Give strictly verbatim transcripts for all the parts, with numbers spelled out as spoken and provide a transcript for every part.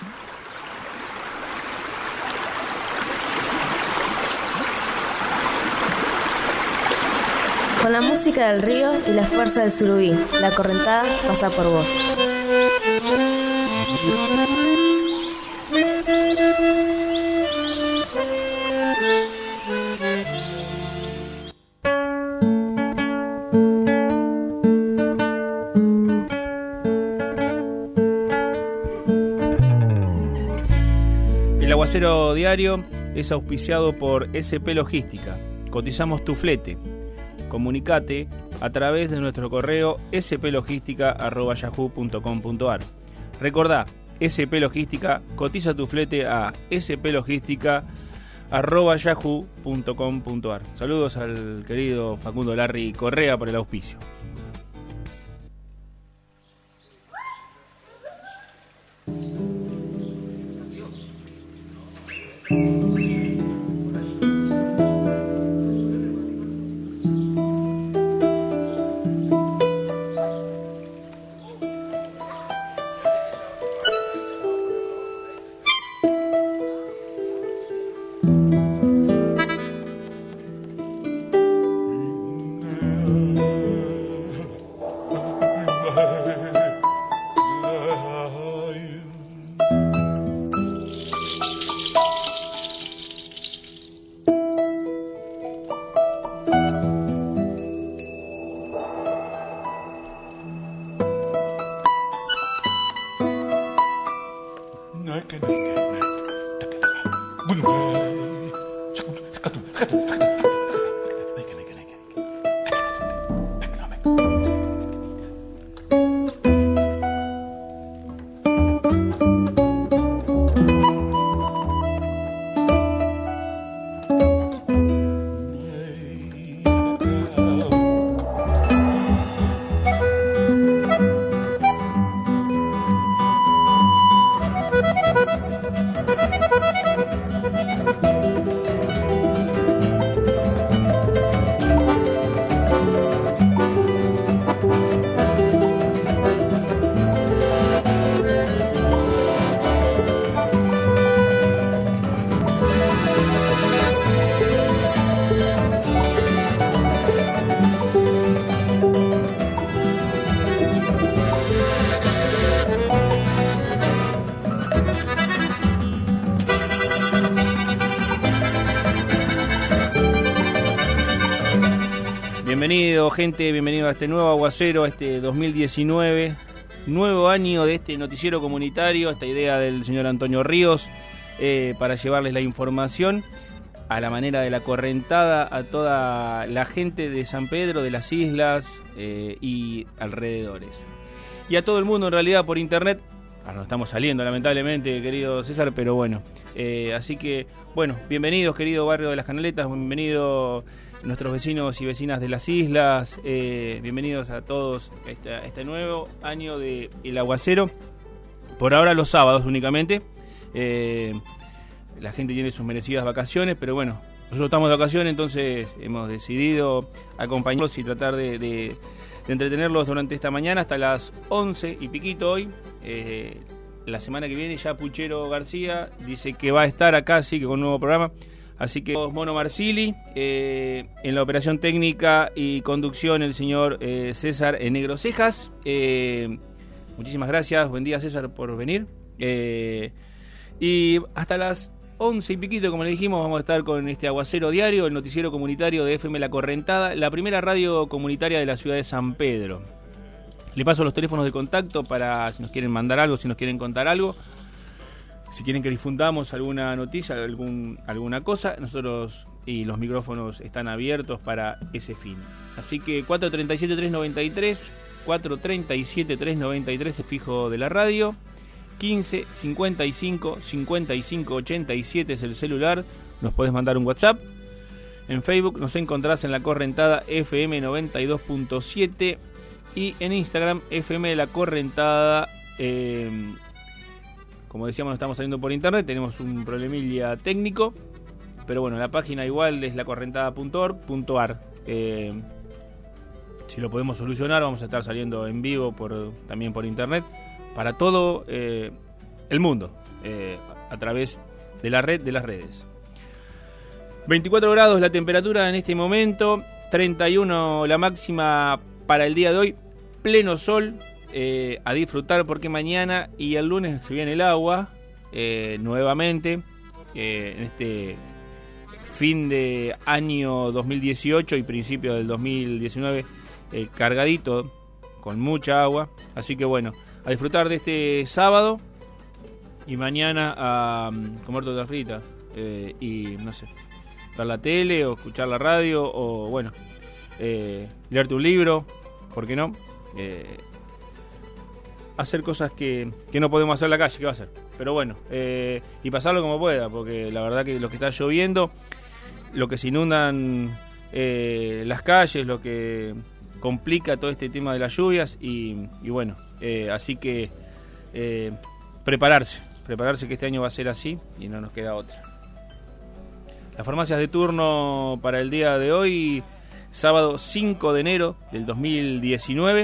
Con la música del río y la fuerza del surubí, la correntada pasa por vos. El Aguacero Diario es auspiciado por S P Logística. Cotizamos tu flete. Comunicate a través de nuestro correo s p logística arroba yahoo punto com punto a r. Recordá, S P Logística, cotiza tu flete a s p logística arroba yahoo punto com punto a r. Saludos al querido Facundo Larry Correa por el auspicio. Bienvenido, gente, bienvenido a este nuevo aguacero, a este dos mil diecinueve, nuevo año de este noticiero comunitario, esta idea del señor Antonio Ríos, eh, para llevarles la información a la manera de la correntada a toda la gente de San Pedro, de las islas eh, y alrededores. Y a todo el mundo en realidad por internet. Ahora no estamos saliendo lamentablemente, querido César, pero bueno. Eh, así que, bueno, bienvenidos, querido barrio de las Canaletas, bienvenidos nuestros vecinos y vecinas de las islas, eh, bienvenidos a todos a este, a este nuevo año de El Aguacero. Por ahora los sábados únicamente. Eh, la gente tiene sus merecidas vacaciones, pero bueno, nosotros estamos de vacaciones, entonces hemos decidido acompañarlos y tratar de, de, de entretenerlos durante esta mañana hasta las once y piquito hoy. Eh, la semana que viene ya Puchero García dice que va a estar acá, sí, que con un nuevo programa. Así que Mono Marsili, eh, en la operación técnica y conducción el señor eh, César Negro Cejas. Eh, muchísimas gracias, buen día César por venir. Eh, y hasta las once y piquito, como le dijimos, vamos a estar con este Aguacero Diario, el noticiero comunitario de F M La Correntada, la primera radio comunitaria de la ciudad de San Pedro. Le paso los teléfonos de contacto para si nos quieren mandar algo, si nos quieren contar algo. Si quieren que difundamos alguna noticia, algún, alguna cosa, nosotros y los micrófonos están abiertos para ese fin. Así que cuatro tres siete tres nueve tres, cuatro tres siete tres nueve tres es fijo de la radio, quince cincuenta y cinco cincuenta y cinco ochenta y siete es el celular, nos podés mandar un WhatsApp. En Facebook nos encontrás en La Correntada F M noventa y dos punto siete y en Instagram F M La Correntada. Eh, Como decíamos, no estamos saliendo por internet, tenemos un problemilla técnico, pero bueno, la página igual es la correntada punto org punto a r. Eh, si lo podemos solucionar, vamos a estar saliendo en vivo por, también por internet para todo eh, el mundo. eh, a través de la red de las redes. veinticuatro grados la temperatura en este momento, treinta y uno la máxima para el día de hoy, pleno sol, eh, a disfrutar porque mañana y el lunes se viene el agua eh, nuevamente eh, en este fin de año dos mil dieciocho y principio del dos mil diecinueve, eh, cargadito con mucha agua, así que bueno, a disfrutar de este sábado y mañana a um, comer torta frita eh, y no sé, ver la tele o escuchar la radio o bueno, eh, leerte un libro, ¿por qué no? Eh, hacer cosas que, que no podemos hacer en la calle, ¿qué va a hacer? Pero bueno, eh, y pasarlo como pueda, porque la verdad que lo que está lloviendo, lo que se inundan eh, las calles, lo que complica todo este tema de las lluvias y, y bueno, eh, así que eh, prepararse, prepararse que este año va a ser así y no nos queda otra. Las farmacias de turno para el día de hoy, sábado cinco de enero del dos mil diecinueve.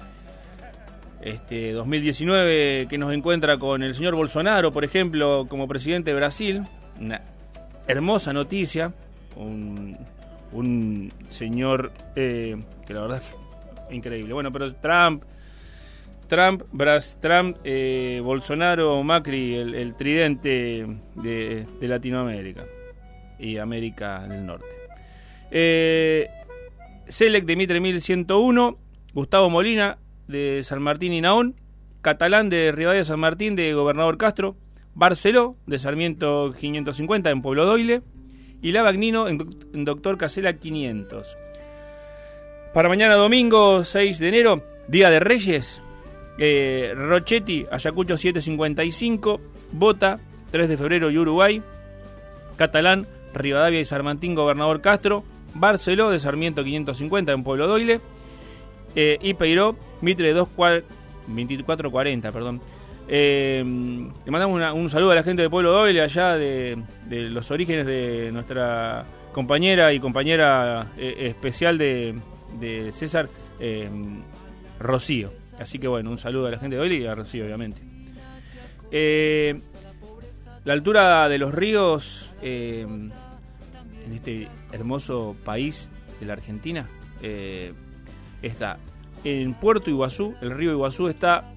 Este dos mil diecinueve que nos encuentra con el señor Bolsonaro, por ejemplo, como presidente de Brasil. Una hermosa noticia. Un, un señor eh, que la verdad es increíble. Bueno, pero Trump, Trump, Bras, Trump, eh, Bolsonaro, Macri, el, el tridente de, de Latinoamérica y América del Norte. Eh, Selec de Mitre mil ciento uno, Gustavo Molina de San Martín y Naón, Catalán de Rivadavia San Martín de Gobernador Castro, Barceló de Sarmiento quinientos cincuenta en Pueblo Doyle y Lavagnino en, en Doctor Casela quinientos. Para mañana domingo seis de enero, Día de Reyes, eh, Rochetti, Ayacucho setecientos cincuenta y cinco, Bota tres de febrero y Uruguay, Catalán, Rivadavia y San Martín Gobernador Castro, Barceló de Sarmiento quinientos cincuenta en Pueblo Doyle, eh, y Peiró, Mitre veinticuatro cuarenta, perdón. Eh, le mandamos una, un saludo a la gente de Pueblo Doyle, allá de, de los orígenes de nuestra compañera y compañera eh, especial de, de César, eh, Rocío. Así que bueno, un saludo a la gente de Doyle y a Rocío, obviamente. Eh, la altura de los ríos eh, en este hermoso país de la Argentina eh, está en Puerto Iguazú. El río Iguazú está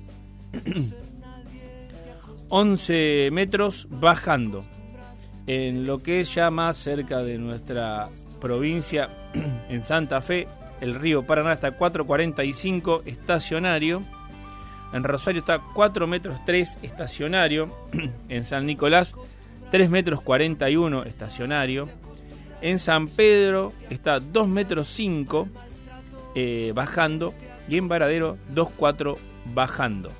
once metros bajando. En lo que es ya más cerca de nuestra provincia, en Santa Fe, el río Paraná está cuatro cuarenta y cinco estacionario. En Rosario está cuatro metros tres estacionario. En San Nicolás tres metros cuarenta y uno estacionario. En San Pedro está dos metros cinco eh, bajando. Y en Varadero dos cuatro bajando.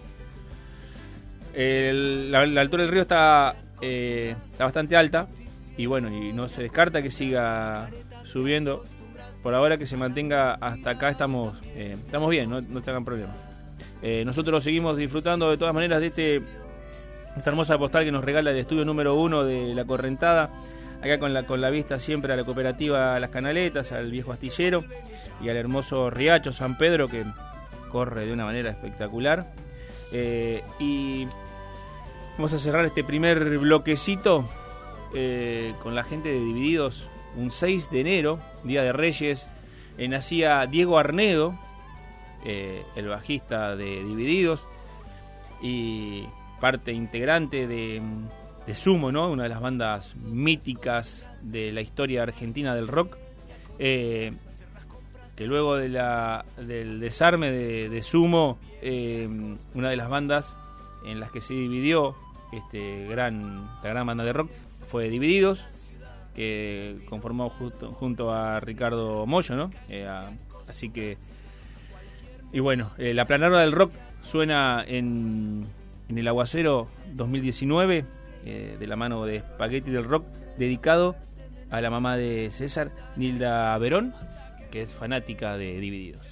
El, la, la altura del río está, eh, está bastante alta. Y bueno, y no se descarta que siga subiendo. Por ahora que se mantenga hasta acá estamos, eh, estamos bien, no, no te hagan problema. Eh, nosotros seguimos disfrutando de todas maneras de este esta hermosa postal que nos regala el estudio número uno de La Correntada, acá con la, con la vista siempre a la cooperativa Las Canaletas, al viejo astillero y al hermoso riacho San Pedro que corre de una manera espectacular. Eh, y vamos a cerrar este primer bloquecito eh, con la gente de Divididos. Un seis de enero, Día de Reyes, eh, nacía Diego Arnedo, eh, el bajista de Divididos y parte integrante de, de Sumo, ¿no? Una de las bandas míticas de la historia argentina del rock, eh, que luego de la, del desarme de, de Sumo, eh, una de las bandas en las que se dividió este gran, la gran banda de rock fue Divididos, que conformó justo, junto a Ricardo Mollo, ¿no? Eh, a, así que, y bueno, eh, la planadora del rock suena en, en el Aguacero dos mil diecinueve, eh, de la mano de Spaghetti del Rock, dedicado a la mamá de César, Nilda Verón, que es fanática de Divididos.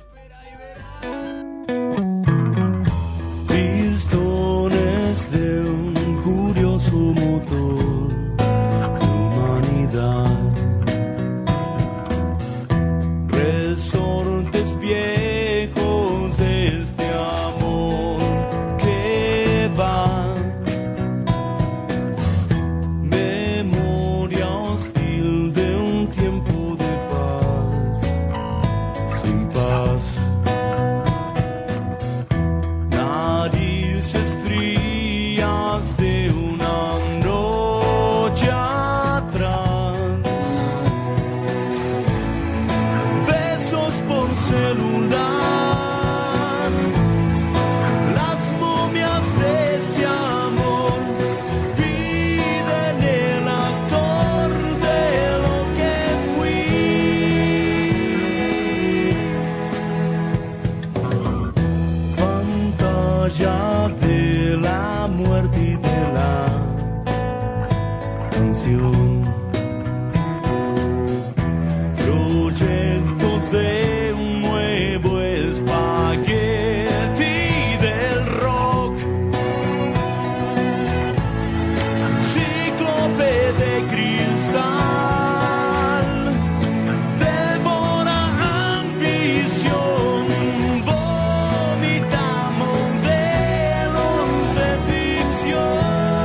Pistones de un curioso motor de humanidad, resortes viejos de este amor que va más de una noche atrás. Besos por celular, las momias de este amor piden el actor de lo que fui. Pantalla de la muerte y de la canción, proyectos de un nuevo espagueti del rock, cíclope de cristal, devora ambición, vomita modelos de ficción.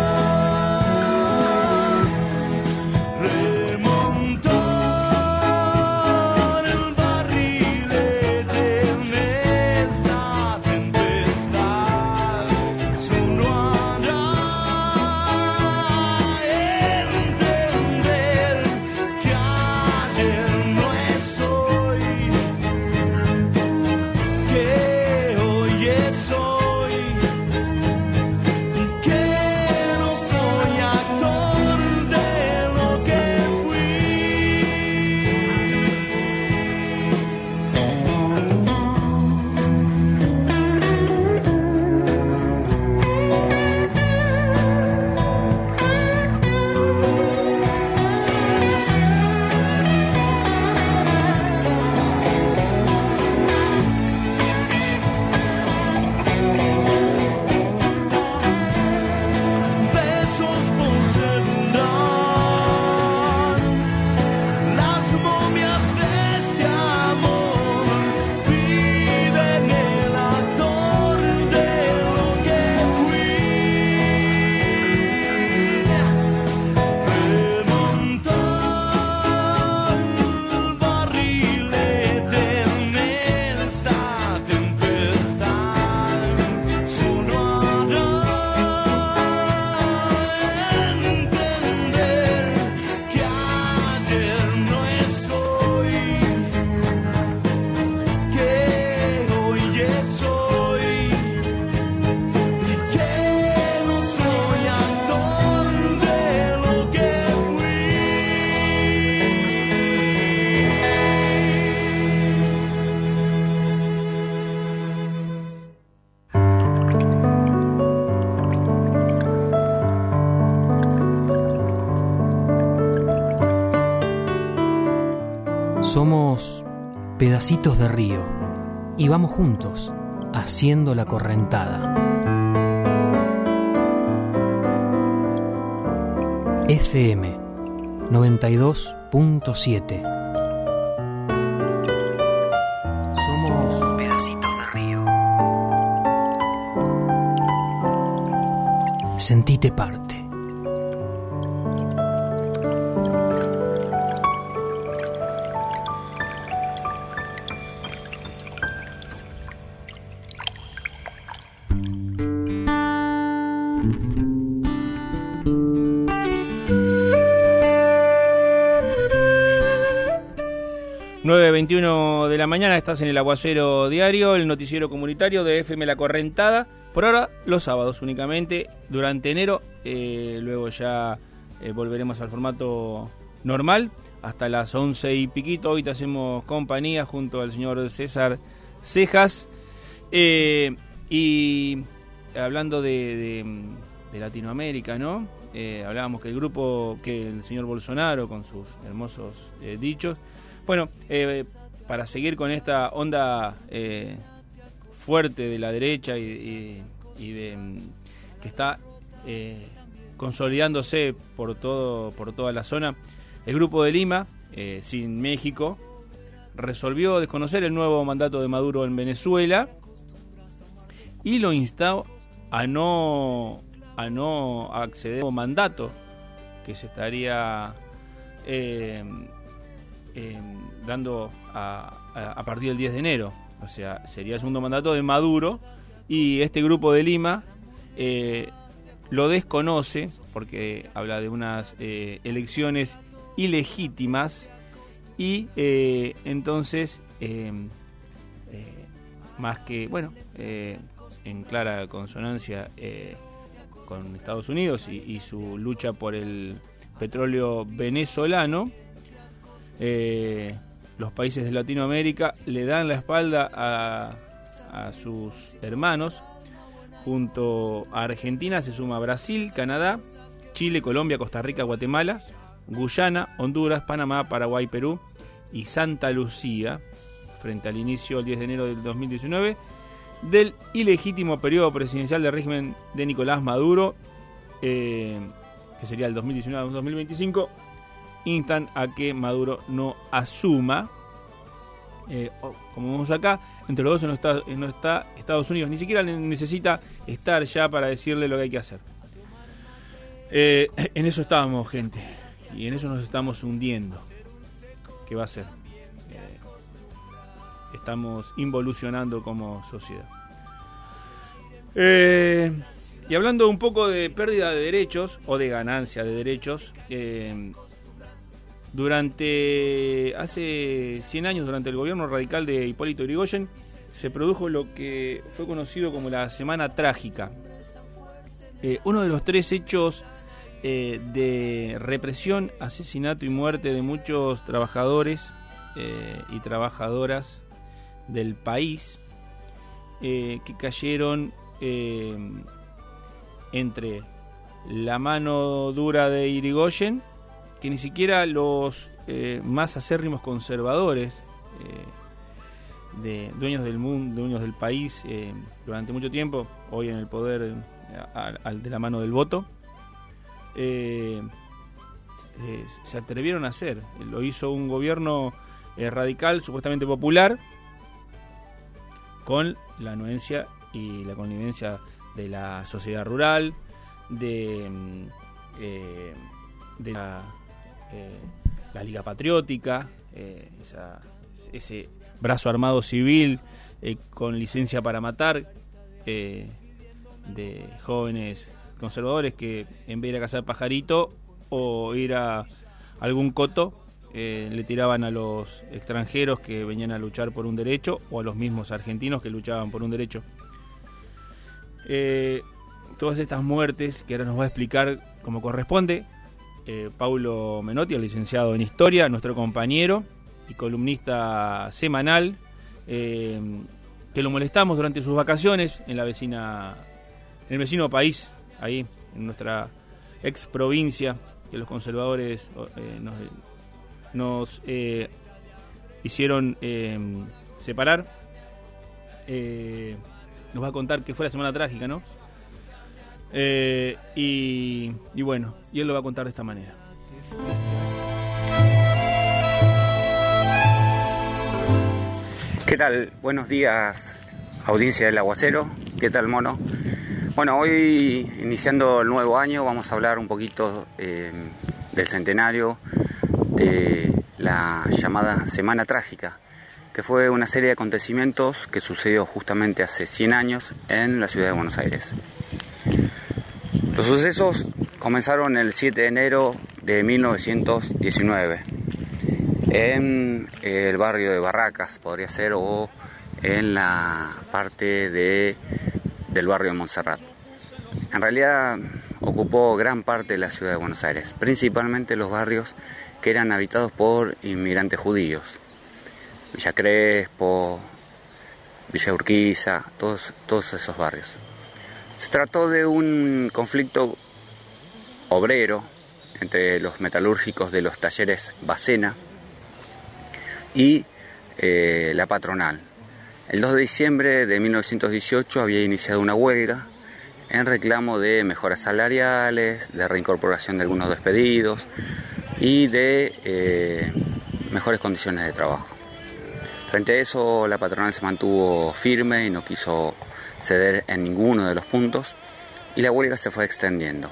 Remontar el barrilete en esta tempestad solo hará entender que ayer no es hoy, que hoy es hoy, que no soy actor de lo que fui. Besos por celular, las momias de este amor piden el actor de lo que fui. Remontar el barrilete en esta tempestad solo hará entender que ayer no es hoy, que hoy es hoy, y que no soy actor de lo que fui. Somos pedacitos de río y vamos juntos haciendo la correntada. F M noventa y dos punto siete. Somos pedacitos de río. Sentite parte. nueve veintiuno de la mañana, estás en el Aguacero Diario, el noticiero comunitario de F M La Correntada. Por ahora, los sábados únicamente, durante enero, eh, luego ya eh, volveremos al formato normal, hasta las once y piquito. Hoy te hacemos compañía junto al señor César Cejas. Eh, y hablando de, de, de Latinoamérica, ¿no? Eh, hablábamos que el grupo, que el señor Bolsonaro, con sus hermosos eh, dichos. Bueno, eh, para seguir con esta onda eh, fuerte de la derecha y, y, y de que está eh, consolidándose por todo por toda la zona, el Grupo de Lima, eh, sin México, resolvió desconocer el nuevo mandato de Maduro en Venezuela y lo instó a no a no acceder a un mandato que se estaría eh, eh, dando a, a, a partir del diez de enero. O sea, sería el segundo mandato de Maduro, y este Grupo de Lima eh, lo desconoce porque habla de unas eh, elecciones ilegítimas y eh, entonces eh, eh, más que, bueno, eh, en clara consonancia eh, con Estados Unidos y, y su lucha por el petróleo venezolano, eh, los países de Latinoamérica le dan la espalda a, a sus hermanos. Junto a Argentina se suma Brasil, Canadá, Chile, Colombia, Costa Rica, Guatemala, Guyana, Honduras, Panamá, Paraguay, Perú y Santa Lucía, frente al inicio el diez de enero del dos mil diecinueve del ilegítimo periodo presidencial del régimen de Nicolás Maduro, eh, que sería el dos mil diecinueve al dos mil veinticinco, instan a que Maduro no asuma. Eh, oh, como vemos acá, entre los dos no está, no está Estados Unidos, ni siquiera necesita estar ya para decirle lo que hay que hacer. Eh, en eso estábamos, gente, y en eso nos estamos hundiendo. ¿Qué va a ser? Eh, estamos involucionando como sociedad. Eh, y hablando un poco de pérdida de derechos o de ganancia de derechos, eh, durante hace cien años, durante el gobierno radical de Hipólito Yrigoyen, se produjo lo que fue conocido como la Semana Trágica. Eh, uno de los tres hechos eh, de represión, asesinato y muerte de muchos trabajadores eh, y trabajadoras del país eh, que cayeron eh, entre la mano dura de Yrigoyen, que ni siquiera los eh, más acérrimos conservadores, eh, de dueños del mundo, dueños del país, eh, durante mucho tiempo, hoy en el poder eh, a, a, de la mano del voto, eh, eh, se atrevieron a hacer. Lo hizo un gobierno eh, radical, supuestamente popular, con la anuencia y la connivencia de la sociedad rural, de, eh, de la Eh, la Liga Patriótica, eh, esa, ese brazo armado civil eh, con licencia para matar, eh, de jóvenes conservadores que en vez de ir a cazar pajarito o ir a algún coto, eh, le tiraban a los extranjeros que venían a luchar por un derecho o a los mismos argentinos que luchaban por un derecho. Eh, todas estas muertes que ahora nos va a explicar como corresponde Eh, Paulo Menotti, el licenciado en Historia, nuestro compañero y columnista semanal, eh, que lo molestamos durante sus vacaciones en la vecina, en el vecino país, ahí en nuestra ex provincia, que los conservadores eh, nos, nos eh, hicieron eh, separar. Eh, nos va a contar que fue la Semana Trágica, ¿no? Eh, y, y bueno, y él lo va a contar de esta manera. ¿Qué tal? Buenos días, audiencia del Aguacero. ¿Qué tal, mono? Bueno, hoy, iniciando el nuevo año, vamos a hablar un poquito eh, del centenario de la llamada Semana Trágica, que fue una serie de acontecimientos que sucedió justamente hace cien años en la ciudad de Buenos Aires. Los sucesos comenzaron el siete de enero de mil novecientos diecinueve en el barrio de Barracas, podría ser, o en la parte de, del barrio de Montserrat. En realidad ocupó gran parte de la ciudad de Buenos Aires, principalmente los barrios que eran habitados por inmigrantes judíos. Villa Crespo, Villa Urquiza, todos, todos esos barrios. Se trató de un conflicto obrero entre los metalúrgicos de los talleres Bacena y eh, la patronal. El dos de diciembre de mil novecientos dieciocho había iniciado una huelga en reclamo de mejoras salariales, de reincorporación de algunos despedidos y de eh, mejores condiciones de trabajo. Frente a eso, la patronal se mantuvo firme y no quiso ceder en ninguno de los puntos, y la huelga se fue extendiendo.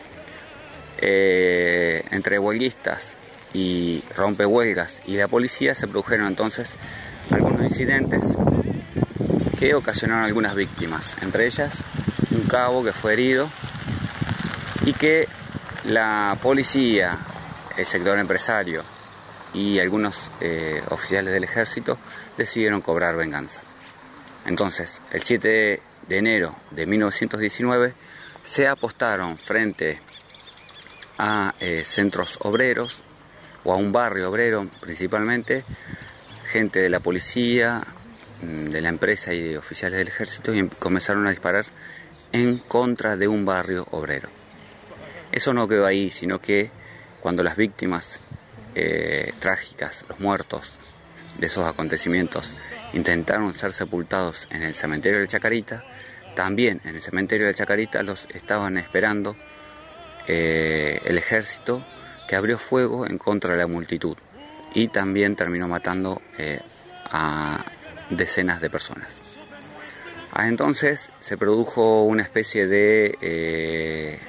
Eh, entre huelguistas y rompehuelgas y la policía se produjeron entonces algunos incidentes que ocasionaron algunas víctimas, entre ellas un cabo que fue herido y que la policía, el sector empresario y algunos eh, oficiales del ejército decidieron cobrar venganza. Entonces, el siete de enero de mil novecientos diecinueve se apostaron frente a eh, centros obreros o a un barrio obrero principalmente, gente de la policía, de la empresa y de oficiales del ejército, y comenzaron a disparar en contra de un barrio obrero. Eso no quedó ahí, sino que cuando las víctimas eh, trágicas, los muertos de esos acontecimientos, intentaron ser sepultados en el cementerio de Chacarita, también en el cementerio de Chacarita los estaban esperando eh, el ejército, que abrió fuego en contra de la multitud y también terminó matando eh, a decenas de personas. Ah, entonces se produjo una especie de eh,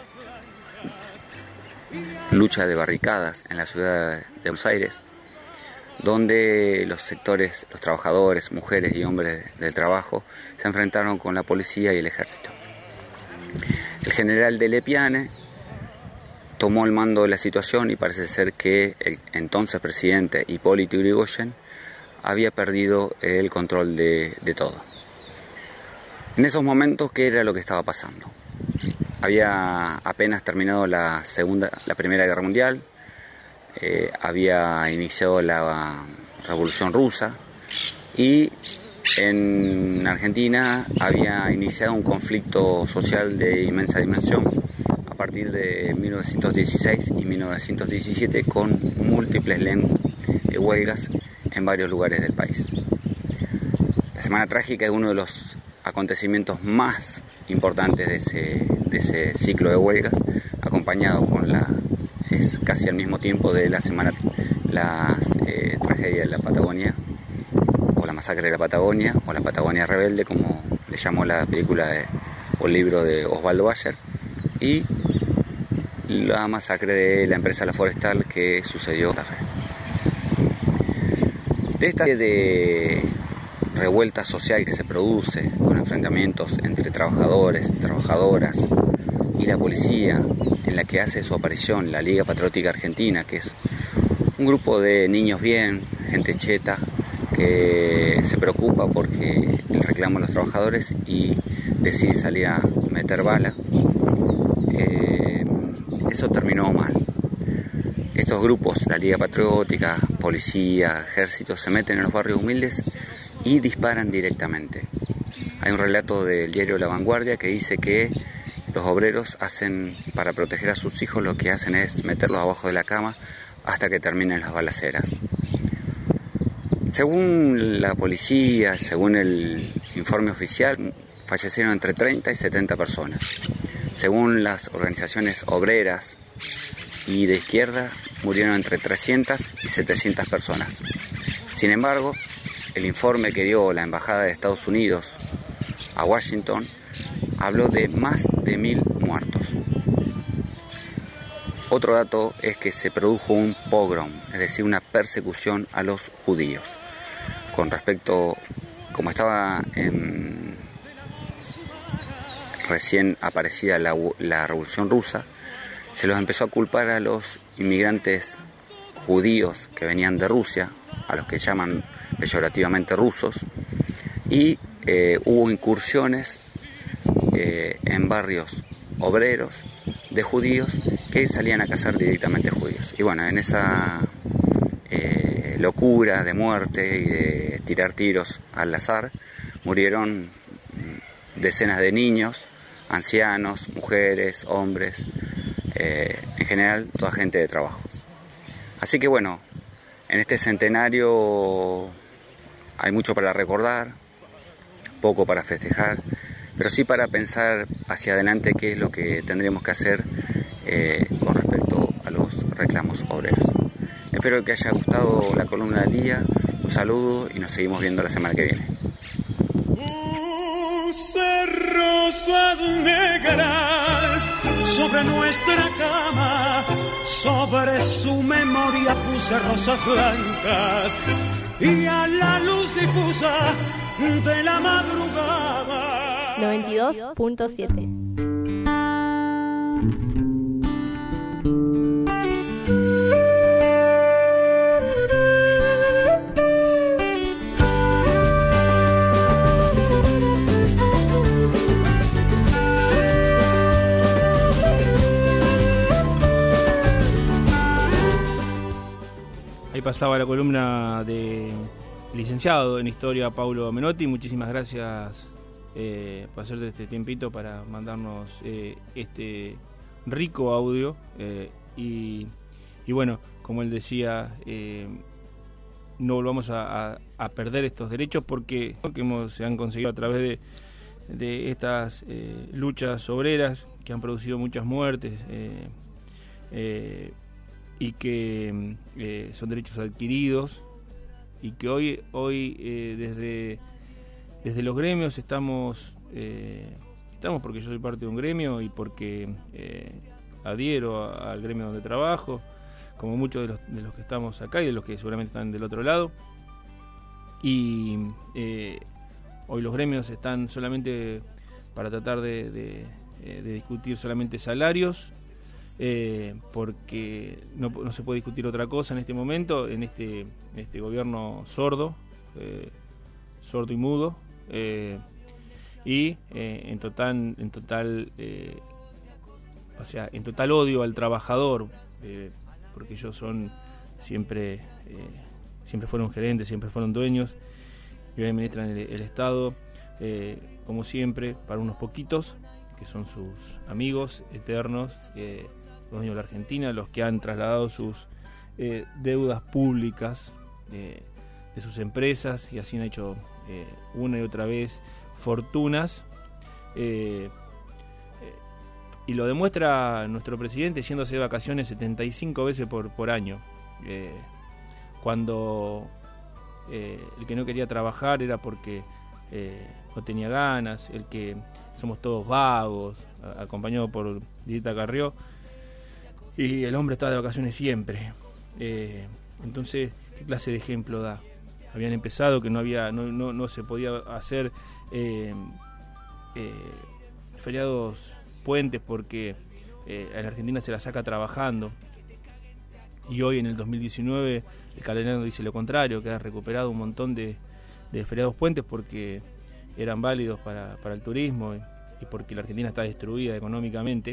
lucha de barricadas en la ciudad de Buenos Aires, donde los sectores, los trabajadores, mujeres y hombres del trabajo se enfrentaron con la policía y el ejército. El general de Lepiane tomó el mando de la situación y parece ser que el entonces presidente Hipólito Yrigoyen había perdido el control de, de todo. En esos momentos, ¿qué era lo que estaba pasando? Había apenas terminado la segunda, la Primera Guerra Mundial, eh, había iniciado la Revolución Rusa y en Argentina había iniciado un conflicto social de inmensa dimensión a partir de mil novecientos dieciséis y mil novecientos diecisiete, con múltiples huelgas en varios lugares del país. La Semana Trágica es uno de los acontecimientos más importantes de ese, de ese ciclo de huelgas, acompañado con la, es casi al mismo tiempo de la semana, la eh, tragedia de la Patagonia, o la masacre de la Patagonia, o la Patagonia Rebelde, como le llamó la película de, o el libro de Osvaldo Bayer, y la masacre de la empresa La Forestal que sucedió en Santa Fe. De esta de revuelta social que se produce con enfrentamientos entre trabajadores, trabajadoras y la policía, en la que hace su aparición la Liga Patriótica Argentina, que es un grupo de niños bien, gente cheta, que se preocupa porque el reclamo de los trabajadores y decide salir a meter bala. Eh, eso terminó mal. Estos grupos, la Liga Patriótica, policía, ejército, se meten en los barrios humildes y disparan directamente. Hay un relato del diario La Vanguardia que dice que los obreros hacen, para proteger a sus hijos, lo que hacen es meterlos abajo de la cama hasta que terminen las balaceras. Según la policía, según el informe oficial, fallecieron entre treinta y setenta personas. Según las organizaciones obreras y de izquierda, murieron entre trescientas y setecientas personas. Sin embargo, el informe que dio la Embajada de Estados Unidos a Washington habló de más de mil muertos. Otro dato es que se produjo un pogrom, es decir, una persecución a los judíos. Con respecto, como estaba en, recién aparecida la, la Revolución Rusa, se los empezó a culpar a los inmigrantes judíos que venían de Rusia, a los que llaman peyorativamente rusos, y eh, hubo incursiones eh, en barrios obreros de judíos que salían a cazar directamente judíos. Y bueno, en esa eh, locura de muerte y de tirar tiros al azar, murieron decenas de niños, ancianos, mujeres, hombres, eh, en general toda gente de trabajo. Así que bueno, en este centenario hay mucho para recordar, poco para festejar, pero sí para pensar hacia adelante qué es lo que tendremos que hacer eh, con respecto a los reclamos obreros. Espero que haya gustado la columna del día, un saludo y nos seguimos viendo la semana que viene. Puse rosas negras sobre nuestra cama, sobre su memoria puse rosas blancas, y a la luz difusa de la madrugada noventa y dos punto siete. Ahí pasaba la columna de licenciado en Historia Paulo Menotti. Muchísimas gracias eh, por hacerte este tiempito para mandarnos eh, este rico audio. Eh, y, y bueno, como él decía, eh, no volvamos a, a, a perder estos derechos porque que hemos, se han conseguido a través de, de estas eh, luchas obreras que han producido muchas muertes eh, eh, y que eh, son derechos adquiridos y que hoy hoy eh, desde desde los gremios estamos eh, estamos porque yo soy parte de un gremio y porque eh, adhiero a, al gremio donde trabajo, como muchos de los, de los que estamos acá y de los que seguramente están del otro lado. Y eh, hoy los gremios están solamente para tratar de, de, de discutir solamente salarios, eh, porque no, no se puede discutir otra cosa en este momento, en este, en este gobierno sordo, eh, sordo y mudo, eh, y eh, en total, en total, eh, o sea, en total odio al trabajador. Eh, porque ellos son siempre eh, siempre fueron gerentes, siempre fueron dueños y hoy administran el, el Estado, eh, como siempre, para unos poquitos que son sus amigos eternos, eh, los dueños de la Argentina, los que han trasladado sus eh, deudas públicas eh, de sus empresas y así han hecho eh, una y otra vez fortunas. eh, Y lo demuestra nuestro presidente yéndose de vacaciones setenta y cinco veces por, por año. Eh, cuando eh, el que no quería trabajar era porque eh, no tenía ganas, el que somos todos vagos, a, acompañado por Lilita Carrió, y el hombre está de vacaciones siempre. Eh, entonces, ¿qué clase de ejemplo da? Habían empezado que no había, no, no, no se podía hacer eh, eh, feriados puentes porque eh, en Argentina se la saca trabajando y hoy en el dos mil diecinueve el calendario dice lo contrario, que ha recuperado un montón de, de feriados puentes porque eran válidos para, para el turismo y, y porque la Argentina está destruida económicamente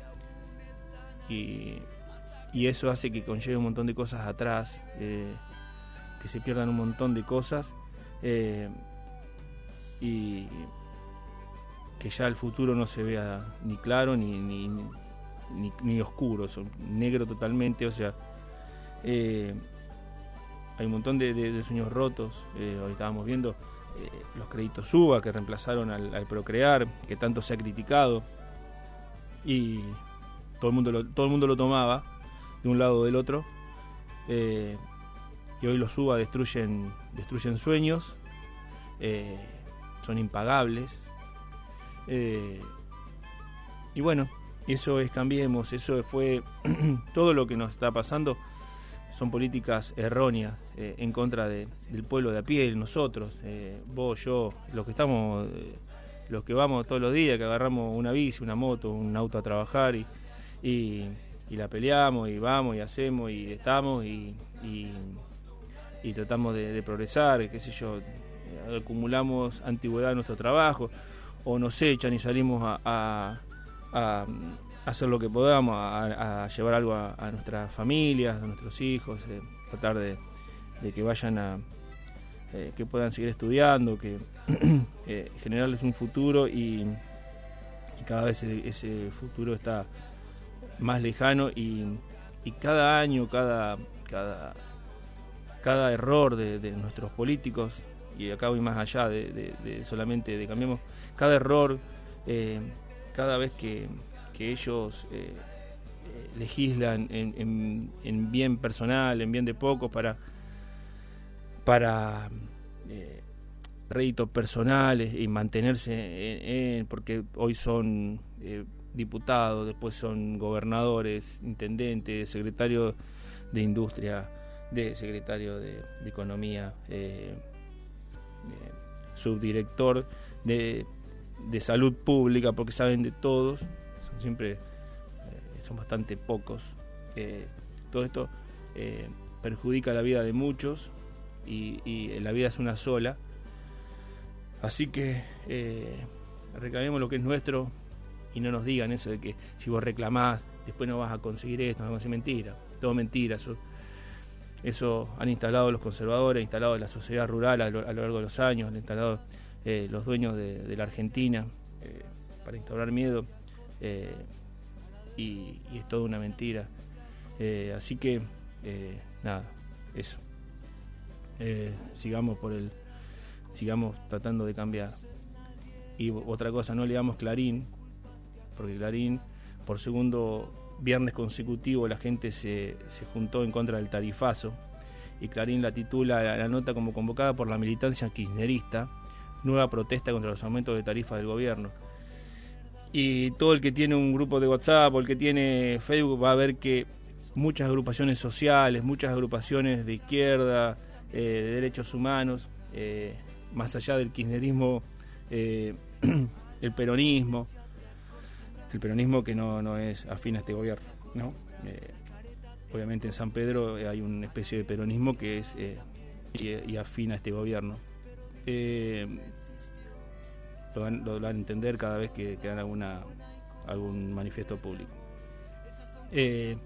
y, y eso hace que conlleve un montón de cosas atrás, eh, que se pierdan un montón de cosas eh, y que ya el futuro no se vea ni claro ni ni, ni, ni oscuro, son negro totalmente, o sea, eh, hay un montón de, de, de sueños rotos. Eh, hoy estábamos viendo eh, los créditos UBA que reemplazaron al, al Procrear, que tanto se ha criticado y todo el mundo lo, todo el mundo lo tomaba de un lado o del otro, eh, y hoy los UBA destruyen, destruyen sueños, eh, son impagables. Eh, y bueno, eso es Cambiemos, eso fue todo lo que nos está pasando, son políticas erróneas eh, en contra de, del pueblo de a pie, nosotros, eh, vos, yo, los que estamos, eh, los que vamos todos los días, que agarramos una bici, una moto, un auto a trabajar y, y, y la peleamos y vamos y hacemos y estamos y, y, y tratamos de, de progresar, qué sé yo, eh, acumulamos antigüedad en nuestro trabajo, o nos echan y salimos a, a, a hacer lo que podamos, a, a llevar algo a, a nuestras familias, a nuestros hijos, eh, tratar de, de que vayan a, eh, que puedan seguir estudiando, que eh, generarles un futuro y, y cada vez ese, ese futuro está más lejano y, y cada año, cada, cada, cada error de, de nuestros políticos, y acá voy más allá de, de, de solamente de Cambiemos, cada error, eh, cada vez que, que ellos eh, eh, legislan en, en, en bien personal, en bien de pocos, para, para eh, réditos personales y mantenerse en, en, porque hoy son eh, diputados, después son gobernadores, intendentes, secretarios de Industria, de secretario de, de Economía, eh, eh, subdirector de, de Salud Pública, porque saben de todos, son siempre eh, son bastante pocos. Eh, todo esto eh, perjudica la vida de muchos y, y la vida es una sola, así que eh, reclamemos lo que es nuestro y no nos digan eso de que si vos reclamás después no vas a conseguir esto, no vas a conseguir. Mentira, todo mentira. Eso, eso han instalado los conservadores, han instalado la sociedad rural a lo, a lo largo de los años, han instalado eh, los dueños de, de la Argentina eh, para instaurar miedo, eh, y, y es toda una mentira. Eh, así que, eh, nada, eso. Eh, sigamos por el, sigamos tratando de cambiar. Y otra cosa, no leamos Clarín, porque Clarín, por segundo viernes consecutivo, la gente se, se juntó en contra del tarifazo, y Clarín la titula la, la nota como convocada por la militancia kirchnerista, nueva protesta contra los aumentos de tarifa del gobierno. Y todo el que tiene un grupo de WhatsApp o el que tiene Facebook va a ver que muchas agrupaciones sociales, muchas agrupaciones de izquierda, eh, de derechos humanos, eh, más allá del kirchnerismo, eh, el peronismo, el peronismo que no, no es afín a este gobierno, ¿no? Eh, obviamente en San Pedro hay una especie de peronismo que es eh, y, y afín a este gobierno. Eh, lo, van, lo van a entender cada vez que, que dan alguna, algún manifiesto público. Eh,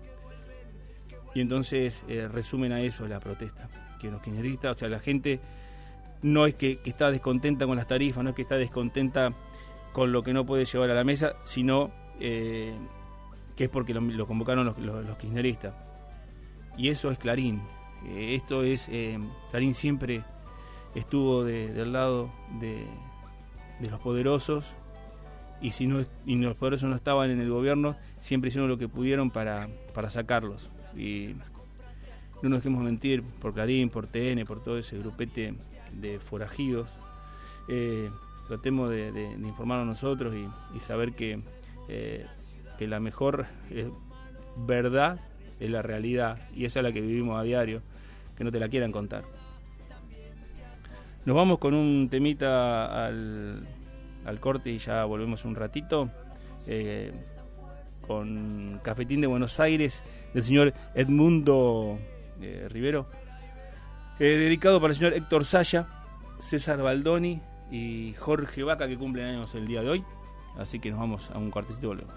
y entonces eh, resumen a eso la protesta, que los kirchneristas, o sea, la gente no es que, que está descontenta con las tarifas, no es que está descontenta con lo que no puede llevar a la mesa, sino eh, que es porque lo, lo convocaron los, los, los kirchneristas. Y eso es Clarín. Eh, esto es eh, Clarín siempre estuvo de, del lado de, de los poderosos, y si no y los poderosos no estaban en el gobierno, siempre hicieron lo que pudieron para, para sacarlos. Y no nos dejemos mentir, por Clarín, por T N, por todo ese grupete de forajidos. Eh, tratemos de, de, de informarnos nosotros y, y saber que, eh, que la mejor eh, verdad es la realidad, y esa es la que vivimos a diario, que no te la quieran contar. Nos vamos con un temita al, al corte y ya volvemos un ratito, eh, con Cafetín de Buenos Aires del señor Edmundo eh, Rivero, eh, dedicado para el señor Héctor Saya, César Baldoni y Jorge Vaca, que cumplen años el día de hoy. Así que nos vamos a un cortecito y volvemos.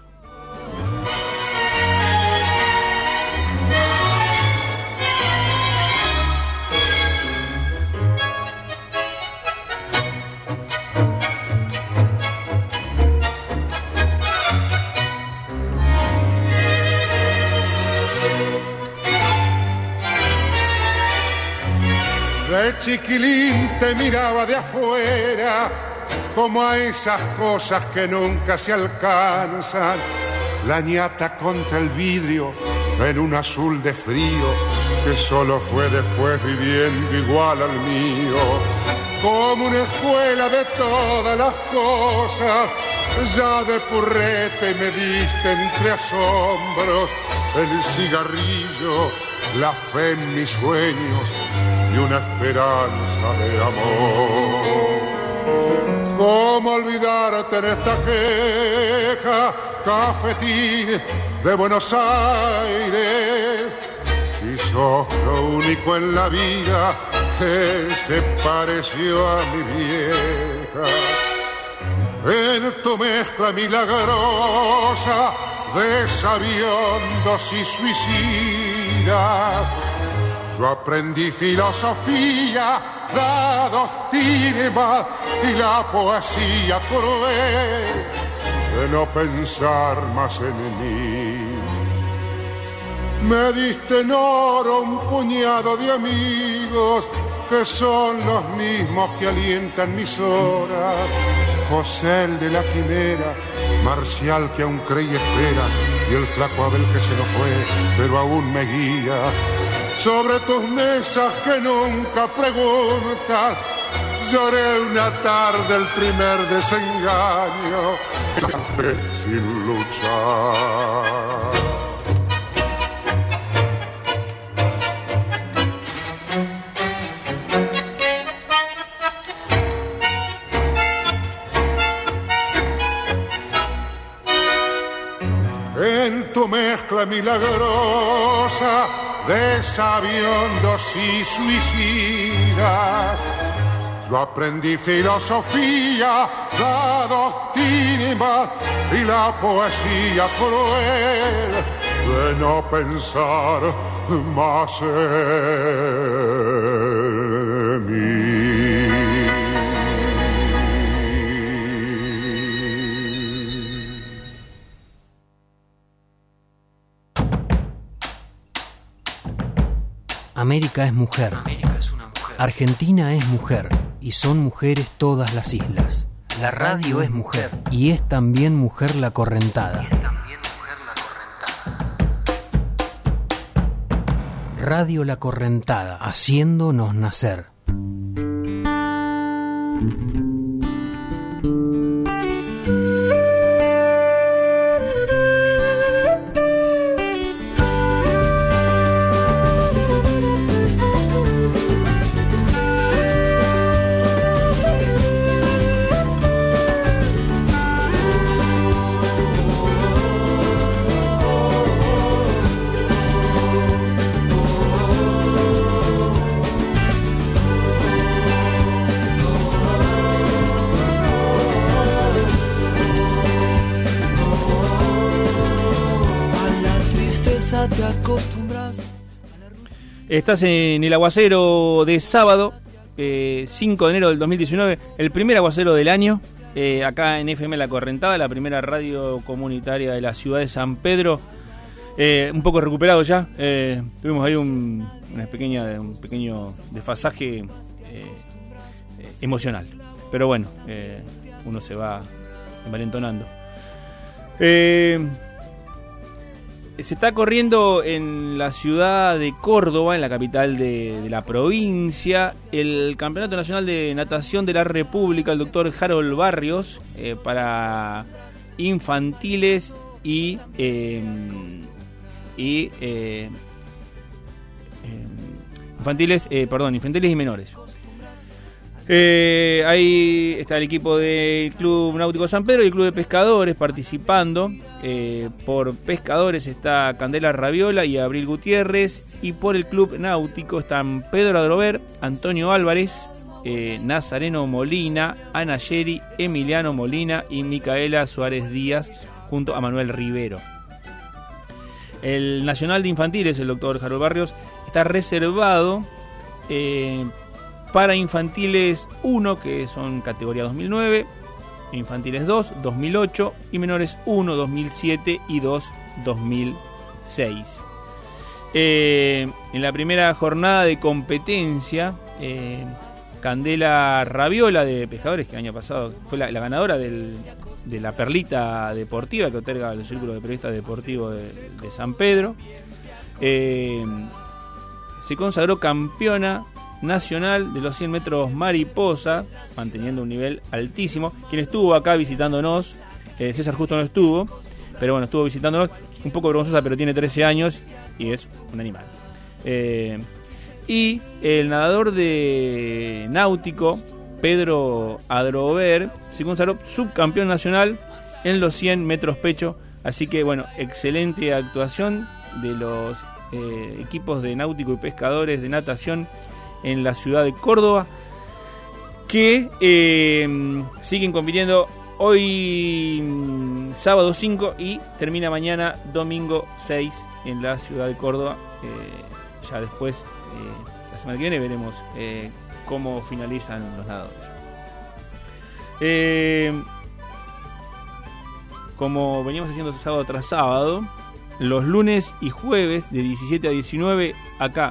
De chiquilín te miraba de afuera, como a esas cosas que nunca se alcanzan. La ñata contra el vidrio en un azul de frío que solo fue después viviendo igual al mío. Como una escuela de todas las cosas, ya de purrete me diste entre asombros el cigarrillo, la fe en mis sueños y una esperanza de amor. ¿Cómo olvidarte en esta queja, Cafetín de Buenos Aires? Si sos lo único en la vida que se pareció a mi vieja. En tu mezcla milagrosa de sabiondos y suicidas, yo aprendí filosofía, la doctrina y la poesía cruel de no pensar más en mí. Me diste en oro un puñado de amigos que son los mismos que alientan mis horas. José el de la quimera, Marcial que aún cree y espera, y el flaco Abel que se nos fue, pero aún me guía. Sobre tus mesas que nunca preguntan, lloré una tarde el primer desengaño, sin luchar. En tu mezcla milagrosa de sabiondos y suicidas, yo aprendí filosofía, la doctrina y la poesía cruel de no pensar más en mí. América es mujer. América es una mujer. Argentina es mujer. Y son mujeres todas las islas. La radio es mujer. Y es también mujer la correntada. Y es también mujer la correntada. Radio La Correntada, haciéndonos nacer. Te acostumbras. Estás en el aguacero de sábado, eh, cinco de enero del dos mil diecinueve, el primer aguacero del año, eh, acá en F M La Correntada, la primera radio comunitaria de la ciudad de San Pedro, eh, un poco recuperado ya, eh, tuvimos ahí un, una pequeña, un pequeño desfasaje eh, eh, emocional, pero bueno, eh, uno se va envalentonando. Eh... Se está corriendo en la ciudad de Córdoba, en la capital de, de la provincia, el Campeonato Nacional de Natación de la República, el doctor Harold Barrios, eh, para infantiles y, eh, y eh, eh, infantiles, eh, perdón, infantiles y menores. Eh, ahí está el equipo del Club Náutico San Pedro y el Club de Pescadores participando. Eh, por Pescadores está Candela Raviola y Abril Gutiérrez, y por el Club Náutico están Pedro Adrover, Antonio Álvarez, eh, Nazareno Molina, Ana Yeri, Emiliano Molina y Micaela Suárez Díaz, junto a Manuel Rivero. El Nacional de Infantiles, el doctor Harold Barrios, está reservado eh, para infantiles uno, que son categoría dos mil nueve, infantiles dos, dos mil ocho, y menores uno, dos mil siete y dos, dos mil seis. Eh, en la primera jornada de competencia, eh, Candela Raviola de Pescadores, que el año pasado fue la, la ganadora del, de la perlita deportiva que otorga el Círculo de Periodistas Deportivos de, de San Pedro, eh, se consagró campeona nacional de los cien metros mariposa, manteniendo un nivel altísimo. Quien estuvo acá visitándonos, eh, César justo no estuvo, pero bueno, estuvo visitándonos, un poco vergonzosa, pero tiene trece años y es un animal. Eh, y el nadador de náutico, Pedro Adrover, se consagró subcampeón nacional en los cien metros pecho. Así que bueno, excelente actuación de los eh, equipos de náutico y pescadores de natación en la ciudad de Córdoba, que eh, siguen compitiendo hoy sábado cinco y termina mañana domingo seis en la ciudad de Córdoba. Eh, ya después, eh, la semana que viene, veremos eh, cómo finalizan los nadadores. Eh, como veníamos haciendo sábado tras sábado, los lunes y jueves de diecisiete a diecinueve acá.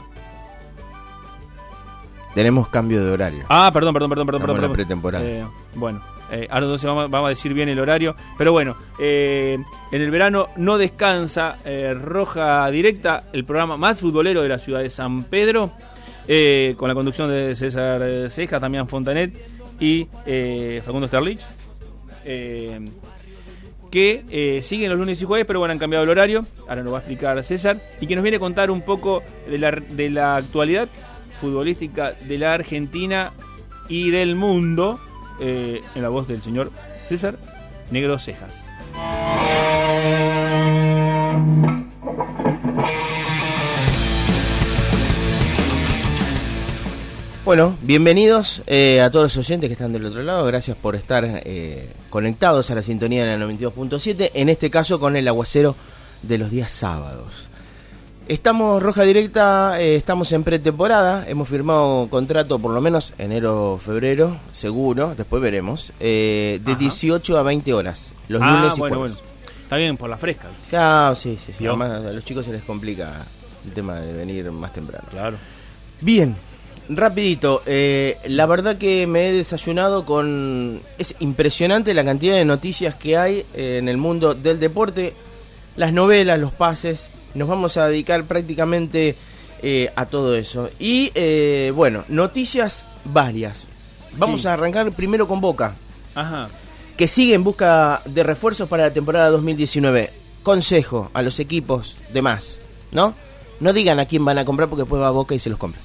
Tenemos cambio de horario. Ah, perdón, perdón, perdón, perdón. Estamos perdón, en la pretemporada. Eh, bueno, eh, ahora entonces vamos, vamos a decir bien el horario. Pero bueno, eh, en el verano no descansa eh, Roja Directa, el programa más futbolero de la ciudad de San Pedro, eh, con la conducción de César Ceja, también Fontanet y eh, Facundo Sterlich, eh, que eh, siguen los lunes y jueves, pero bueno, han cambiado el horario. Ahora nos va a explicar César, y que nos viene a contar un poco de la, de la actualidad futbolística de la Argentina y del mundo, eh, en la voz del señor César Negro Cejas. Bueno, bienvenidos eh, a todos los oyentes que están del otro lado. Gracias por estar eh, conectados a la sintonía en el noventa y dos punto siete, en este caso con el aguacero de los días sábados. Estamos Roja Directa, eh, estamos en pretemporada, hemos firmado contrato por lo menos enero, febrero, seguro, después veremos, eh, de Ajá. dieciocho a veinte horas, los ah, lunes y bueno, jueves. Bueno. Está bien, por la fresca. Claro, sí, sí, sí. Además, a los chicos se les complica el tema de venir más temprano. Claro. Bien, rapidito, eh, la verdad que me he desayunado con... Es impresionante la cantidad de noticias que hay eh, en el mundo del deporte, las novelas, los pases. Nos vamos a dedicar prácticamente eh, a todo eso. Y eh, bueno, noticias varias. Vamos sí. a arrancar primero con Boca. Ajá. Que sigue en busca de refuerzos para la temporada dos mil diecinueve. Consejo a los equipos de más, ¿no? No digan a quién van a comprar porque después va a Boca y se los compra.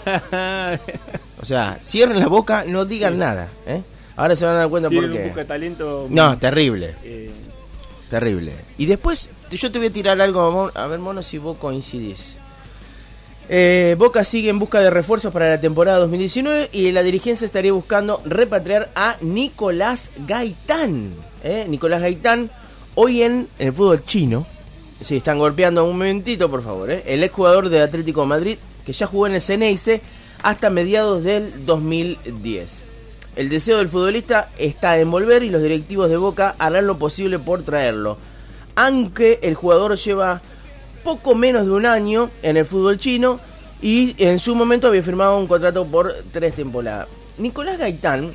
O sea, cierren la boca, no digan sí. nada, ¿eh? Ahora se van a dar cuenta por qué. Busca talento. No, terrible. Eh... Terrible. Y después, yo te voy a tirar algo, a ver, mono, si vos coincidís. Eh, Boca sigue en busca de refuerzos para la temporada dos mil diecinueve y la dirigencia estaría buscando repatriar a Nicolás Gaitán. ¿eh? Nicolás Gaitán, hoy en, en el fútbol chino. Sí, están golpeando un momentito, por favor. ¿eh? El exjugador de Atlético de Madrid, que ya jugó en el Ceneice hasta mediados del dos mil diez. El deseo del futbolista está en volver y los directivos de Boca harán lo posible por traerlo. Aunque el jugador lleva poco menos de un año en el fútbol chino y en su momento había firmado un contrato por tres temporadas. Nicolás Gaitán,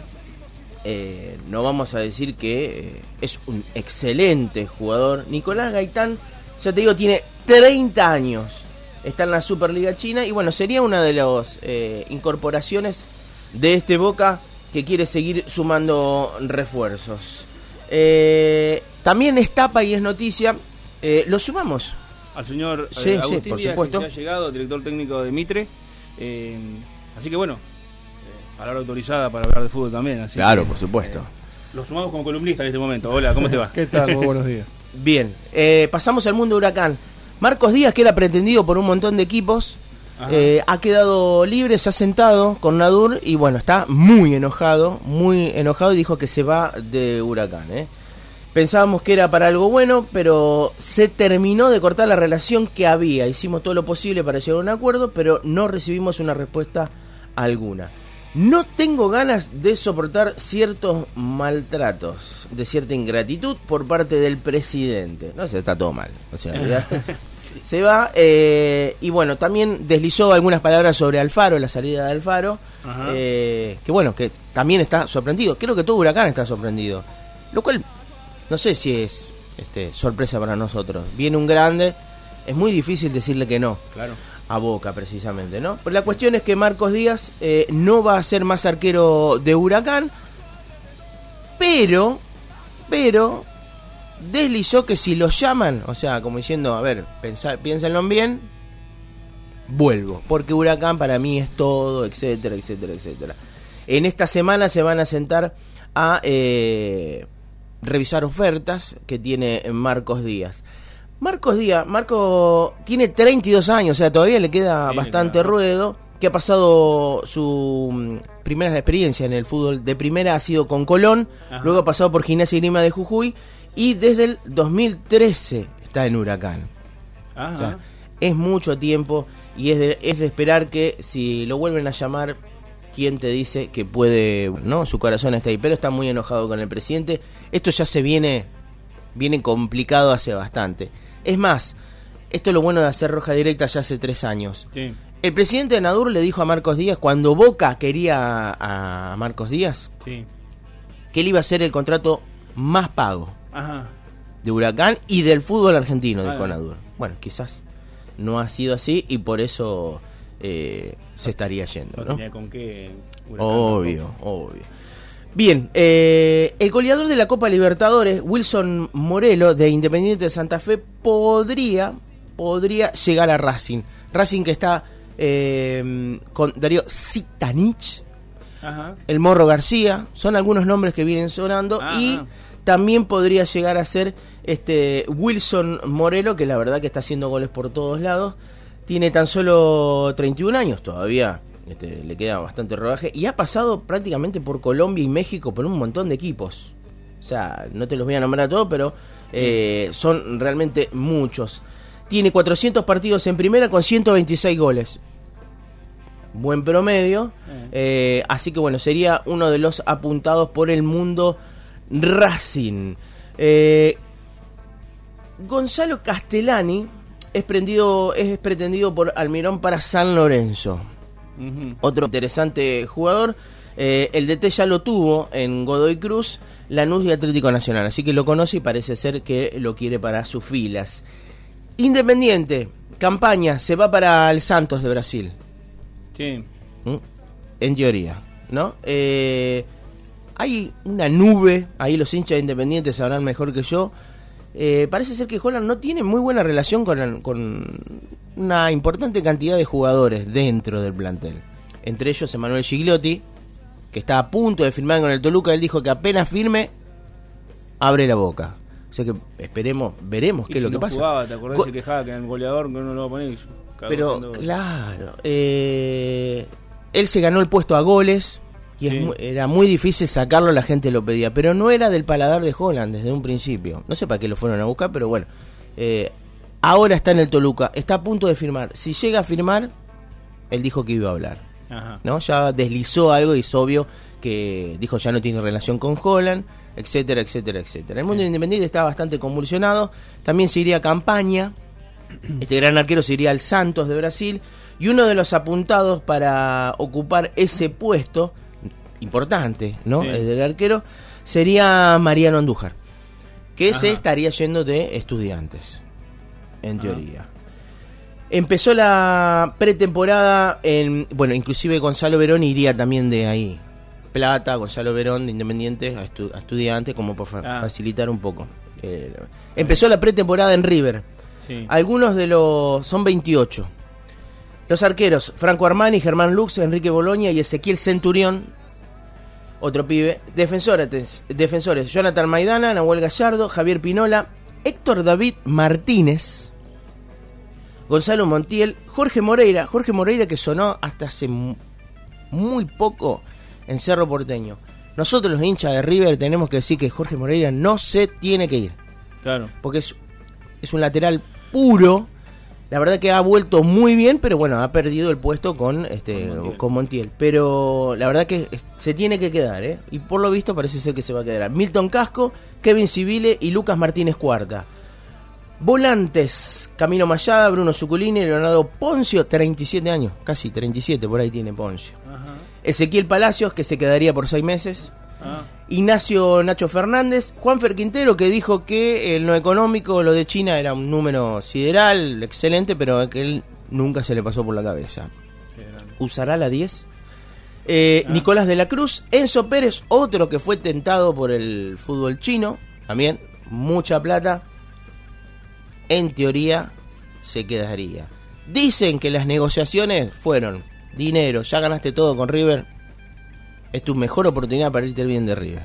eh, no vamos a decir que eh, es un excelente jugador. Nicolás Gaitán, ya te digo, tiene treinta años. Está en la Superliga China y bueno, sería una de las eh, incorporaciones de este Boca que quiere seguir sumando refuerzos. Eh, también es tapa y es noticia. Eh, lo sumamos. Al señor eh, sí, Agustín sí, por Díaz, supuesto. que ya ha llegado, director técnico de Mitre. Eh, así que bueno, eh, palabra autorizada para hablar de fútbol también. Así claro, que, por supuesto. Eh, lo sumamos como columnista en este momento. Hola, ¿cómo te va? ¿Qué tal? Muy buenos días. Bien, eh, pasamos al mundo Huracán. Marcos Díaz, que era pretendido por un montón de equipos, eh, ha quedado libre, se ha sentado con Nadur y bueno, está muy enojado, muy enojado y dijo que se va de Huracán. ¿eh? Pensábamos que era para algo bueno, pero se terminó de cortar la relación que había. Hicimos todo lo posible para llegar a un acuerdo, pero no recibimos una respuesta alguna. No tengo ganas de soportar ciertos maltratos, de cierta ingratitud por parte del presidente. No sé, está todo mal. O sea, ya sí. se va. Eh, y bueno, también deslizó algunas palabras sobre Alfaro, la salida de Alfaro. Eh, que bueno, que también está sorprendido. Creo que todo Huracán está sorprendido. Lo cual, no sé si es este, sorpresa para nosotros. Viene un grande, es muy difícil decirle que no. Claro. A Boca, precisamente, ¿no? Pero la cuestión es que Marcos Díaz eh, no va a ser más arquero de Huracán, pero, pero, deslizó que si lo llaman, o sea, como diciendo, a ver, pensá, piénsenlo bien, vuelvo, porque Huracán para mí es todo, etcétera, etcétera, etcétera. En esta semana se van a sentar a eh, revisar ofertas que tiene Marcos Díaz. Marcos Díaz, Marco tiene treinta y dos años, o sea, todavía le queda sí, bastante claro. ruedo, que ha pasado su primera experiencia en el fútbol de primera, ha sido con Colón, Ajá. luego ha pasado por Gimnasia y Grima de Jujuy, y desde el dos mil trece está en Huracán. Ajá. O sea, es mucho tiempo, y es de, es de esperar que si lo vuelven a llamar, ¿quién te dice que puede, no? Su corazón está ahí, pero está muy enojado con el presidente. Esto ya se viene, viene complicado hace bastante. Es más, esto es lo bueno de hacer Roja Directa ya hace tres años. Sí. El presidente de Nadur le dijo a Marcos Díaz, cuando Boca quería a Marcos Díaz, sí. que él iba a ser el contrato más pago Ajá. de Huracán y del fútbol argentino, ah, dijo Nadur. Bueno, quizás no ha sido así y por eso eh, se estaría yendo, ¿no? No tenía con qué Huracán Obvio, tampoco. obvio. Bien, eh, el goleador de la Copa Libertadores, Wilson Morelo, de Independiente de Santa Fe, podría, podría llegar a Racing. Racing que está eh, con Darío Zitanich, Ajá. el Morro García, son algunos nombres que vienen sonando. Ajá. Y también podría llegar a ser este Wilson Morelo, que la verdad que está haciendo goles por todos lados. Tiene tan solo treinta y un años todavía. Este, le queda bastante rodaje y ha pasado prácticamente por Colombia y México por un montón de equipos. O sea, no te los voy a nombrar a todos, pero Eh, son realmente muchos. Tiene cuatrocientos partidos en primera con ciento veintiséis goles. Buen promedio. Eh, así que bueno, sería uno de los apuntados por el mundo Racing. Eh, Gonzalo Castellani es, prendido, es pretendido por Almirón para San Lorenzo. Uh-huh. Otro interesante jugador. Eh, el D T ya lo tuvo en Godoy Cruz, Lanús y Atlético Nacional, así que lo conoce y parece ser que lo quiere para sus filas. Independiente, campaña, se va para el Santos de Brasil. Sí. ¿Mm? En teoría, ¿no? Eh, hay una nube, ahí los hinchas de Independiente sabrán mejor que yo. Eh, parece ser que Holland no tiene muy buena relación con, con una importante cantidad de jugadores dentro del plantel. Entre ellos Emanuel Gigliotti, que está a punto de firmar con el Toluca. Él dijo que apenas firme, abre la boca. O sea que esperemos, veremos qué es si lo que no pasa. Jugaba, ¿te acordás? Co- Se quejaba que en el goleador que uno lo va a poner. Pero, siendo... claro, eh, él se ganó el puesto a goles y sí. es muy, era muy difícil sacarlo, la gente lo pedía. Pero no era del paladar de Holland desde un principio. No sé para qué lo fueron a buscar, pero bueno. Eh, ahora está en el Toluca, está a punto de firmar. Si llega a firmar, él dijo que iba a hablar. Ajá. ¿No? Ya deslizó algo y es obvio que dijo ya no tiene relación con Holland, etcétera, etcétera, etcétera. El mundo sí. independiente está bastante convulsionado. También se iría a Campaña. Este gran arquero se iría al Santos de Brasil. Y uno de los apuntados para ocupar ese puesto importante, ¿no? Sí. El del arquero sería Mariano Andújar, que Ajá. se estaría yendo de Estudiantes, en Ajá. teoría. Empezó la pretemporada en... Bueno, inclusive Gonzalo Verón iría también de ahí. Plata, Gonzalo Verón de Independiente a, estu- a Estudiantes, como para fa- ah. facilitar un poco. Eh, empezó la pretemporada en River. Sí. Algunos de los... Son veintiocho. Los arqueros, Franco Armani, Germán Lux, Enrique Boloña y Ezequiel Centurión. Otro pibe. Defensores, defensores Jonathan Maidana, Nahuel Gallardo, Javier Pinola, Héctor David Martínez, Gonzalo Montiel, Jorge Moreira, Jorge Moreira que sonó hasta hace muy poco en Cerro Porteño. Nosotros los hinchas de River tenemos que decir que Jorge Moreira no se tiene que ir. Claro. Porque es, es un lateral puro. La verdad que ha vuelto muy bien, pero bueno, ha perdido el puesto con este con Montiel. Con Montiel. Pero la verdad que se tiene que quedar, ¿eh? Y por lo visto parece ser que se va a quedar. Milton Casco, Kevin Civile y Lucas Martínez Cuarta. Volantes, Camilo Mayada, Bruno Zuculini, Leonardo Poncio, treinta y siete años, casi treinta y siete, por ahí tiene Poncio. Ajá. Ezequiel Palacios, que se quedaría por seis meses. Ah. Ignacio Nacho Fernández, Juanfer Quintero, que dijo que en lo económico, lo de China era un número sideral, excelente, pero que él nunca se le pasó por la cabeza. ¿Usará la diez? Eh, ah. Nicolás de la Cruz, Enzo Pérez, otro que fue tentado por el fútbol chino, también mucha plata. En teoría se quedaría. Dicen que las negociaciones fueron dinero, ya ganaste todo con River, es tu mejor oportunidad para irte bien de River.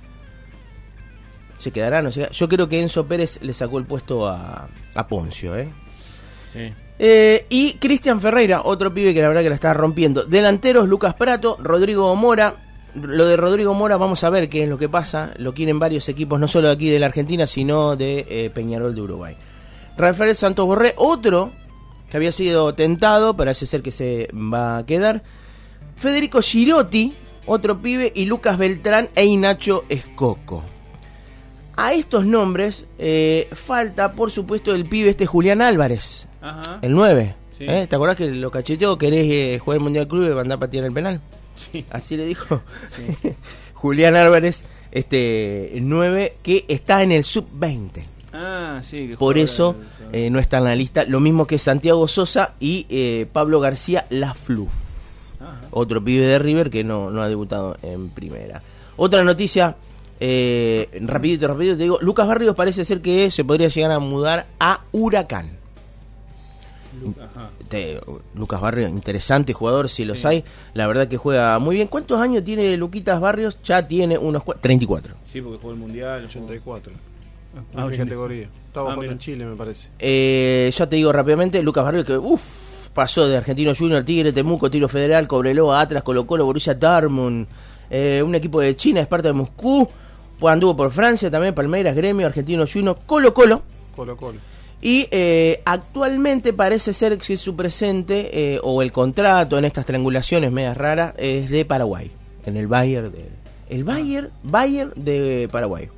¿Se quedará? No se quedará. Yo creo que Enzo Pérez le sacó el puesto a, a Poncio, ¿eh? Sí. Eh, y Cristian Ferreira, otro pibe que la verdad que la está rompiendo. Delanteros, Lucas Prato, Rodrigo Mora. Lo de Rodrigo Mora, vamos a ver qué es lo que pasa. Lo quieren varios equipos, no solo de aquí de la Argentina, sino de eh, Peñarol de Uruguay. Rafael Santos Borré, otro que había sido tentado, parece ser que se va a quedar. Federico Girotti, otro pibe, y Lucas Beltrán e Inacho Escoco. A estos nombres eh, falta, por supuesto, el pibe este Julián Álvarez. Ajá. El nueve. Sí. ¿Eh? ¿Te acordás que lo cacheteó? ¿Querés eh, jugar el Mundial Club y mandar a patear el penal? Sí. Así le dijo. Sí. Julián Álvarez, este nueve, que está en el sub veinte. Ah, sí. Que por eso eh, no está en la lista. Lo mismo que Santiago Sosa y eh, Pablo García Lafluf. Ajá. Otro pibe de River que no, no ha debutado en primera. Otra noticia, eh, rapidito, rapidito te digo. Lucas Barrios parece ser que se podría llegar a mudar a Huracán. Ajá. Te, Lucas Barrios, interesante jugador, si los sí. hay. La verdad que juega muy bien. ¿Cuántos años tiene Luquitas Barrios? Ya tiene unos treinta y cuatro. Sí, porque jugó el Mundial. ochenta y cuatro. Ah, mi categoría. Estaba ah, jugando en Chile, me parece. Eh, ya te digo rápidamente, Lucas Barrios, que uff, pasó de Argentino Junior, Tigre, Temuco, Tiro Federal, Cobreloa, Atlas, Colo Colo, Borussia Dortmund, eh, un equipo de China, Esparta de Moscú, pues anduvo por Francia también, Palmeiras, Gremio, Argentinos Juniors, Colo Colo. Colo Colo. Y eh, actualmente parece ser que su presente eh, o el contrato en estas triangulaciones medias raras es de Paraguay, en el Bayern de el Bayern, Bayern de Paraguay.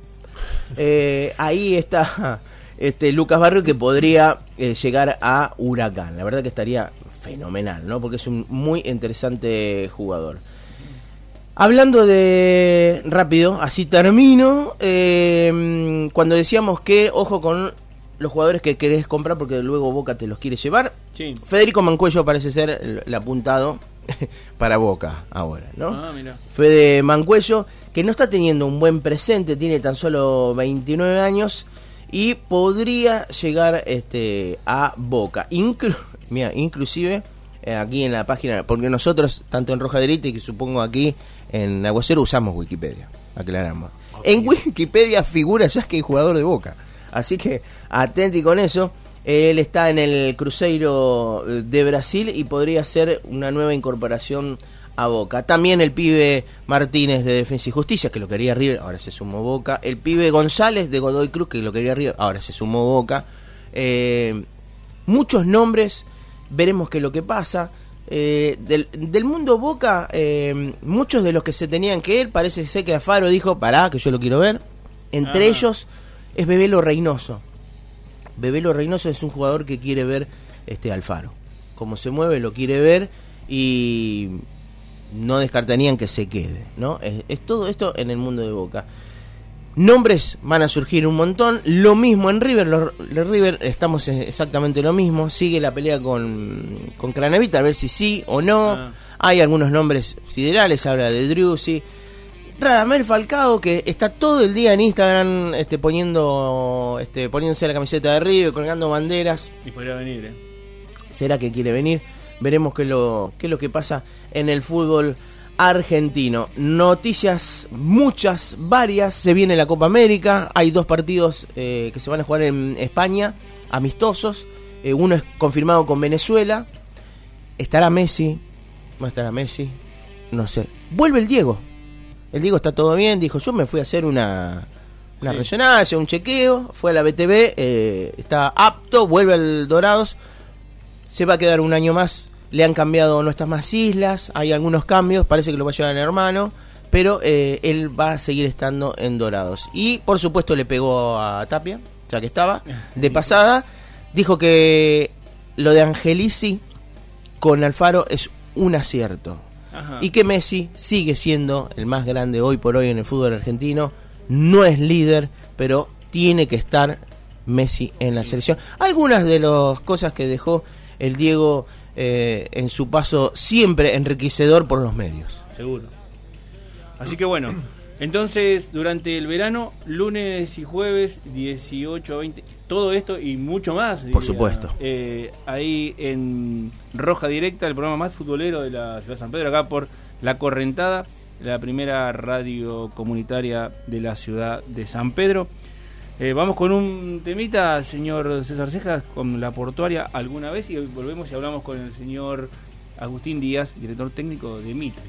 Eh, ahí está este Lucas Barrios, que podría eh, llegar a Huracán. La verdad que estaría fenomenal, ¿no? Porque es un muy interesante jugador. Hablando de rápido, así termino. Eh, cuando decíamos que ojo con los jugadores que querés comprar porque luego Boca te los quiere llevar. Sí. Federico Mancuello parece ser el, el apuntado para Boca ahora, ¿no? Ah, mira. Fede Mancuello, que no está teniendo un buen presente, tiene tan solo veintinueve años y podría llegar este a Boca. Inclu Mira, inclusive eh, aquí en la página, porque nosotros, tanto en Roja Derita y que supongo aquí en Aguacero, usamos Wikipedia, aclaramos. Okay. En Wikipedia figura ya que hay jugador de Boca, así que atenti con eso. Él está en el Cruzeiro de Brasil y podría ser una nueva incorporación a Boca. También el pibe Martínez de Defensa y Justicia, que lo quería River, ahora se sumó Boca. El pibe González de Godoy Cruz, que lo quería River, ahora se sumó Boca. Eh, muchos nombres. Veremos qué es lo que pasa. Eh, del, del mundo Boca, eh, muchos de los que se tenían que ir, parece ser que Alfaro dijo, pará, que yo lo quiero ver. Entre ah. ellos es Bebelo Reynoso. Bebelo Reynoso es un jugador que quiere ver este Alfaro. Cómo se mueve, lo quiere ver y no descartarían que se quede, ¿no? Es, es todo esto en el mundo de Boca. Nombres van a surgir un montón. Lo mismo en River. Los, los River estamos exactamente lo mismo. Sigue la pelea con, con Cranevita, a ver si sí o no. Ah. Hay algunos nombres siderales. Habla de Driussi. Radamel Falcao, que está todo el día en Instagram este, poniendo este, poniéndose la camiseta de River, colgando banderas. Y podría venir, ¿eh? ¿Será que quiere venir? Veremos qué es lo, qué es lo que pasa en el fútbol argentino. Noticias muchas, varias. Se viene la Copa América. Hay dos partidos eh, que se van a jugar en España, amistosos. Eh, uno es confirmado con Venezuela. ¿Estará Messi? ¿No estará Messi? No sé. Vuelve el Diego. El Diego está todo bien. Dijo, yo me fui a hacer una, una sí. resonancia, un chequeo. Fue a la B T V. Eh, está apto. Vuelve al Dorados. Se va a quedar un año más. Le han cambiado nuestras más islas, hay algunos cambios, parece que lo va a llevar el hermano, pero eh, él va a seguir estando en Dorados. Y por supuesto le pegó a Tapia, ya que estaba, de pasada, dijo que lo de Angelici con Alfaro es un acierto. Ajá. Y que Messi sigue siendo el más grande hoy por hoy en el fútbol argentino, no es líder, pero tiene que estar Messi en la selección. Algunas de las cosas que dejó el Diego Eh, en su paso siempre enriquecedor por los medios. Seguro. Así que bueno, entonces durante el verano, lunes y jueves, dieciocho a veinte, todo esto y mucho más. Por diría, supuesto. Eh, ahí en Roja Directa, el programa más futbolero de la ciudad de San Pedro, acá por La Correntada, la primera radio comunitaria de la ciudad de San Pedro. Eh, vamos con un temita, señor César Cejas, con la portuaria alguna vez y volvemos y hablamos con el señor Agustín Díaz, director técnico de Mitre.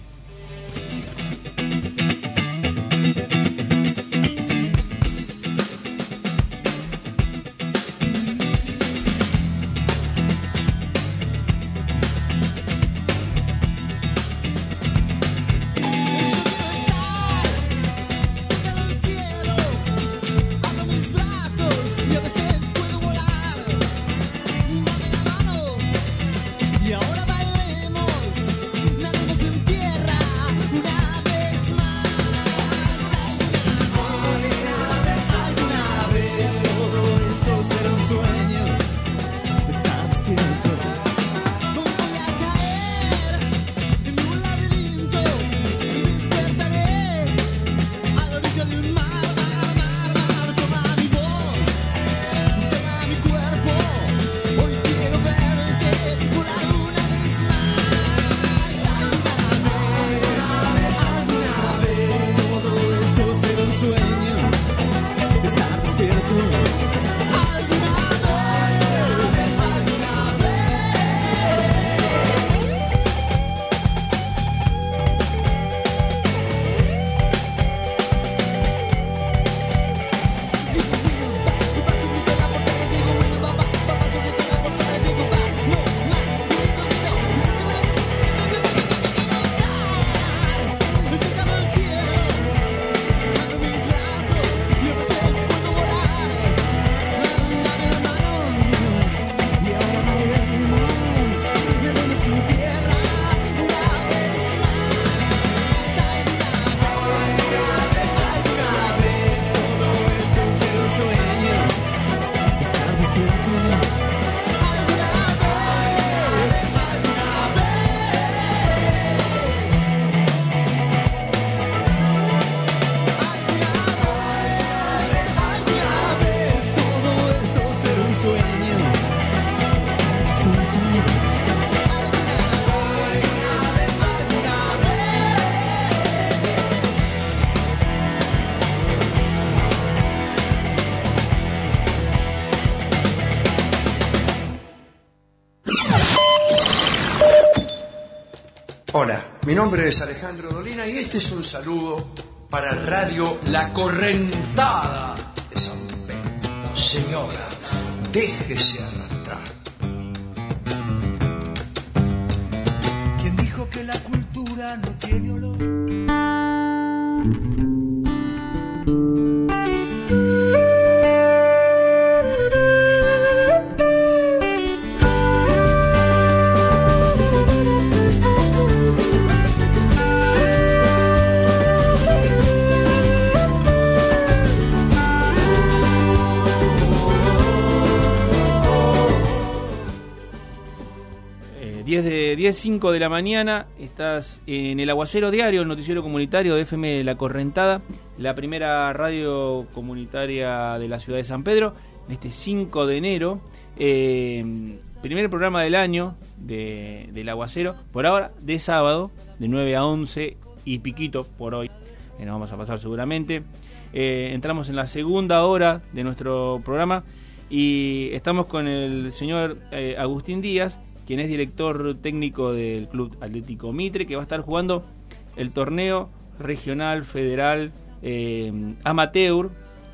Y ahora bailemos, nademos en tierra. Hola, mi nombre es Alejandro Dolina y este es un saludo para Radio La Correntada de San Pedro. Señora, déjese arrastrar. ¿Quién dijo que la cultura no tiene olor? diez cinco de la mañana, estás en el Aguacero Diario, el noticiero comunitario de F M La Correntada, la primera radio comunitaria de la ciudad de San Pedro, en este cinco de enero, eh, primer programa del año de, del Aguacero, por ahora de sábado, de nueve a once y piquito por hoy, que nos vamos a pasar seguramente. Eh, entramos en la segunda hora de nuestro programa y estamos con el señor eh, Agustín Díaz, quien es director técnico del Club Atlético Mitre, que va a estar jugando el torneo regional, federal, eh, amateur,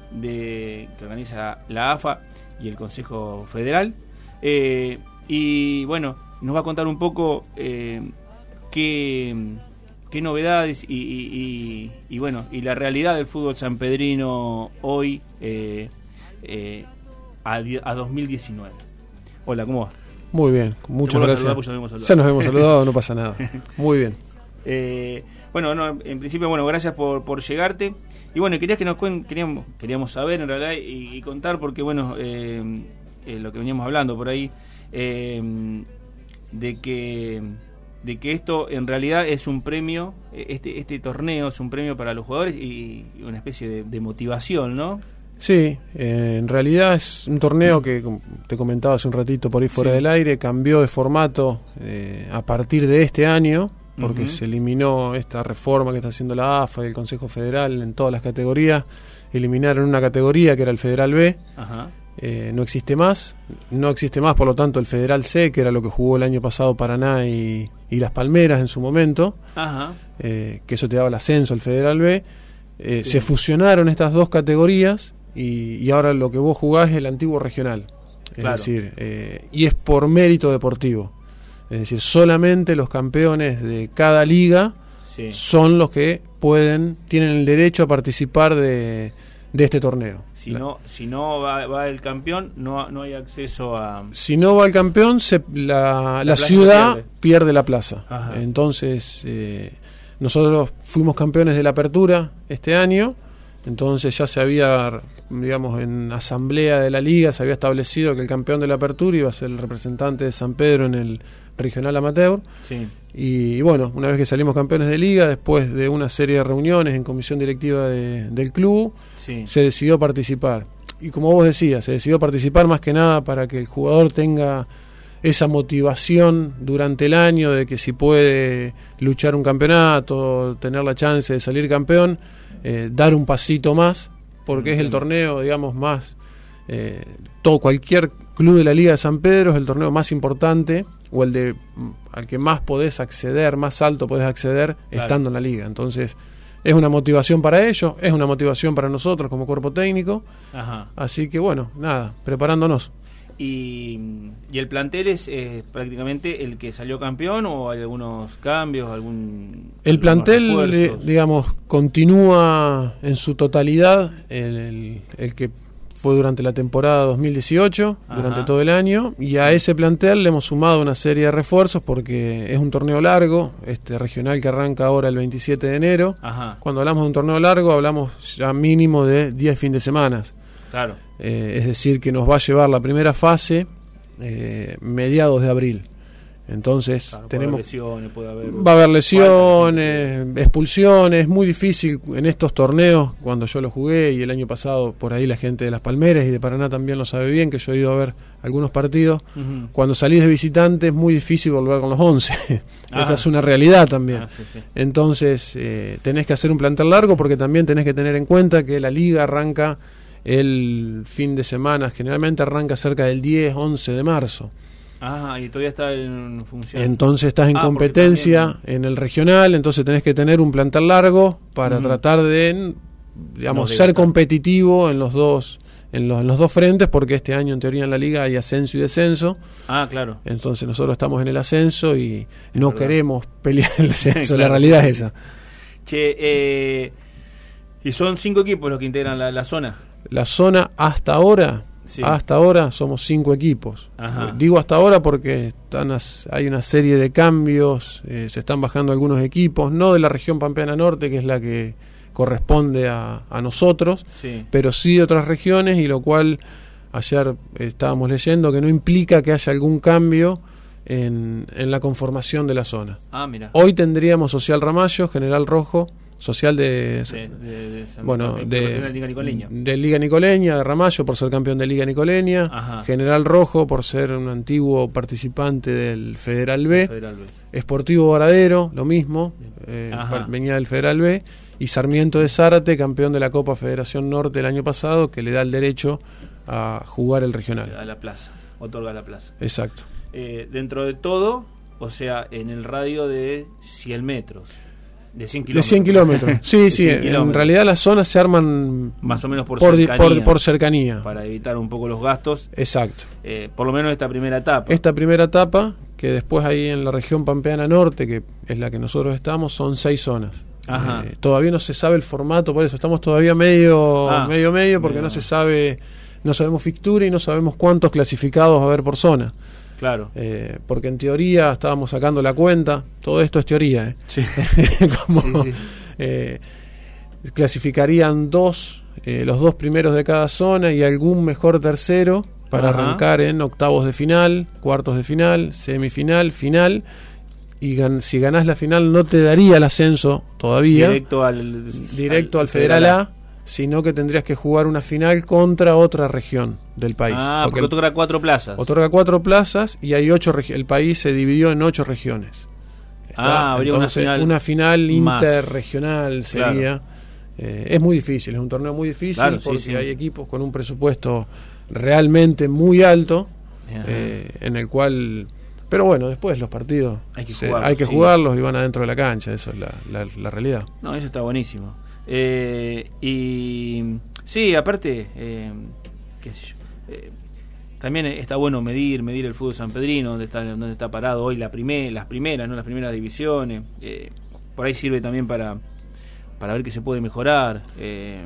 de, que organiza la A F A y el Consejo Federal. Eh, y bueno, nos va a contar un poco eh, qué, qué novedades y, y, y, y bueno, y la realidad del fútbol sanpedrino hoy eh, eh, a, a dos mil diecinueve. Hola, ¿cómo va? Muy bien, muchas gracias. Saludar, pues ya, nos ya nos hemos saludado, no pasa nada. Muy bien. Eh, bueno, no, en principio, bueno, gracias por, por llegarte. Y bueno, querías que nos cuen, queríamos, queríamos saber en realidad y, y contar, porque bueno, eh, eh, lo que veníamos hablando por ahí, eh, de que de que esto en realidad es un premio, este este torneo es un premio para los jugadores y, y una especie de, de motivación, ¿no? Sí, eh, en realidad es un torneo que, como te comentaba hace un ratito por ahí fuera sí. del aire, cambió de formato eh, a partir de este año, porque uh-huh. se eliminó esta reforma que está haciendo la A F A y el Consejo Federal en todas las categorías. Eliminaron una categoría que era el Federal B, uh-huh. eh, no existe más, no existe más por lo tanto el Federal C, que era lo que jugó el año pasado Paraná y, y Las Palmeras en su momento, uh-huh. eh, que eso te daba el ascenso al Federal B. Eh, sí. Se fusionaron estas dos categorías. Y, y ahora lo que vos jugás es el antiguo regional, es claro. decir, eh, y es por mérito deportivo, es decir, solamente los campeones de cada liga sí. son los que pueden, tienen el derecho a participar de, de este torneo. Si la, no, si no va, va el campeón, no, no hay acceso a... Si no va el campeón, se, la, la, la ciudad pierde. pierde la plaza. Ajá. Entonces, eh, nosotros fuimos campeones de la apertura este año. Entonces ya se había, digamos, en asamblea de la liga se había establecido que el campeón de la apertura iba a ser el representante de San Pedro en el regional amateur. Sí. Y, y bueno, una vez que salimos campeones de liga, después de una serie de reuniones en comisión directiva de, del club, sí. se decidió participar. Y como vos decías, se decidió participar más que nada para que el jugador tenga esa motivación durante el año de que si puede luchar un campeonato, tener la chance de salir campeón, Eh, dar un pasito más, porque es el torneo, digamos, más eh, todo cualquier club de la Liga de San Pedro es el torneo más importante o el de al que más podés acceder, más alto podés acceder claro. estando en la liga. Entonces es una motivación para ellos, es una motivación para nosotros como cuerpo técnico. Ajá. Así que bueno, nada, preparándonos. Y, y el plantel es eh, prácticamente el que salió campeón, o hay algunos cambios, algún el plantel eh, digamos continúa en su totalidad el, el, el que fue durante la temporada dos mil dieciocho, Ajá. durante todo el año, y sí. a ese plantel le hemos sumado una serie de refuerzos porque es un torneo largo, este regional que arranca ahora el veintisiete de enero. Ajá. Cuando hablamos de un torneo largo hablamos ya mínimo de diez fines de semana. Claro. Eh, es decir, que nos va a llevar la primera fase eh, mediados de abril. Entonces claro, tenemos puede haber lesiones, puede haber, va a haber lesiones, falta, expulsiones. Es muy difícil en estos torneos. Cuando yo lo jugué y el año pasado por ahí la gente de Las Palmeras y de Paraná también lo sabe bien, que yo he ido a ver algunos partidos. Uh-huh. Cuando salís de visitante es muy difícil volver con los once. Esa es una realidad también. Ah, sí, sí. Entonces eh, tenés que hacer un plantel largo, porque también tenés que tener en cuenta que la liga arranca el fin de semana, generalmente arranca cerca del diez, once de marzo. Ah, y todavía está en función. Entonces estás en ah, competencia también... en el regional, entonces tenés que tener un plantel largo para mm. tratar de, digamos, no ser estar. competitivo en los dos en los, en los dos frentes, porque este año en teoría en la liga hay ascenso y descenso. Ah, claro. Entonces nosotros estamos en el ascenso y no verdad. queremos pelear el descenso, Claro, la realidad sí, es sí. esa. Che, eh, y son cinco equipos los que integran la, la zona. La zona hasta ahora, Sí. hasta ahora somos cinco equipos. Ajá. Eh, Digo hasta ahora porque están as- hay una serie de cambios, eh, se están bajando algunos equipos, no de la región Pampeana Norte, que es la que corresponde a, a nosotros, Sí. pero sí de otras regiones, y lo cual ayer eh, estábamos leyendo que no implica que haya algún cambio en, en la conformación de la zona. Ah, mira. Hoy tendríamos Social Ramallo, General Rojo, Social de, De, de, de San- bueno, de, de, de Liga Nicoleña. de Liga Nicoleña, de Ramallo por ser campeón de Liga Nicoleña, Ajá. General Rojo por ser un antiguo participante del Federal B, Federal B. Sportivo Varadero, lo mismo, eh, Ajá. venía del Federal B, y Sarmiento de Zárate, campeón de la Copa Federación Norte el año pasado, que le da el derecho a jugar el regional. A la plaza, otorga la plaza. Exacto. Eh, dentro de todo, o sea, en el radio de cien metros. De cien De kilómetros. cien kilómetros. Sí, De sí, cien en kilómetros. realidad las zonas se arman Más o menos por, por, di- cercanía, por, por cercanía. para evitar un poco los gastos. Exacto. Eh, por lo menos esta primera etapa. Esta primera etapa, que después ahí en la región Pampeana Norte, que es la que nosotros estamos, son seis zonas. Ajá. Eh, todavía no se sabe el formato, por eso estamos todavía medio Ah, medio medio, porque medio. no se sabe, no sabemos fixtura y no sabemos cuántos clasificados va a haber por zona. Claro. Eh, porque en teoría estábamos sacando la cuenta, todo esto es teoría, ¿eh? Sí. Como, Sí, sí. eh, clasificarían dos, eh, los dos primeros de cada zona y algún mejor tercero para Ajá. arrancar en octavos de final, cuartos de final, semifinal, final, y gan- si ganás la final no te daría el ascenso todavía Directo al, directo al Federal A, sino que tendrías que jugar una final contra otra región del país. Ah, porque, el- otorga cuatro plazas. otorga cuatro plazas y hay ocho regi- el país se dividió en ocho regiones. Ah, habría una Entonces, final una final más. interregional sería. Eh, es muy difícil, es un torneo muy difícil, Claro, sí, porque sí. hay equipos con un presupuesto realmente muy alto, Ajá. eh, en el cual... Pero bueno, después los partidos Hay que se- jugarlos, hay que sí. jugarlos y van adentro de la cancha, eso es la, la, la realidad. No, eso está buenísimo. Eh, y sí, aparte, eh, qué sé yo, eh, también está bueno medir, medir el fútbol sanpedrino, donde está, donde está parado hoy la primer, las primeras, no las primeras divisiones. Eh, por ahí sirve también para, para ver qué se puede mejorar. Eh,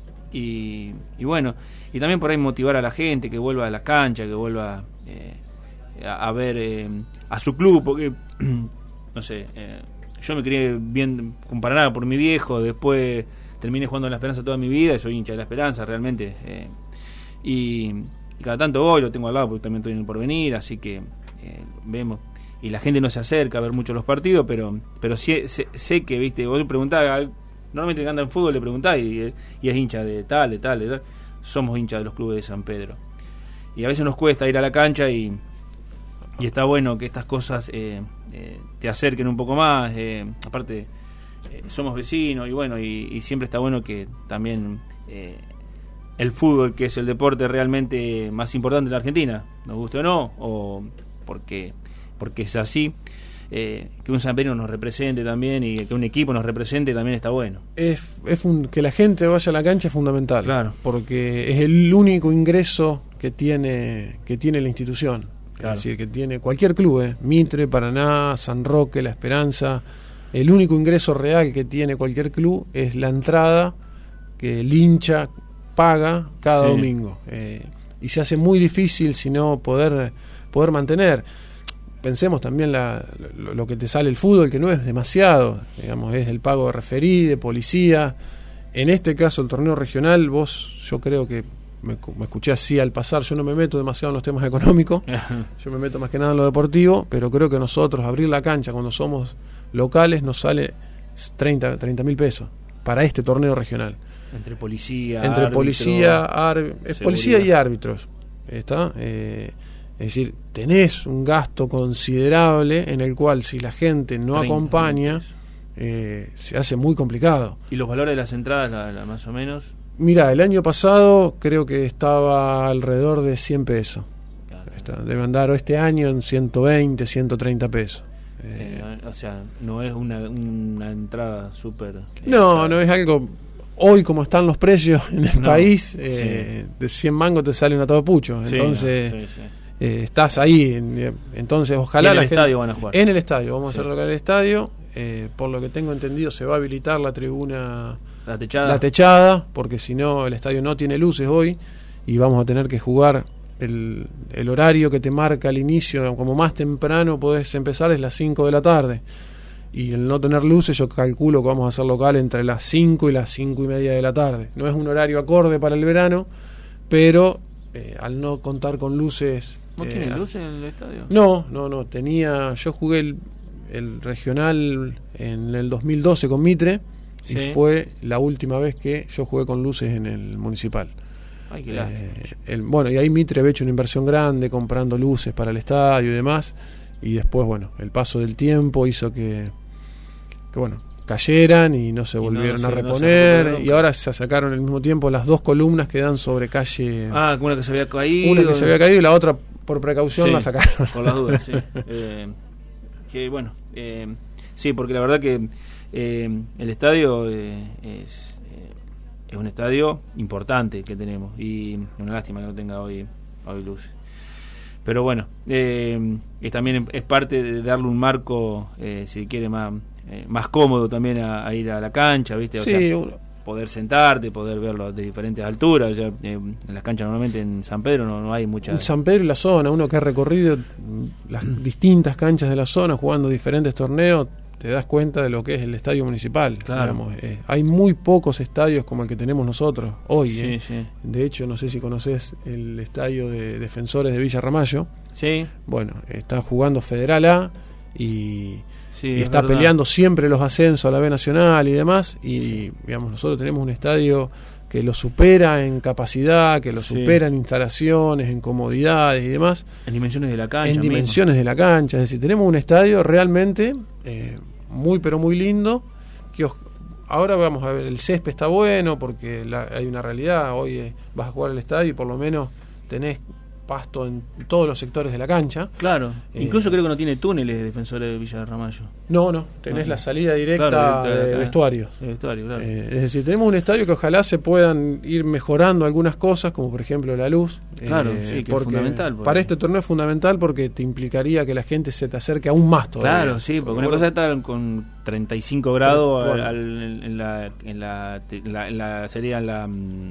y, y bueno, y también por ahí motivar a la gente que vuelva a la cancha, que vuelva eh, a, a ver eh, a su club, porque no sé, eh, yo me crié bien con Paraná por mi viejo, después terminé jugando en La Esperanza toda mi vida, soy hincha de La Esperanza realmente, eh, y, y cada tanto voy, lo tengo al lado porque también estoy en el Porvenir, así que eh, vemos, y la gente no se acerca a ver mucho los partidos, pero pero sí, sé, sé que, viste, vos le preguntás, al- normalmente el que anda en fútbol le preguntás y, y es hincha de tal, de tal, de tal, somos hinchas de los clubes de San Pedro, y a veces nos cuesta ir a la cancha y y está bueno que estas cosas eh, eh, te acerquen un poco más, eh, aparte eh, somos vecinos y bueno, y, y siempre está bueno que también eh, el fútbol, que es el deporte realmente más importante de la Argentina, nos guste o no, o porque porque es así, eh, que un sanpeño nos represente también y que un equipo nos represente también está bueno. Es, es fun- que la gente vaya a la cancha es fundamental, Claro. porque es el único ingreso que tiene que tiene la institución. Claro. Es decir, que tiene cualquier club, eh, Mitre, Paraná, San Roque, La Esperanza, el único ingreso real que tiene cualquier club es la entrada que el hincha paga cada Sí. domingo. Eh, y se hace muy difícil si no poder, poder mantener. Pensemos también la, lo, lo que te sale el fútbol, que no es demasiado, digamos, es el pago de referí, de policía. En este caso, el torneo regional, vos, yo creo que me, me escuché así al pasar, yo no me meto demasiado en los temas económicos, yo me meto más que nada en lo deportivo, pero creo que nosotros abrir la cancha cuando somos locales nos sale treinta mil pesos para este torneo regional. Entre policía, Entre árbitro, policía, ar- es policía y seguridad. árbitros. ¿Está? Eh, es decir, tenés un gasto considerable en el cual si la gente no treinta acompaña, pesos. eh, se hace muy complicado. ¿Y los valores de las entradas, la, la más o menos? Mira, el año pasado creo que estaba alrededor de cien pesos. Claro, está, debe andar este año en ciento veinte, ciento treinta pesos. Eh, eh, o sea, no es una, una entrada súper... No, no es algo... Hoy como están los precios en el no, país, eh, sí. de cien mangos te sale un atado pucho. Entonces, sí, no, sí, sí. Eh, estás ahí. En, entonces, ojalá... ¿Y en la el gente, estadio van a jugar? En el estadio, vamos sí. a hacerlo acá en el estadio. Eh, por lo que tengo entendido, se va a habilitar la tribuna... La techada. La techada, porque si no, el estadio no tiene luces hoy y vamos a tener que jugar... El, el horario que te marca al inicio, como más temprano podés empezar, es las cinco de la tarde. Y el no tener luces, yo calculo que vamos a hacer local entre las cinco y las cinco y media de la tarde. No es un horario acorde para el verano, pero eh, al no contar con luces... ¿No eh, tiene luces en el estadio? No, no, no. Tenía, yo jugué el, el regional en el dos mil doce con Mitre, sí. y fue la última vez que yo jugué con luces en el municipal. Ay, qué lástima. Eh, el, bueno, y ahí Mitre había hecho una inversión grande comprando luces para el estadio y demás, y después, bueno, el paso del tiempo hizo que, que bueno, cayeran y no se volvieron no, no, a reponer, no se y ahora se sacaron al mismo tiempo las dos columnas que dan sobre calle. Ah, una que se había caído. Una que se había caído y la otra, por precaución, sí, la sacaron. Por las dudas, sí. eh, que bueno, eh, sí, porque la verdad que eh, el estadio eh, es... es un estadio importante que tenemos y una lástima que no tenga hoy hoy luces, pero bueno, eh, es también es parte de darle un marco, eh, si quiere, más eh, más cómodo también a, a ir a la cancha, ¿viste? O sí, sea, uno... poder sentarte, poder verlo de diferentes alturas. O sea, eh, en las canchas normalmente en San Pedro no, no hay mucha... En San Pedro y la zona, uno que ha recorrido las distintas canchas de la zona jugando diferentes torneos, te das cuenta de lo que es el estadio municipal. Claro. Digamos, eh, hay muy pocos estadios como el que tenemos nosotros hoy. Sí, eh. sí. De hecho, no sé si conoces el estadio de Defensores de Villa Ramallo. Sí. Bueno, está jugando Federal A y, sí, y está verdad. peleando siempre los ascensos a la B Nacional y demás. Y sí. digamos, nosotros tenemos un estadio que lo supera en capacidad, que lo sí. supera en instalaciones, en comodidades y demás. En dimensiones de la cancha. En mismo. dimensiones de la cancha. Es decir, tenemos un estadio realmente... Eh, muy pero muy lindo, que os, ahora vamos a ver, el césped está bueno porque la, hay una realidad, hoy eh, vas a jugar al estadio y por lo menos tenés pasto en todos los sectores de la cancha. Claro, eh, incluso creo que no tiene túneles de Defensores de Villa de Ramallo. No, no, tenés no, la salida directa, claro, de, de vestuarios. De vestuario, claro. Eh, es decir, tenemos un estadio que ojalá se puedan ir mejorando algunas cosas, como por ejemplo la luz. Claro, eh, sí, que porque es fundamental. Porque... Para este torneo es fundamental porque te implicaría que la gente se te acerque aún más todavía. Claro, sí, porque, porque una cosa está con treinta y cinco grados bueno. al, al, en, la, en, la, en, la, en la sería la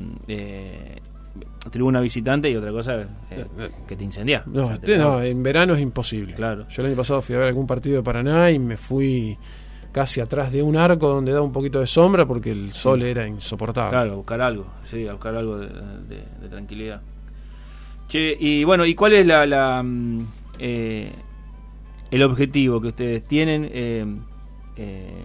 eh, tribuna visitante y otra cosa eh, que te incendia. No, o sea, te no, en verano es imposible. Claro. Yo el año pasado fui a ver algún partido de Paraná y me fui casi atrás de un arco donde da un poquito de sombra porque el sol sí. era insoportable. Claro, a buscar algo, sí, a buscar algo de, de, de tranquilidad. Che, y bueno, ¿y cuál es la, la eh, el objetivo que ustedes tienen eh, eh,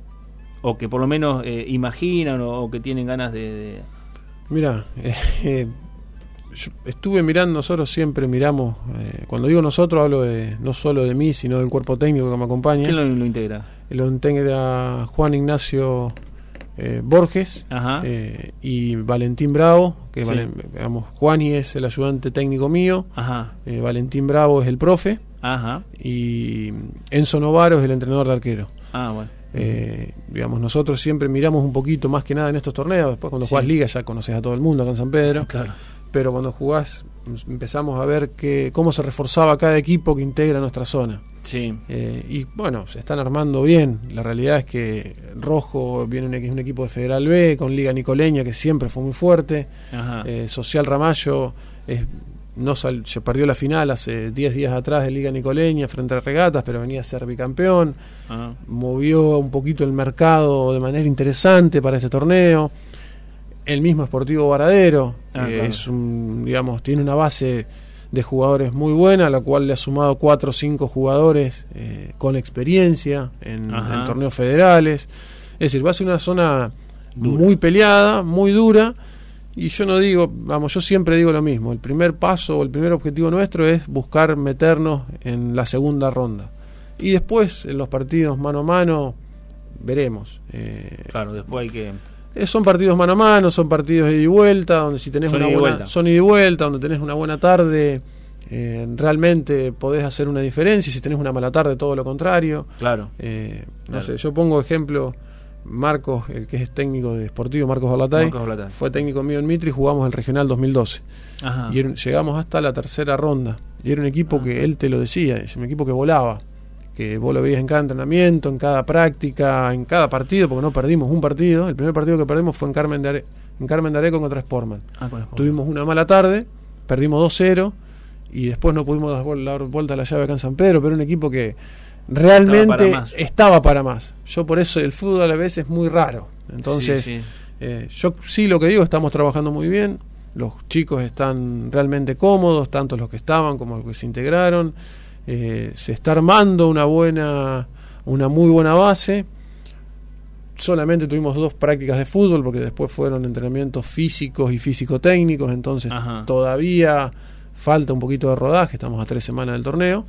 o que por lo menos eh, imaginan o, o que tienen ganas de... de... Mira, eh, eh, yo estuve mirando, nosotros siempre miramos, eh, cuando digo nosotros hablo de no solo de mí, sino del cuerpo técnico que me acompaña. ¿Quién lo, lo integra? Lo integra Juan Ignacio eh, Borges eh, y Valentín Bravo, que sí. valen, digamos, Juani es el ayudante técnico mío, Ajá. Eh, Valentín Bravo es el profe, Ajá. y Enzo Novaro es el entrenador de arquero. Ah, bueno. Eh, digamos, nosotros siempre miramos un poquito más que nada en estos torneos. Después cuando sí. jugás liga ya conoces a todo el mundo acá en San Pedro, claro. pero cuando jugás empezamos a ver que, cómo se reforzaba cada equipo que integra nuestra zona. Sí. Eh, y bueno, se están armando bien. La realidad es que Rojo viene un, un equipo de Federal B con Liga Nicoleña que siempre fue muy fuerte. eh, Social Ramallo es, no sal, se perdió la final hace diez días atrás de Liga Nicoleña frente a Regatas, pero venía a ser bicampeón. Ajá. Movió un poquito el mercado de manera interesante para este torneo. El mismo Sportivo Varadero ah, eh, claro. es un, digamos, tiene una base de jugadores muy buena, a la cual le ha sumado cuatro o cinco jugadores eh, con experiencia en, en torneos federales. Es decir, va a ser una zona dura. Muy peleada, muy dura. Y yo no digo, vamos, yo siempre digo lo mismo. El primer paso o el primer objetivo nuestro es buscar meternos en la segunda ronda. Y después, en los partidos mano a mano, veremos. Eh, claro, después hay que... Eh, son partidos mano a mano, son partidos de ida y vuelta, donde si tenés son una ida y buena, vuelta. son ida y vuelta, donde tenés una buena tarde, eh, realmente podés hacer una diferencia. Si tenés una mala tarde, todo lo contrario. Claro. Eh, no claro. sé, yo pongo ejemplo, Marcos, el que es técnico de Sportivo, Marcos Barlatay, Marcos Barlatay. fue técnico mío en Mitre y jugamos el Regional dos mil doce. Ajá. Y era, llegamos hasta la tercera ronda. Y era un equipo Ajá. que él te lo decía, es un equipo que volaba, que vos lo veías en cada entrenamiento, en cada práctica, en cada partido, porque no perdimos un partido. El primer partido que perdimos fue en Carmen de, Are, en Carmen de Areco contra Sportman. Ah, con Sportman. Tuvimos una mala tarde, perdimos dos cero y después no pudimos dar vuelta a la llave acá en San Pedro, pero era un equipo que realmente estaba para más. Estaba para más. Yo por eso el fútbol a la vez es muy raro. Entonces, sí, sí. Eh, yo sí lo que digo, estamos trabajando muy bien. Los chicos están realmente cómodos, tanto los que estaban como los que se integraron. Eh, se está armando una buena, una muy buena base. Solamente tuvimos dos prácticas de fútbol porque después fueron entrenamientos físicos y físico-técnicos, entonces Ajá. todavía falta un poquito de rodaje, estamos a tres semanas del torneo.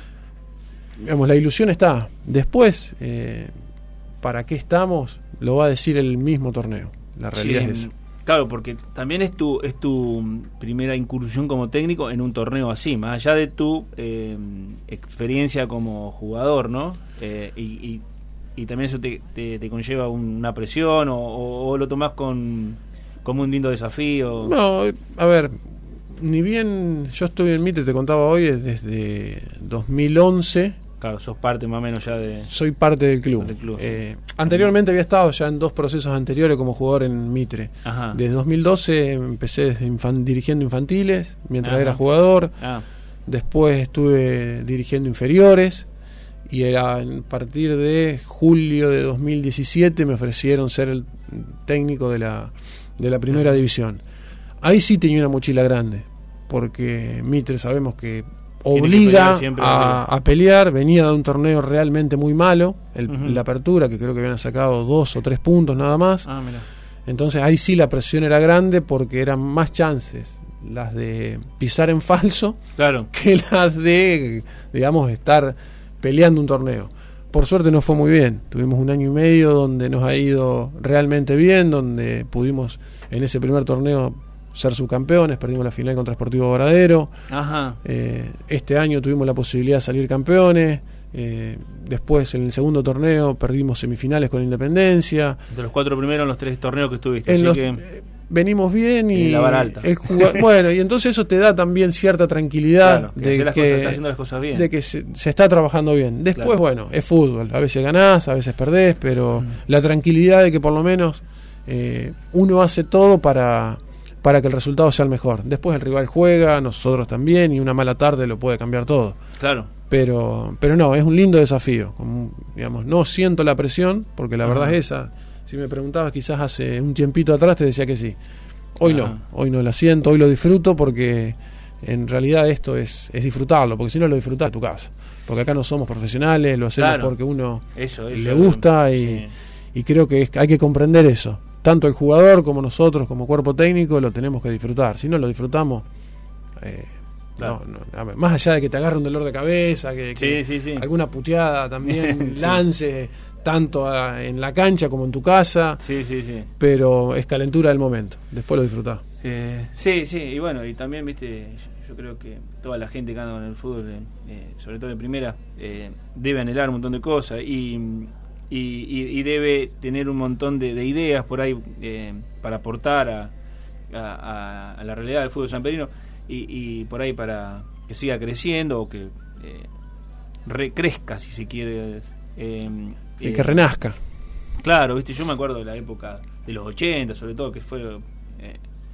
Digamos, la ilusión está. Después, eh, ¿para qué estamos? Lo va a decir el mismo torneo. La realidad Sí, es esa. Claro, porque también es tu es tu primera incursión como técnico en un torneo así, más allá de tu eh, experiencia como jugador, ¿no? Eh, y, y, y también eso te, te, te conlleva una presión o, o, o lo tomás con como un lindo desafío. No, a ver, ni bien yo estuve en Mitre, te contaba hoy, desde dos mil once. Claro, sos parte más o menos ya de... Soy parte del club. Del club, sí. eh, anteriormente había estado ya en dos procesos anteriores como jugador en Mitre. Ajá. Desde dos mil doce empecé desde infan, dirigiendo infantiles, mientras Ajá. era jugador. Ah. Después estuve dirigiendo inferiores. Y era a partir de julio de dos mil diecisiete me ofrecieron ser el técnico de la, de la primera Ajá. división. Ahí sí tenía una mochila grande, porque Mitre sabemos que obliga que a, a pelear. Venía de un torneo realmente muy malo, el, Uh-huh. la apertura, que creo que habían sacado dos o tres puntos nada más. Ah, mira. Entonces ahí sí la presión era grande porque eran más chances las de pisar en falso Claro. que las de, digamos, estar peleando un torneo. Por suerte nos fue muy bien. Tuvimos un año y medio donde nos ha ido realmente bien, donde pudimos en ese primer torneo ser subcampeones, perdimos la final contra Sportivo Varadero. Ajá. Eh, este año tuvimos la posibilidad de salir campeones. Eh, después en el segundo torneo perdimos semifinales con Independencia. De los cuatro primeros en los tres torneos que estuviste. En Así los- que eh, venimos bien y Tiene la vara alta. el juga- bueno, y entonces eso te da también cierta tranquilidad Claro, que de, hace las que, cosas- está haciendo las cosas bien. de que se, se está trabajando bien. Después, Claro. bueno, es fútbol, a veces ganás, a veces perdés, pero Mm. la tranquilidad de que por lo menos eh, uno hace todo para, para que el resultado sea el mejor. Después el rival juega, nosotros también, y una mala tarde lo puede cambiar todo. Claro. Pero, pero no, es un lindo desafío. Como, digamos, no siento la presión, porque la Ajá. verdad es esa. Si me preguntabas quizás hace un tiempito atrás, te decía que sí. Hoy Ajá. no, hoy no la siento, hoy lo disfruto porque en realidad esto es, es disfrutarlo, porque si no lo disfrutás en tu casa. Porque acá no somos profesionales, lo hacemos Claro. porque uno Eso, eso. le gusta y, Sí. y creo que es- hay que comprender eso. Tanto el jugador como nosotros, como cuerpo técnico, lo tenemos que disfrutar. Si no lo disfrutamos, eh, Claro. no, no, a ver, más allá de que te agarre un dolor de cabeza, que, que Sí, sí, sí. alguna puteada también Sí. lance, tanto a- en la cancha como en tu casa, Sí, sí, sí. pero es calentura del momento. Después lo disfrutás. Eh, sí, sí, y bueno, y también, viste, yo creo que toda la gente que anda en el fútbol, eh, eh, sobre todo de primera, eh, debe anhelar un montón de cosas y, y, y- y debe tener un montón de, de ideas por ahí eh, para aportar a, a, a- a la realidad del fútbol sanpedrano y, y por ahí para que siga creciendo o que eh, recrezca, si se quiere. Eh, Y eh, que renazca. Claro, viste, yo me acuerdo de la época de los ochenta, sobre todo, que fue eh,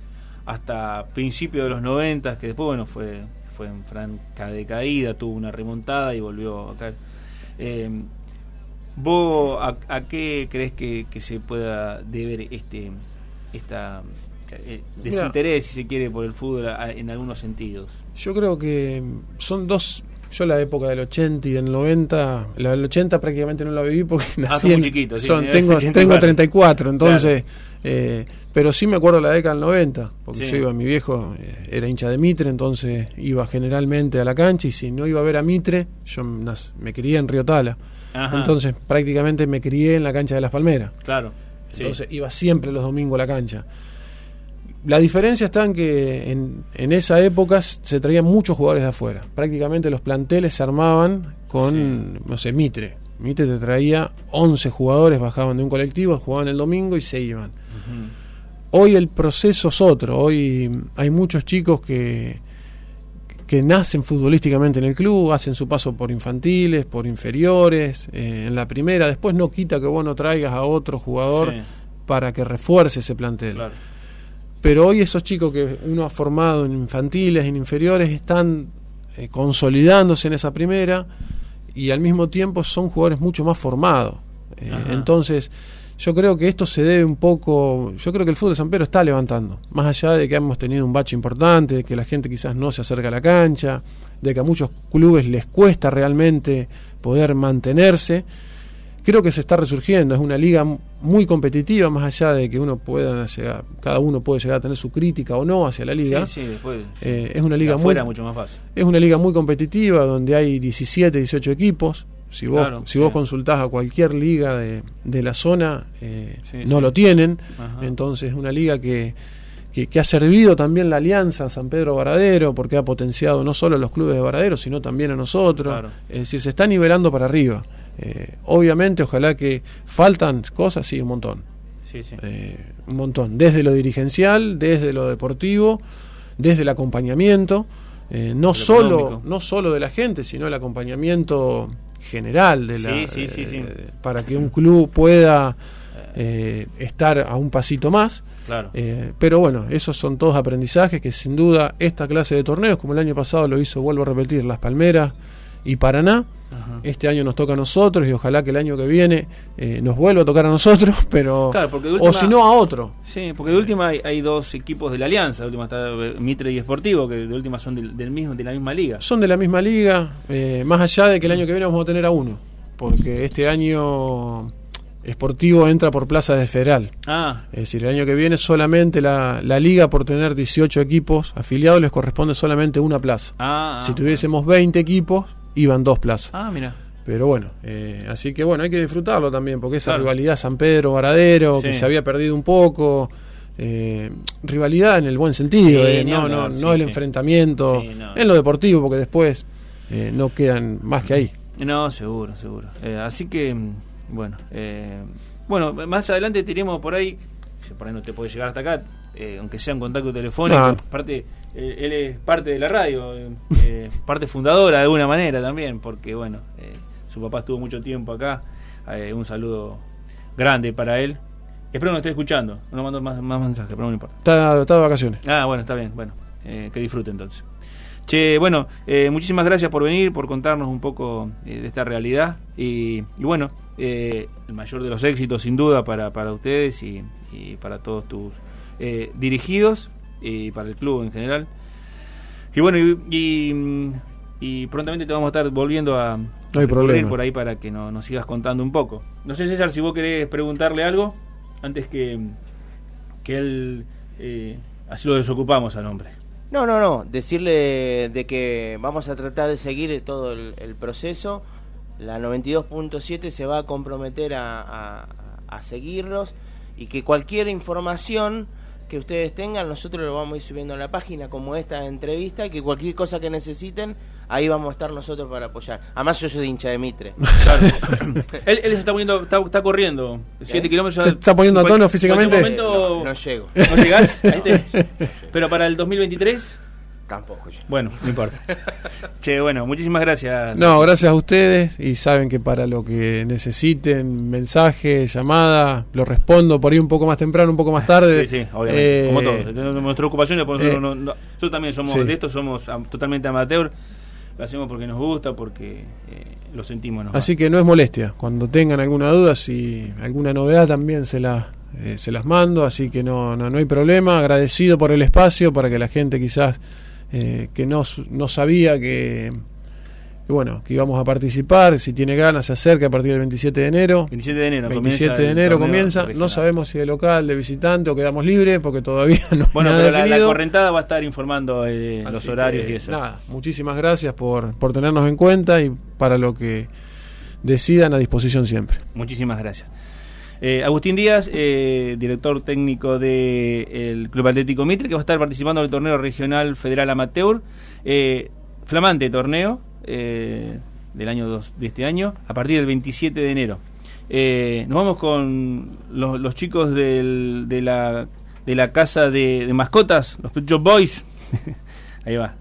hasta principios de los noventa, que después, bueno, fue fue en franca decaída, tuvo una remontada y volvió a caer. Eh, ¿Vos a, a qué crees que, que se pueda deber este esta eh, desinterés, si se quiere, por el fútbol a- en algunos sentidos? Yo creo que son dos. Yo la época del ochenta y del noventa, la del ochenta prácticamente no la viví porque nací sos muy en- chiquito, sí, son- tenés tengo, ochenta y tengo cuatro. treinta y cuatro, entonces, eh, pero sí me acuerdo la década del noventa, porque Sí. yo iba, mi viejo eh, era hincha de Mitre, entonces iba generalmente a la cancha y si no iba a ver a Mitre, yo nas- me crié en Río Tala, Ajá. entonces prácticamente me crié en la cancha de Las Palmeras. Claro. Sí. Entonces iba siempre los domingos a la cancha. la diferencia está en que en, en esa época se traían muchos jugadores de afuera. Prácticamente los planteles se armaban con, sí. no sé, Mitre. Mitre te traía once jugadores, bajaban de un colectivo, jugaban el domingo y se iban. Uh-huh. Hoy el proceso es otro. Hoy hay muchos chicos que, que nacen futbolísticamente en el club, hacen su paso por infantiles, por inferiores, eh, en la primera. Después no quita que vos no traigas a otro jugador sí. para que refuerce ese plantel. Claro. Pero hoy esos chicos que uno ha formado en infantiles, en inferiores, están eh, consolidándose en esa primera y al mismo tiempo son jugadores mucho más formados. Eh, entonces, yo creo que esto se debe un poco... Yo creo que el fútbol de San Pedro está levantando. Más allá de que hemos tenido un bache importante, de que la gente quizás no se acerca a la cancha, de que a muchos clubes les cuesta realmente poder mantenerse. Creo que se está resurgiendo, es una liga muy competitiva, más allá de que uno pueda llegar, cada uno puede llegar a tener su crítica o no hacia la liga. Sí, sí, después. Sí. Eh, es una liga muy, mucho más fácil. Es una liga muy competitiva donde hay diecisiete, dieciocho equipos. Si vos, claro, si sí. vos consultás a cualquier liga de, de la zona, eh, sí, no sí. lo tienen. Ajá. Entonces es una liga que, que, que ha servido también la alianza San Pedro Varadero, porque ha potenciado no solo a los clubes de Varadero, sino también a nosotros. Claro. Es decir, se está nivelando para arriba. Eh, obviamente, ojalá que faltan cosas, sí, un montón. Sí, sí. Eh, un montón. Desde lo dirigencial, desde lo deportivo, desde el acompañamiento. Eh, no, solo, económico. no solo de la gente, sino el acompañamiento general de la, sí, sí, sí, sí. Eh, para que un club pueda eh, estar a un pasito más. Claro. Eh, pero bueno, esos son todos aprendizajes que sin duda esta clase de torneos, como el año pasado lo hizo, vuelvo a repetir, Las Palmeras y Paraná, ajá. este año nos toca a nosotros y ojalá que el año que viene eh, nos vuelva a tocar a nosotros, pero claro, porque de última, o si no a otro. Sí, porque de última hay, hay dos equipos de la Alianza, de última está Mitre y Sportivo, que de última son del, del mismo, de la misma liga. Son de la misma liga, eh, más allá de que el año que viene vamos a tener a uno, porque este año Sportivo entra por plaza de federal. Ah. Es decir, el año que viene solamente la, la liga, por tener dieciocho equipos afiliados, les corresponde solamente una plaza. Ah, si tuviésemos bueno. veinte equipos, iban dos plazas. Ah, mira. Pero bueno, eh, así que bueno, hay que disfrutarlo también, porque esa claro. rivalidad San Pedro-Varadero, sí. que se había perdido un poco, eh, rivalidad en el buen sentido, sí, eh, no, no, no, sí, no el sí. enfrentamiento, sí, no. en lo deportivo, porque después eh, no quedan más que ahí. No, seguro, seguro. Eh, así que, bueno, eh, bueno, más adelante tenemos por ahí, por ahí no te puede llegar hasta acá, eh, aunque sea un contacto telefónico, no. aparte... él es parte de la radio, eh, parte fundadora de alguna manera también, porque bueno, eh, su papá estuvo mucho tiempo acá, eh, un saludo grande para él. Espero que nos esté escuchando, no mando más, más mensajes, pero no me importa. Está, está de vacaciones. Ah, bueno, está bien, bueno, eh, que disfrute entonces. Che, bueno, eh, muchísimas gracias por venir, por contarnos un poco eh, de esta realidad y, y bueno, eh, el mayor de los éxitos sin duda para, para ustedes y, y para todos tus eh, dirigidos y para el club en general. Y bueno, y, y, y prontamente te vamos a estar volviendo a, no hay problema. por ahí para que no, nos sigas contando un poco. No sé, César, si vos querés preguntarle algo antes que, que él, eh, así lo desocupamos al hombre. No, no, no, decirle de que vamos a tratar de seguir todo el, el proceso. La noventa y dos punto siete se va a comprometer a, a, a seguirlos y que cualquier información que ustedes tengan, nosotros lo vamos a ir subiendo a la página, como esta entrevista, y que cualquier cosa que necesiten, ahí vamos a estar nosotros para apoyar. Además yo soy hincha de Mitre. Claro. él, él se está poniendo, está, está corriendo siete kilómetros. ¿Se está poniendo a tono físicamente? Momento, no, no llego. ¿No llegás? Ahí te... Pero para el dos mil veintitrés... Tampoco yo. Bueno, no importa. Che, bueno, muchísimas gracias. No, gracias a ustedes, y saben que para lo que necesiten, mensaje, llamada, lo respondo por ahí un poco más temprano, un poco más tarde. Sí, sí, obviamente, eh, como todo. Nuestra ocupación es eh, no, no, nosotros también somos sí. de esto, somos um, totalmente amateur, lo hacemos porque nos gusta, porque eh, lo sentimos. ¿No? Así que no es molestia, cuando tengan alguna duda, si alguna novedad también se la eh, se las mando, así que no, no, no hay problema, agradecido por el espacio, para que la gente quizás Eh, que no, no sabía que, que bueno que íbamos a participar, si tiene ganas se acerca a partir del veintisiete de enero. veintisiete de enero veintisiete de enero comienza, no sabemos si de local, de visitante o quedamos libres porque todavía no. Bueno, nada pero la, definido. la correntada va a estar informando eh, los horarios que, y eso. Nada, muchísimas gracias por, por tenernos en cuenta y para lo que decidan, a disposición siempre. Muchísimas gracias. Eh, Agustín Díaz, eh, director técnico del Club Atlético Mitre, que va a estar participando del torneo regional federal amateur, eh, flamante torneo eh, del año dos, de este año, a partir del veintisiete de enero. Eh, nos vamos con los, los chicos del, de, la, de la casa de, de mascotas, los Pet Shop Boys. Ahí va.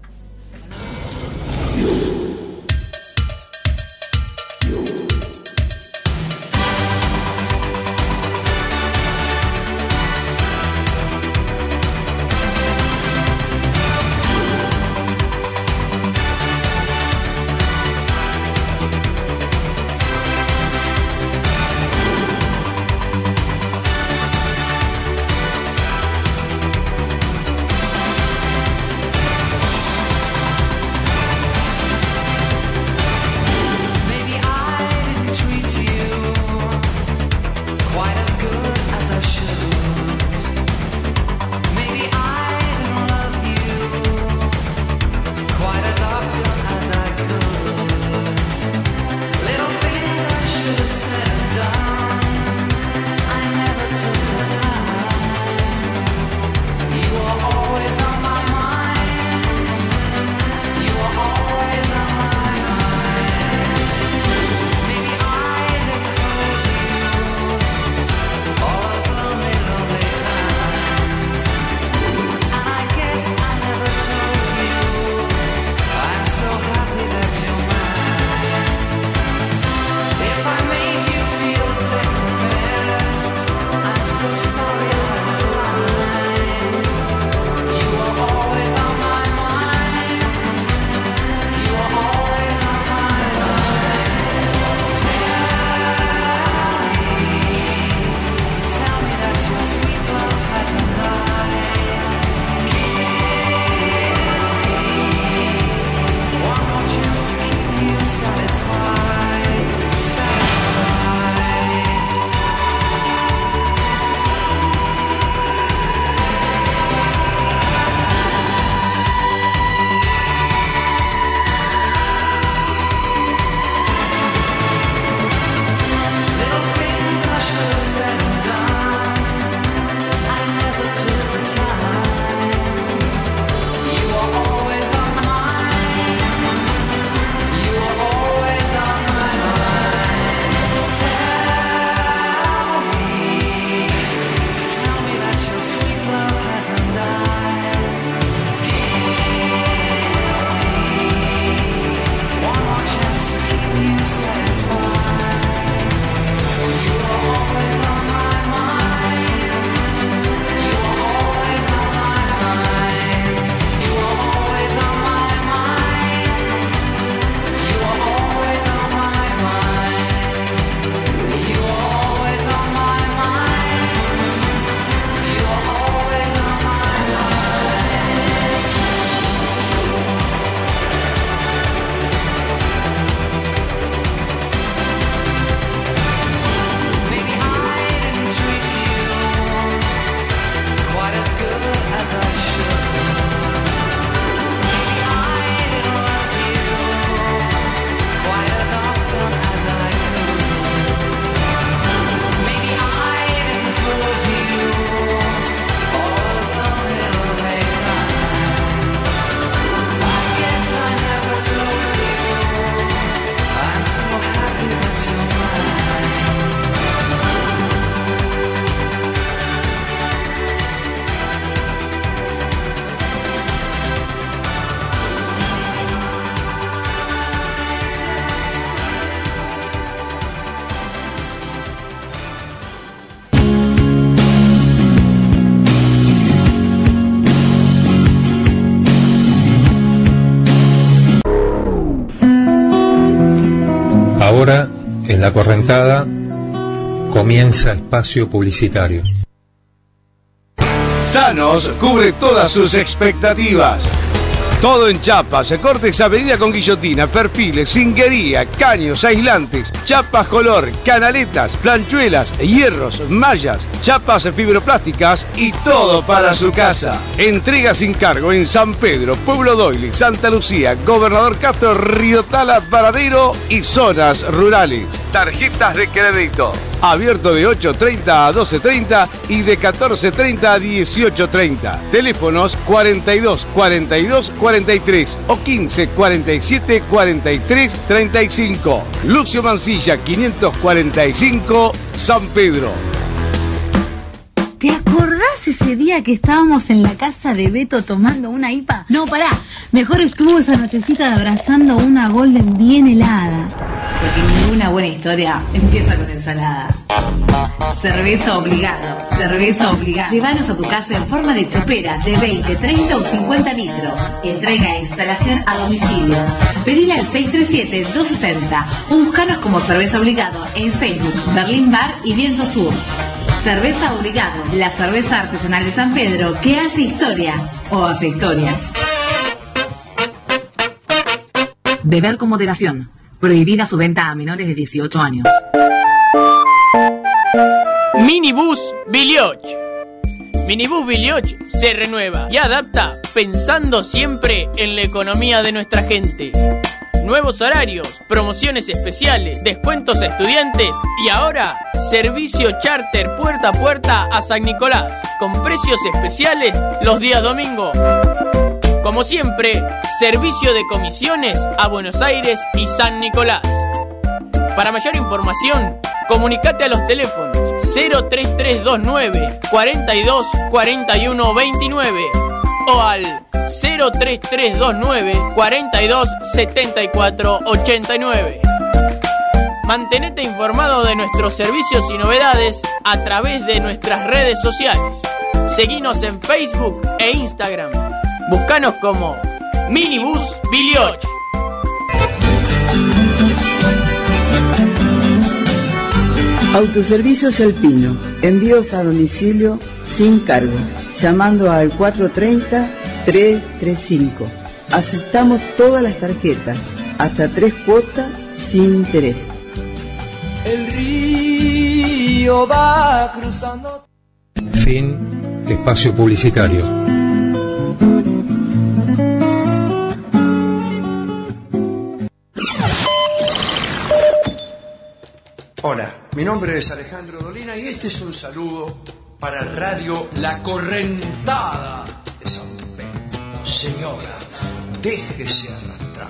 Ahora, en La Correntada, comienza espacio publicitario. Sanos cubre todas sus expectativas. Todo en chapas, cortes a medida con guillotina, perfiles, cinguería, caños, aislantes, chapas color, canaletas, planchuelas, hierros, mallas, chapas fibroplásticas y todo para su casa. Entrega sin cargo en San Pedro, Pueblo Doyle, Santa Lucía, Gobernador Castro, Río Tala, Varadero y zonas rurales. tarjetas de crédito. Abierto de ocho treinta a doce treinta y de catorce treinta a dieciocho treinta. Teléfonos cuarenta y dos cuarenta y dos cuarenta y tres o quince cuarenta y siete cuarenta y tres treinta y cinco. Lucio Mancilla quinientos cuarenta y cinco, San Pedro. ¿Te acordás ese día que estábamos en la casa de Beto tomando una I P A? No, pará. Mejor estuvo esa nochecita de abrazando una Golden bien helada. Porque ninguna buena historia empieza con ensalada. Cerveza obligado, cerveza obligado. Llévanos a tu casa en forma de chopera de veinte, treinta o cincuenta litros. Entrega e instalación a domicilio. Pedila al seis tres siete, dos seis cero o buscanos como Cerveza Obligado en Facebook, Berlín Bar y Viento Sur. Cerveza Obligado, la cerveza artesanal de San Pedro que hace historia o hace historias. Beber con moderación. Prohibida su venta a menores de dieciocho años. Minibús Bilioch. Minibús Bilioch se renueva y adapta pensando siempre en la economía de nuestra gente. Nuevos horarios, promociones especiales, descuentos a estudiantes y ahora servicio charter puerta a puerta a San Nicolás con precios especiales los días domingo. Como siempre, servicio de comisiones a Buenos Aires y San Nicolás. Para mayor información, comunicate a los teléfonos cero tres tres dos nueve, cuarenta y dos, cuarenta y uno veintinueve o al cero tres tres dos nueve, cuarenta y dos, setenta y cuatro ochenta y nueve. Mantenete informado de nuestros servicios y novedades a través de nuestras redes sociales. Seguinos en Facebook e Instagram. Búscanos como Minibús Bilioch. Autoservicios El Pino. Envíos a domicilio sin cargo. Llamando al cuatro tres cero, tres tres cinco. Aceptamos todas las tarjetas. Hasta tres cuotas sin interés. El río va cruzando. Fin. Espacio publicitario. Hola, mi nombre es Alejandro Dolina y este es un saludo para Radio La Correntada de San Pedro. Señora, déjese arrastrar.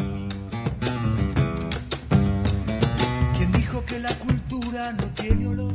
¿Quién dijo que la cultura no tiene olor?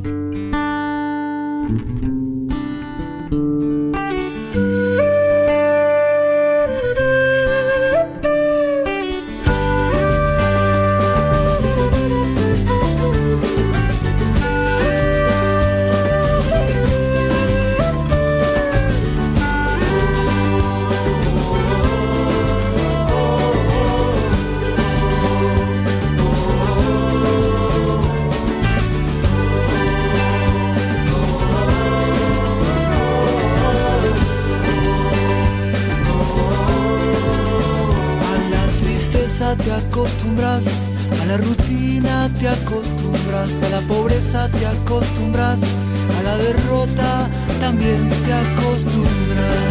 Te acostumbras, a la rutina te acostumbras, a la pobreza te acostumbras, a la derrota también te acostumbras,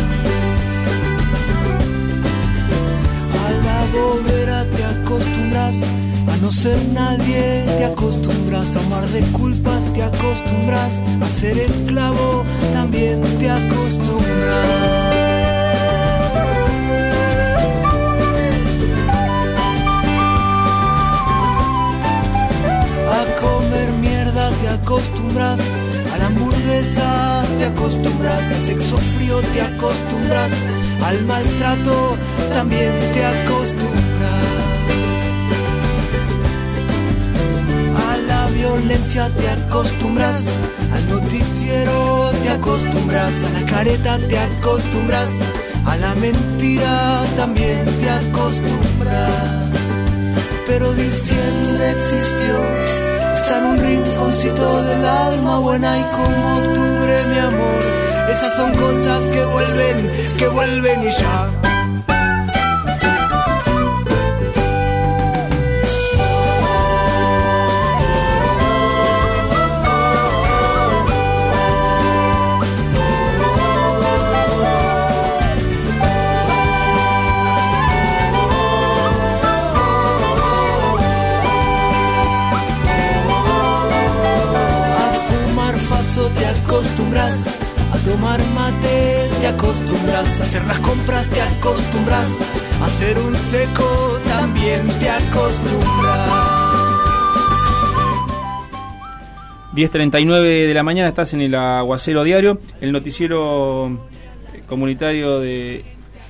a la bobera te acostumbras, a no ser nadie te acostumbras, a amar de culpas te acostumbras, a ser esclavo también te acostumbras. Te acostumbras, a la hamburguesa te acostumbras, al sexo frío te acostumbras, al maltrato también te acostumbras, a la violencia te acostumbras, al noticiero te acostumbras, a la careta te acostumbras, a la mentira también te acostumbras, pero diciembre existió. Está en un rinconcito del alma buena y como octubre, mi amor. Esas son cosas que vuelven, que vuelven y ya. acostumbras, a tomar mate te acostumbras, a hacer las compras te acostumbras, a hacer un seco también te acostumbras. diez treinta y nueve de la mañana, estás en el Aguacero Diario, el noticiero comunitario de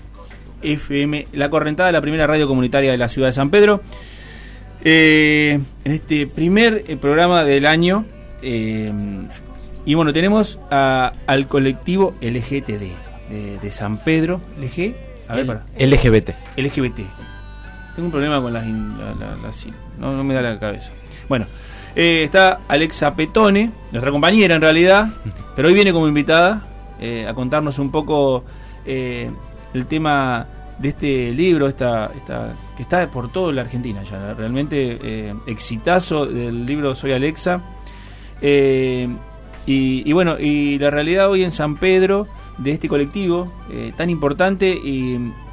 F M La Correntada, la primera radio comunitaria de la ciudad de San Pedro. Eh, en este primer eh, programa del año, eh, y bueno, tenemos a, al colectivo L G T D de, de San Pedro. L G, a ver, para. L G B T. L G B T. Tengo un problema con las, la, la, la, no, no me da la cabeza. Bueno, eh, está Alexa Petone, nuestra compañera en realidad, pero hoy viene como invitada eh, a contarnos un poco eh, el tema de este libro, esta, esta que está por toda la Argentina ya, realmente eh, exitazo del libro Soy Alexa. Eh, y, y bueno, y la realidad hoy en San Pedro de este colectivo eh, tan importante y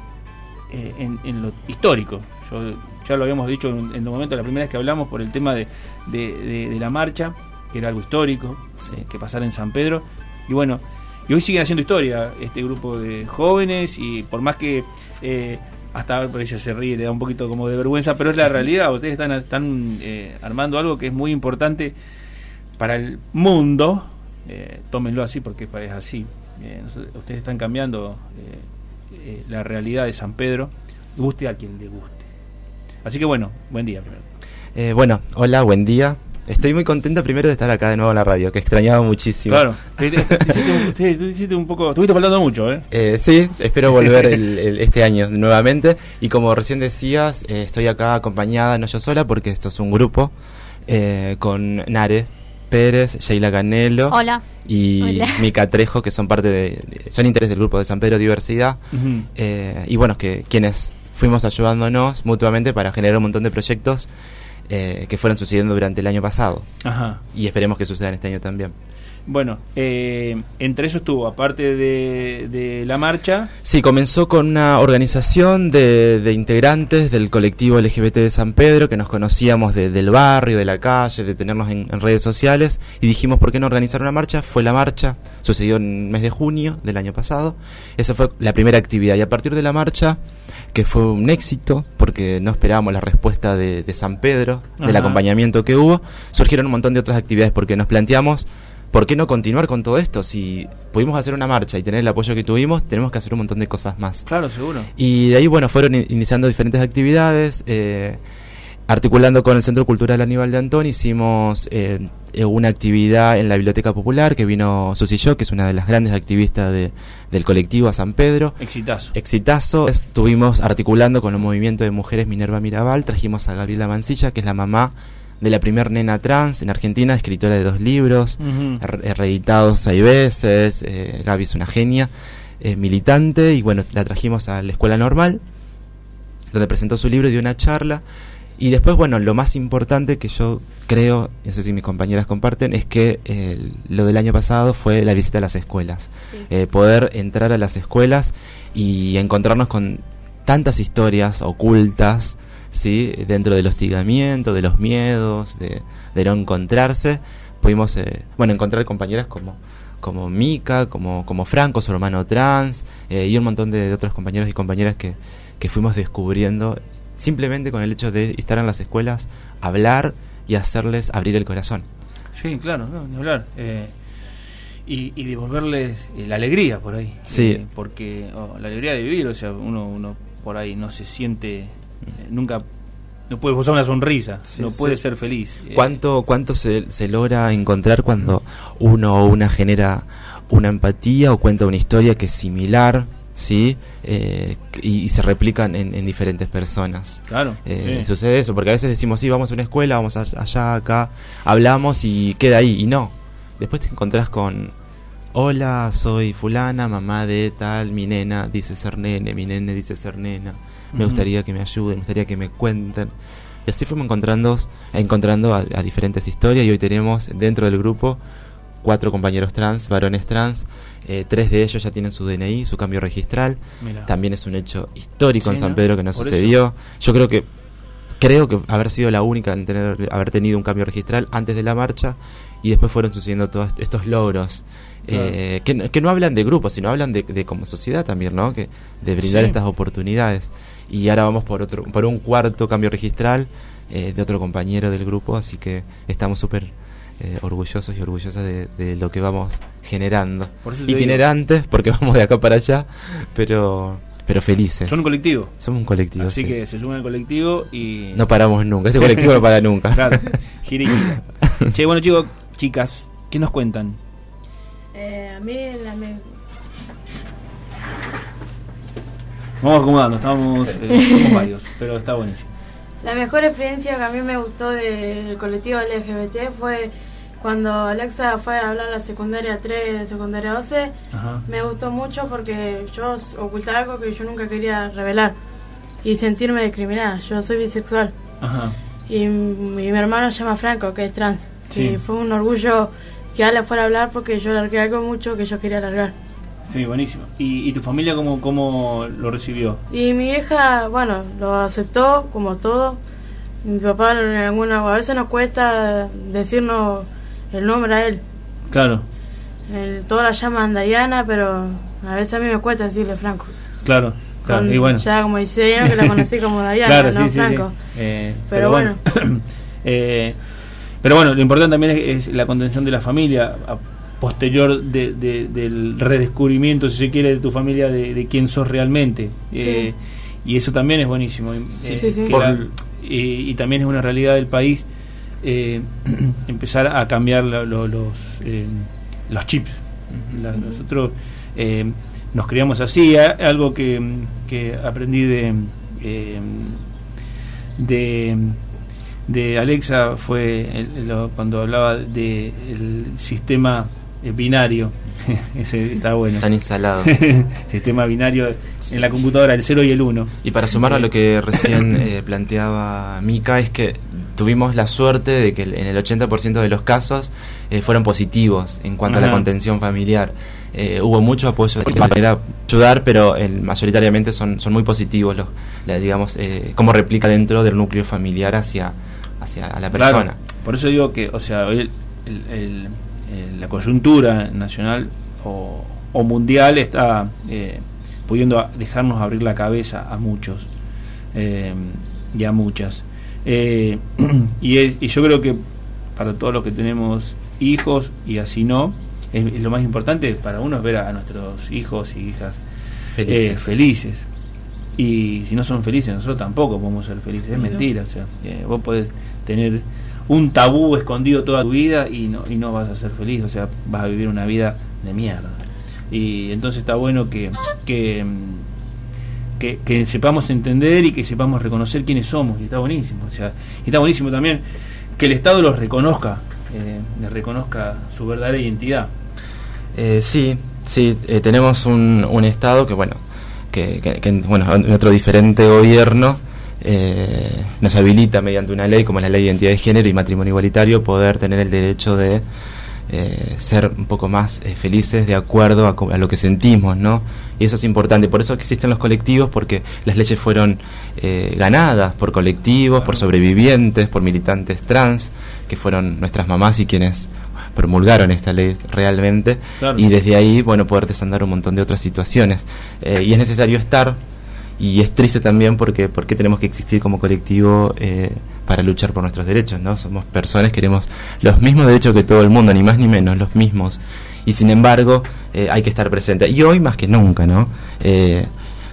eh, en, en lo histórico. Yo, ya lo habíamos dicho en, en el momento, la primera vez que hablamos, por el tema de, de, de, de la marcha, que era algo histórico, sí, que pasara en San Pedro. Y bueno, y hoy siguen haciendo historia este grupo de jóvenes, y por más que eh, hasta por ella se ríe, le da un poquito como de vergüenza, pero es la realidad. Ustedes están, están eh, armando algo que es muy importante para el mundo, eh, tómenlo así porque es así. Eh, ustedes están cambiando eh, eh, la realidad de San Pedro, guste a quien le guste. Así que bueno, buen día primero. Eh, bueno, hola, buen día. Estoy muy contenta primero de estar acá de nuevo en la radio, que extrañaba muchísimo. Claro, te, te, te, hiciste, te, te hiciste un poco, estuviste faltando mucho, ¿eh? eh sí, espero volver el, el, este año nuevamente. Y como recién decías, eh, estoy acá acompañada, no yo sola, porque esto es un grupo, eh, con Nare Pérez, Sheila Canelo. Hola. Y Hola. Mica Trejo, que son parte de, de son interés del grupo de San Pedro Diversidad. Uh-huh. eh, y bueno, que quienes fuimos ayudándonos mutuamente para generar un montón de proyectos eh, que fueron sucediendo durante el año pasado. Ajá. Y esperemos que sucedan este año también. Bueno, eh, entre eso estuvo, aparte de, de la marcha. Sí, comenzó con una organización de, de integrantes del colectivo L G B T de San Pedro, que nos conocíamos de, del barrio, de la calle, de tenernos en, en redes sociales, y dijimos, ¿por qué no organizar una marcha? Fue la marcha, sucedió en el mes de junio del año pasado. Esa fue la primera actividad, y a partir de la marcha, que fue un éxito, porque no esperábamos la respuesta de, de San Pedro, Ajá. del acompañamiento que hubo, surgieron un montón de otras actividades, porque nos planteamos, ¿por qué no continuar con todo esto? Si pudimos hacer una marcha y tener el apoyo que tuvimos, tenemos que hacer un montón de cosas más. Claro, seguro. Y de ahí, bueno, fueron in- iniciando diferentes actividades, eh, articulando con el Centro Cultural Aníbal de Antón, hicimos eh, una actividad en la Biblioteca Popular, que vino Susi Yo, que es una de las grandes activistas de, del colectivo a San Pedro. Exitazo. Exitazo. Estuvimos articulando con el movimiento de mujeres Minerva Mirabal, trajimos a Gabriela Mancilla, que es la mamá de la primer nena trans en Argentina, escritora de dos libros, uh-huh. re- reeditados seis veces. eh, Gaby es una genia, eh, militante, y bueno, la trajimos a la Escuela Normal, donde presentó su libro y dio una charla. Y después, bueno, lo más importante que yo creo, no sé si mis compañeras comparten, es que eh, lo del año pasado fue la visita a las escuelas. Sí. Eh, poder entrar a las escuelas y encontrarnos con tantas historias ocultas, ¿sí? Dentro del hostigamiento, de los miedos, de, de no encontrarse. Pudimos, eh, bueno, encontrar compañeras como como Mica, como, como Franco, su hermano trans, eh, y un montón de, de otros compañeros y compañeras que, que fuimos descubriendo simplemente con el hecho de estar en las escuelas, hablar y hacerles abrir el corazón. Sí, claro, no, ni hablar. Eh, y, y devolverles eh, la alegría por ahí. Sí. Eh, porque oh, la alegría de vivir, o sea, uno, uno por ahí no se siente, eh, nunca, no puede posar una sonrisa, sí, no puede sí. ser feliz. ¿Cuánto, cuánto se, se logra encontrar cuando uno o una genera una empatía o cuenta una historia que es similar? Sí, eh, y, y se replican en, en diferentes personas. Claro. Eh, sí. Sucede eso, porque a veces decimos, sí, vamos a una escuela, vamos allá, allá, acá, hablamos y queda ahí, y no. Después te encontrás con, hola, soy fulana, mamá de tal, mi nena dice ser nene, mi nene dice ser nena, me uh-huh. gustaría que me ayuden, me gustaría que me cuenten. Y así fuimos encontrando, encontrando a, a diferentes historias, y hoy tenemos dentro del grupo cuatro compañeros trans, varones trans, eh, tres de ellos ya tienen su D N I, su cambio registral. Mirá. También es un hecho histórico sí, en San ¿no? Pedro que no Por sucedió. Eso. Yo creo que creo que haber sido la única en tener haber tenido un cambio registral antes de la marcha, y después fueron sucediendo todos estos logros. Eh, que, que no hablan de grupos, sino hablan de, de como sociedad también, ¿no? Que de brindar Sí. estas oportunidades. Y ahora vamos por otro, por un cuarto cambio registral eh, de otro compañero del grupo, así que estamos súper eh, orgullosos y orgullosas de, de lo que vamos generando. Por eso te Itinerantes, digo. Porque vamos de acá para allá, pero pero felices. Son un colectivo. Somos un colectivo. Así sí. que se suman al colectivo y... No paramos nunca, este colectivo no para nunca. Claro, gira y gira. Che, bueno chicos, chicas, ¿qué nos cuentan? Eh, a mí la me... Vamos acomodando, estamos, eh, somos varios, pero está buenísimo. La mejor experiencia que a mí me gustó del colectivo L G B T fue cuando Alexa fue a hablar a la secundaria tres, secundaria doce. Ajá. Me gustó mucho porque yo ocultaba algo que yo nunca quería revelar y sentirme discriminada. Yo soy bisexual. Ajá. Y mi, mi hermano se llama Franco, que es trans. Sí. Y fue un orgullo que Ale fuera a hablar porque yo largué algo mucho que yo quería largar. Sí, buenísimo. ¿Y, y tu familia cómo, cómo lo recibió? Y mi vieja, bueno, lo aceptó como todo. Mi papá, en alguna, a veces nos cuesta decirnos el nombre a él. Claro, El, todos la llaman Diana, pero a veces a mí me cuesta decirle Franco. claro, claro. Con Y bueno. ya como dieciséis años que la conocí como Diana, Claro, no sí, sí, Franco. sí. Eh, Pero bueno. eh, pero bueno, lo importante también es, es la contención de la familia, a posterior de, de, del redescubrimiento, si se quiere, de tu familia, de, de quién sos realmente. Eh, y eso también es buenísimo. Sí, eh, sí, sí. que la- y, y también es una realidad del país eh, empezar a cambiar la- lo- los, eh, los chips. La- nosotros eh, nos criamos así. A- algo que, que aprendí de... eh, de de Alexa fue el- lo- cuando hablaba de el sistema eh, binario. Ese está bueno. Están instalados. Sistema binario en la computadora, el cero y el uno. Y para sumar a lo que recién eh, planteaba Mica, es que tuvimos la suerte de que en el ochenta por ciento de los casos eh, fueron positivos en cuanto Ajá. a la contención familiar. Eh, hubo mucho apoyo de manera ayudar, pero el, mayoritariamente son, son muy positivos los, la, digamos, eh, cómo replica dentro del núcleo familiar hacia, hacia a la persona. Claro, por eso digo que, o sea, hoy el, el, el, el- la coyuntura nacional o, o mundial está eh, pudiendo a- dejarnos abrir la cabeza a muchos eh, y a muchas. Eh, y, es, y yo creo que para todos los que tenemos hijos y así no, es, es lo más importante para uno es ver a, a nuestros hijos y hijas Felices. eh, felices. Y si no son felices, nosotros tampoco podemos ser felices. Es No. mentira. O sea, eh, vos podés tener un tabú escondido toda tu vida y no, y no vas a ser feliz. O sea, vas a vivir una vida de mierda. Y entonces está bueno que, que, mm, que, que sepamos entender y que sepamos reconocer quiénes somos. Y está buenísimo. O sea, y está buenísimo también que el Estado los reconozca, eh, les reconozca su verdadera identidad. Eh, sí, sí, eh, tenemos un, un Estado que, bueno, que, que, que bueno, nuestro diferente gobierno eh, nos habilita mediante una ley como la Ley de Identidad de Género y Matrimonio Igualitario poder tener el derecho de eh, ser un poco más eh, felices de acuerdo a, co- a lo que sentimos, ¿no? Y eso es importante, por eso existen los colectivos, porque las leyes fueron eh, ganadas por colectivos, por sobrevivientes, por militantes trans, que fueron nuestras mamás y quienes promulgaron esta ley realmente, Claro. y desde ahí, bueno, poder desandar un montón de otras situaciones. Eh, y es necesario estar, y es triste también porque, porque tenemos que existir como colectivo eh, para luchar por nuestros derechos, ¿no? Somos personas, queremos los mismos derechos que todo el mundo, ni más ni menos, los mismos. Y sin embargo, eh, hay que estar presente. Y hoy más que nunca, ¿no? Eh,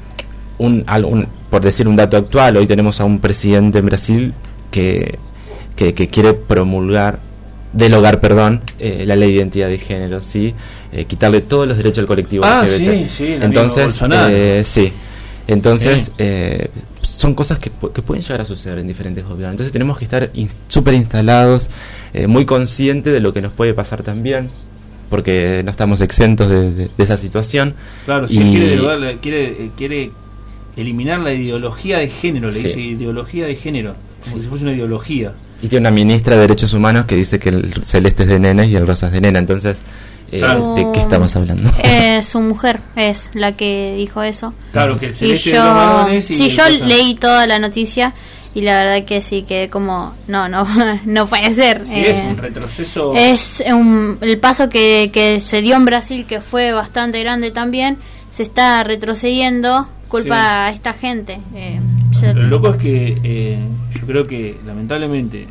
un, algún, por decir un dato actual, hoy tenemos a un presidente en Brasil que, que, que quiere promulgar, derogar, perdón, eh, la ley de identidad de género, ¿sí? Eh, quitarle todos los derechos al colectivo Ah, L G B T. sí, sí, el amigo Entonces, Bolsonaro. eh, sí. Entonces, Sí. eh, son cosas que, pu- que pueden llegar a suceder en diferentes gobiernos. Entonces tenemos que estar in- súper instalados, eh, muy conscientes de lo que nos puede pasar también, porque no estamos exentos de, de- de esa situación. Claro, si Y- él quiere derogar la- quiere, eh, quiere eliminar la ideología de género, le Sí. dice ideología de género, como Sí. si fuese una ideología. Y tiene una ministra de Derechos Humanos que dice que el celeste es de nenes y el rosa es de nena. Entonces, eh, Claro. ¿de qué estamos hablando? Eh, su mujer es la que dijo eso. Claro, que el Y celeste yo, de los varones y sí, el yo rosa- leí toda la noticia y la verdad que sí, que como, no, no, no puede ser. Sí, eh, es un retroceso. Es un, el paso que, que se dio en Brasil, que fue bastante grande también, se está retrocediendo culpa Sí. a esta gente. Eh, Lo loco es que eh, yo creo que lamentablemente eh,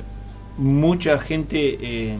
mucha gente eh,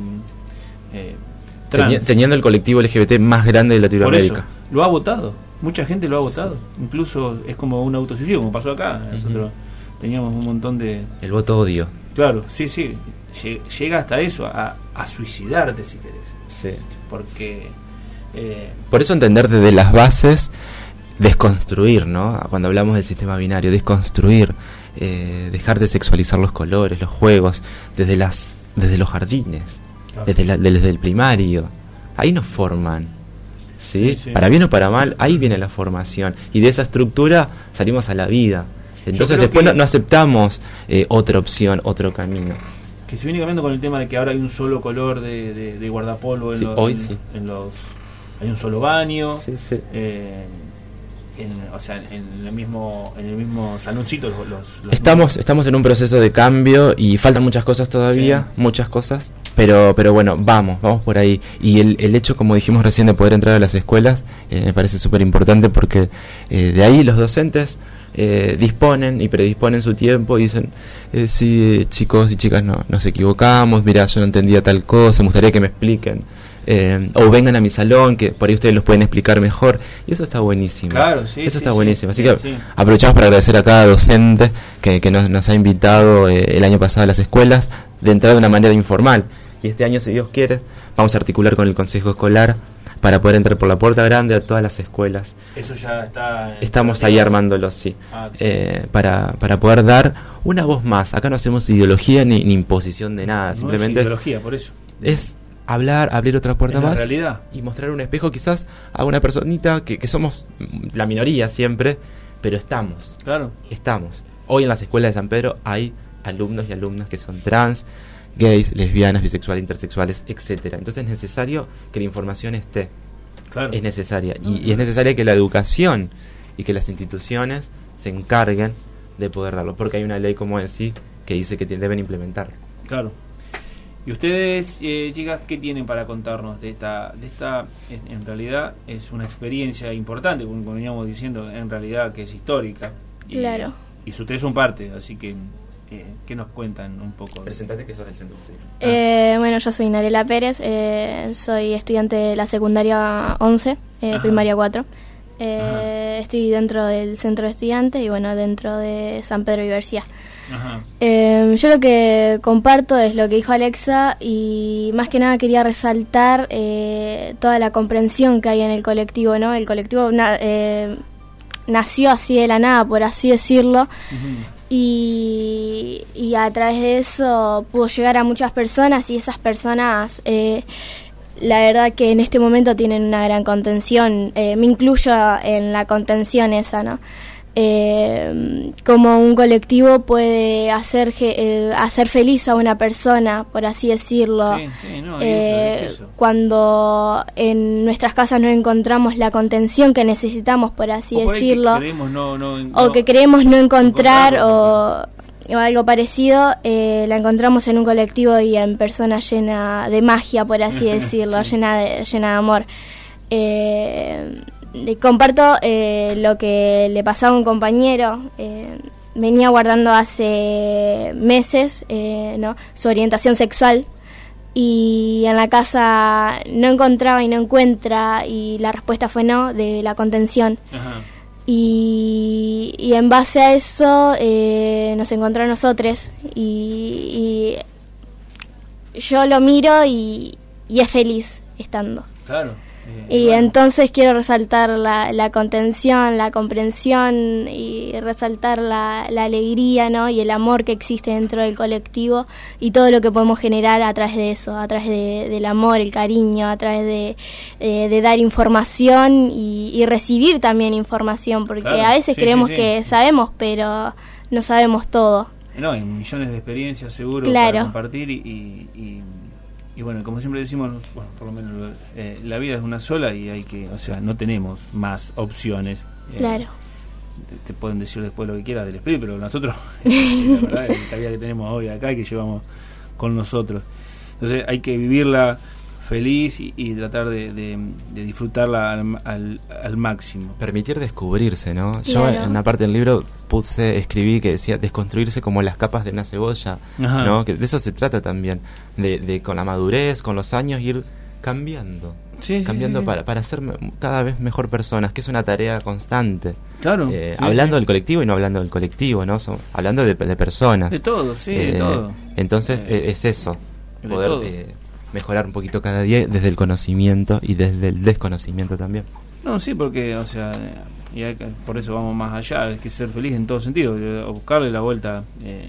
eh, trans, Teni- teniendo el colectivo L G B T más grande de por eso, Latinoamérica. lo ha votado. Mucha gente lo ha votado. Incluso es como un autosuicidio, como pasó acá. Nosotros teníamos un montón de... El voto odio. Claro, sí, sí. Lle- Llega hasta eso, a, a suicidarte si querés. Sí. Porque... Eh, Por eso entender desde las bases, desconstruir, ¿no? Cuando hablamos del sistema binario, desconstruir, eh, dejar de sexualizar los colores, los juegos, desde las desde los jardines, Claro. desde, la- desde el primario. Ahí nos forman, ¿sí? Sí, sí. Para bien o para mal, ahí viene la formación. Y de esa estructura salimos a la vida. Entonces creo después que- no, no aceptamos eh, otra opción, otro camino. que se viene cambiando con el tema de que ahora hay un solo color de, de, de guardapolvo en, Sí, los, hoy en, sí. en los hay un solo baño, Sí, sí. eh, en, o sea, en el mismo en el mismo saloncito los, los- los Estamos, estamos en un proceso de cambio y faltan muchas cosas todavía, muchas cosas, pero, pero bueno, vamos, vamos por ahí. Y el, el hecho, como dijimos recién, de poder entrar a las escuelas, eh, me parece súper importante porque eh, de ahí los docentes eh, disponen y predisponen su tiempo y dicen, eh, sí, chicos y chicas, no, nos equivocamos, mira, yo no entendía tal cosa, me gustaría que me expliquen. Eh, o vengan a mi salón, que por ahí ustedes los pueden explicar mejor, y eso está buenísimo. Claro, sí, eso sí, está sí. buenísimo. Así Sí, que sí. aprovechamos para agradecer a cada docente que, que nos, nos ha invitado eh, el año pasado a las escuelas, de entrar de una manera informal. Y este año, si Dios quiere, vamos a articular con el Consejo Escolar para poder entrar por la puerta grande a todas las escuelas. Eso ya está. Estamos ahí armándolo, sí. Ah, sí. Eh, para, para poder dar una voz más. Acá no hacemos ideología ni, ni imposición de nada. No es Simplemente ideología, por eso. es hablar, abrir otra puerta Es la más realidad. y mostrar un espejo quizás a una personita que, que somos la minoría siempre, pero estamos. Claro. Estamos. Hoy en las escuelas de San Pedro hay alumnos y alumnas que son trans, gays, lesbianas, bisexuales, intersexuales, etcétera. Entonces es necesario que la información esté. Claro. Es necesaria. Y, y es necesaria que la educación y que las instituciones se encarguen de poder darlo. Porque hay una ley, como decir, que dice que te- deben implementarlo. Claro. Y ustedes, eh, chicas, ¿qué tienen para contarnos de esta, de esta, en, en realidad es una experiencia importante, como como veníamos diciendo, en realidad que es histórica. Y, Claro. Y ustedes son parte, así que, eh, ¿qué nos cuentan un poco? Presentate que sos del Centro Usted. Eh, bueno, yo soy Narela Pérez, eh, soy estudiante de la secundaria once, eh, Ajá. primaria cuatro. Eh, estoy dentro del centro de estudiantes y bueno, dentro de San Pedro y García. Ajá. Eh, yo lo que comparto es lo que dijo Alexa y más que nada quería resaltar eh, toda la comprensión que hay en el colectivo, ¿no? El colectivo na- eh, nació así de la nada, por así decirlo, y, y a través de eso pudo llegar a muchas personas y esas personas, eh, la verdad que en este momento tienen una gran contención, eh, me incluyo en la contención esa, ¿no? Eh, como un colectivo puede hacer ge- eh, hacer feliz a una persona, por así decirlo. Sí, sí, no, y Eh, eso, es eso. Cuando en nuestras casas no encontramos la contención que necesitamos, por así O por ahí que decirlo, creemos no- no- o no- que creemos no encontrar o, o algo parecido, eh, la encontramos en un colectivo y en persona llena de magia, por así decirlo, Sí. llena de llena de amor. Eh, le comparto eh, lo que le pasaba a un compañero. Eh, venía guardando hace meses eh, ¿no? su orientación sexual y en la casa no encontraba y no encuentra y la respuesta fue no, de la contención. Ajá. Y, y en base a eso eh, nos encontró a nosotros y, y yo lo miro y, y es feliz estando. Claro. eh, Y bueno. entonces quiero resaltar la, la contención, la comprensión y resaltar la, la alegría, ¿no? Y el amor que existe dentro del colectivo y todo lo que podemos generar a través de eso, a través de, del amor, el cariño, a través de, eh, de dar información y, y recibir también información, porque Claro, a veces sí, creemos sí, sí. que sabemos, pero no sabemos todo. No, hay millones de experiencias seguro Claro. para compartir y, y, y, y bueno, como siempre decimos, bueno, por lo menos eh, la vida es una sola y hay que, o sea, no tenemos más opciones. eh, Claro. te, te pueden decir después lo que quieras del espíritu, pero nosotros, la verdad, es la vida que tenemos hoy acá y que llevamos con nosotros. Entonces hay que vivirla feliz y, y tratar de, de, de disfrutarla al, al, al máximo. Permitir descubrirse, ¿no? Claro. Yo en una parte del libro puse, escribí que decía desconstruirse como las capas de una cebolla, Ajá. ¿no? Que de eso se trata también, de, de con la madurez, con los años ir cambiando, sí, cambiando sí, sí. para para ser me- cada vez mejor personas, que es una tarea constante. Claro. Eh, Sí, hablando sí. del colectivo y no hablando del colectivo, ¿no? Son- hablando de, de personas. De todo, sí, de Eh, todo. Entonces Eh, eh, es eso, de poder todo. eh, mejorar un poquito cada día desde el conocimiento y desde el desconocimiento también. No, sí, porque, o sea, y hay que- por eso vamos más allá, hay que ser feliz en todo sentido, eh, buscarle la vuelta. Eh,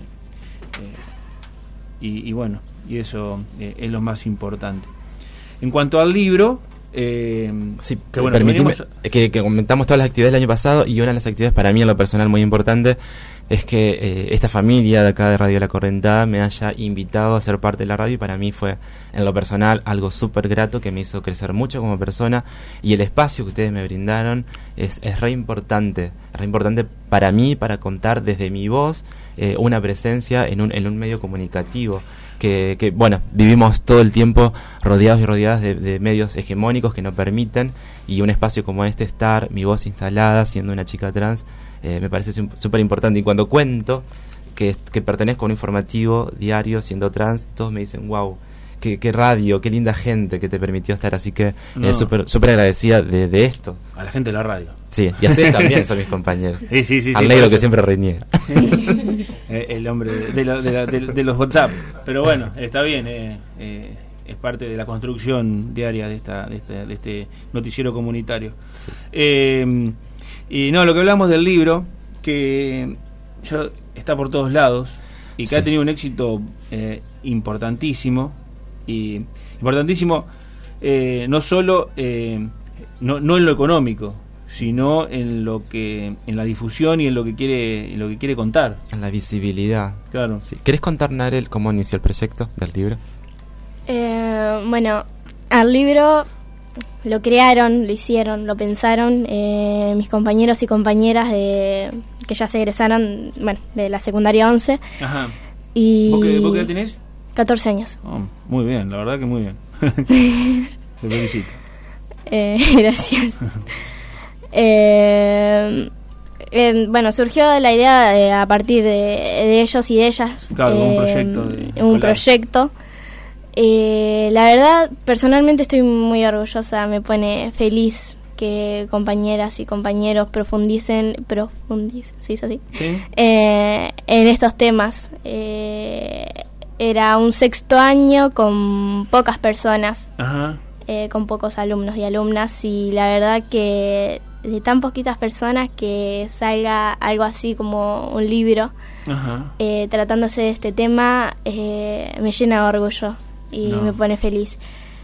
eh, y, y bueno, y eso eh, es lo más importante. En cuanto al libro, eh, sí, que bueno, permitime venimos- que, que comentamos todas las actividades del año pasado, y una de las actividades para mí en lo personal muy importante es que eh, esta familia de acá de Radio La Correntada me haya invitado a ser parte de la radio, y para mí fue en lo personal algo súper grato que me hizo crecer mucho como persona, y el espacio que ustedes me brindaron es, es re importante, re importante para mí, para contar desde mi voz eh, una presencia en un, en un medio comunicativo. Que, que, bueno, vivimos todo el tiempo rodeados y rodeadas de, de medios hegemónicos que no permiten, y un espacio como este, estar mi voz instalada siendo una chica trans, eh, me parece súper importante. Y cuando cuento que, que pertenezco a un informativo diario siendo trans, todos me dicen, wow, qué, qué radio, qué linda gente que te permitió estar, así que No. eh, súper súper agradecida de, de esto. A la gente de la radio. Sí, y a ustedes también son mis compañeros. Sí, sí, sí, Al sí, negro por que eso. siempre reniega. Eh, el hombre de, de, lo- de la- de- de los WhatsApp. Pero bueno, está bien, eh, eh, es parte de la construcción diaria de esta de este, de este noticiero comunitario. Eh, y no, lo que hablamos del libro, que ya está por todos lados y que Sí. ha tenido un éxito eh, importantísimo, y importantísimo eh, no solo eh, no, no en lo económico, sino en lo que en la difusión y en lo que quiere en lo que quiere contar. En la visibilidad. Claro. Sí. ¿Querés contar, Narel, cómo inició el proyecto del libro? Eh, bueno, al libro lo crearon, lo hicieron, lo pensaron eh, mis compañeros y compañeras de que ya se egresaron, bueno, de la secundaria once. Ajá. Y ¿Vos qué, vos qué edad tenés? catorce años. Oh, muy bien, la verdad que muy bien. Te felicito. Eh, gracias. eh, eh, bueno, surgió la idea eh, a partir de, de ellos y de ellas. Claro, un eh, proyecto de Un escolar. proyecto. Eh, la verdad, personalmente estoy muy orgullosa, me pone feliz que compañeras y compañeros profundicen, profundicen, ¿se dice así? ¿Sí? Eh, en estos temas. Eh, era un sexto año con pocas personas, Ajá. eh, con pocos alumnos y alumnas, y la verdad que de tan poquitas personas que salga algo así como un libro Ajá. eh, tratándose de este tema eh, me llena de orgullo y No. me pone feliz.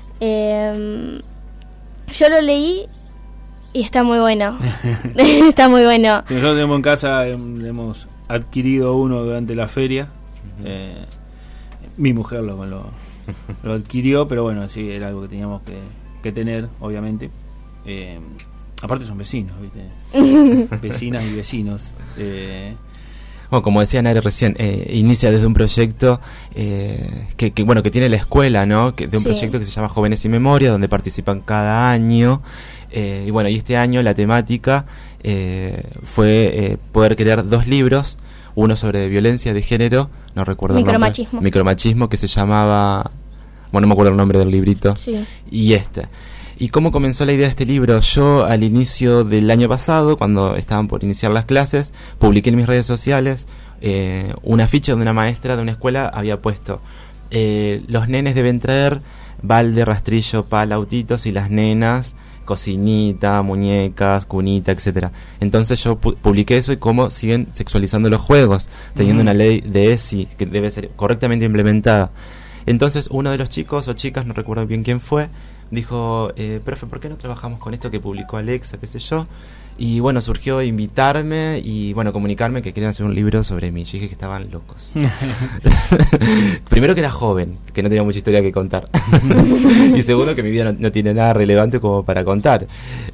Eh, yo lo leí y está muy bueno. Está muy bueno. Sí, nosotros tenemos en casa, em, hemos adquirido uno durante la feria. Eh, mi mujer lo, lo, lo adquirió, pero bueno, sí, era algo que teníamos que, que tener, obviamente. Eh, aparte son vecinos, ¿viste? Vecinas y vecinos. Eh, Bueno, como decía Nare recién, eh, inicia desde un proyecto eh, que, que, bueno, que tiene la escuela, ¿no? Que, de un Sí. proyecto que se llama Jóvenes y Memoria, donde participan cada año. Eh, y bueno, y este año la temática eh, fue eh, poder crear dos libros, uno sobre violencia de género, no recuerdo el nombre. Micromachismo. Micromachismo, que se llamaba, bueno, no me acuerdo el nombre del librito. Sí. Y este. ¿Y cómo comenzó la idea de este libro? Yo al inicio del año pasado, cuando estaban por iniciar las clases, publiqué en mis redes sociales eh, una ficha donde una maestra de una escuela había puesto eh, los nenes deben traer balde, rastrillo, pala, autitos, y las nenas cocinita, muñecas, cunita, etcétera. Entonces yo pu- publiqué eso, y cómo siguen sexualizando los juegos, teniendo Ujú. una ley de E S I que debe ser correctamente implementada. Entonces uno de los chicos o chicas, no recuerdo bien quién fue, dijo, eh, profe, ¿por qué no trabajamos con esto que publicó Alexa, qué sé yo? Y bueno, surgió invitarme y bueno, comunicarme que querían hacer un libro sobre mí. Yo dije que estaban locos. Primero que era joven, que no tenía mucha historia que contar. Y segundo que mi vida no, no tiene nada relevante como para contar.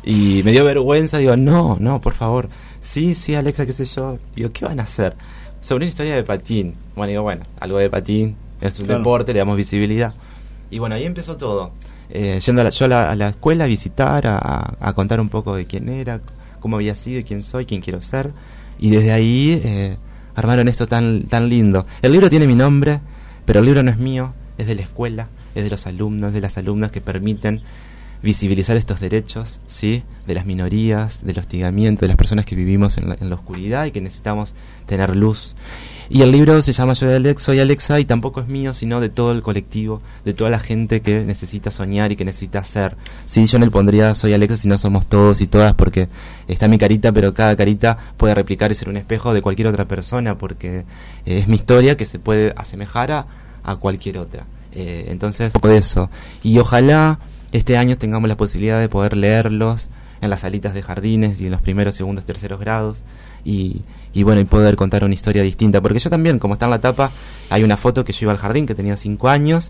Y me dio vergüenza, digo, no, no, por favor. Sí, sí, Alexa, qué sé yo. Digo, ¿qué van a hacer? Sobre una historia de patín. Bueno, digo, bueno, algo de patín, es un claro. deporte, le damos visibilidad. Y bueno, ahí empezó todo. Eh, yendo a la, yo a la, a la escuela a visitar, a, a contar un poco de quién era, cómo había sido, quién soy, quién quiero ser. Y desde ahí eh, armaron esto tan, tan lindo. El libro tiene mi nombre, pero el libro no es mío, es de la escuela, es de los alumnos, de las alumnas que permiten visibilizar estos derechos, ¿sí? De las minorías, del hostigamiento, de las personas que vivimos en la, en la oscuridad y que necesitamos tener luz. Y el libro se llama Yo de Alex, Soy Alexa, y tampoco es mío, sino de todo el colectivo, de toda la gente que necesita soñar y que necesita ser. Sí, yo no le pondría Soy Alexa, sino somos todos y todas, porque está mi carita, pero cada carita puede replicar y ser un espejo de cualquier otra persona, porque eh, es mi historia que se puede asemejar a, a cualquier otra. Eh, entonces, por eso. Y ojalá este año tengamos la posibilidad de poder leerlos en las salitas de jardines y en los primeros, segundos, terceros grados. Y, y bueno, y poder contar una historia distinta, porque yo también, como está en la tapa, hay una foto que yo iba al jardín, que tenía cinco años,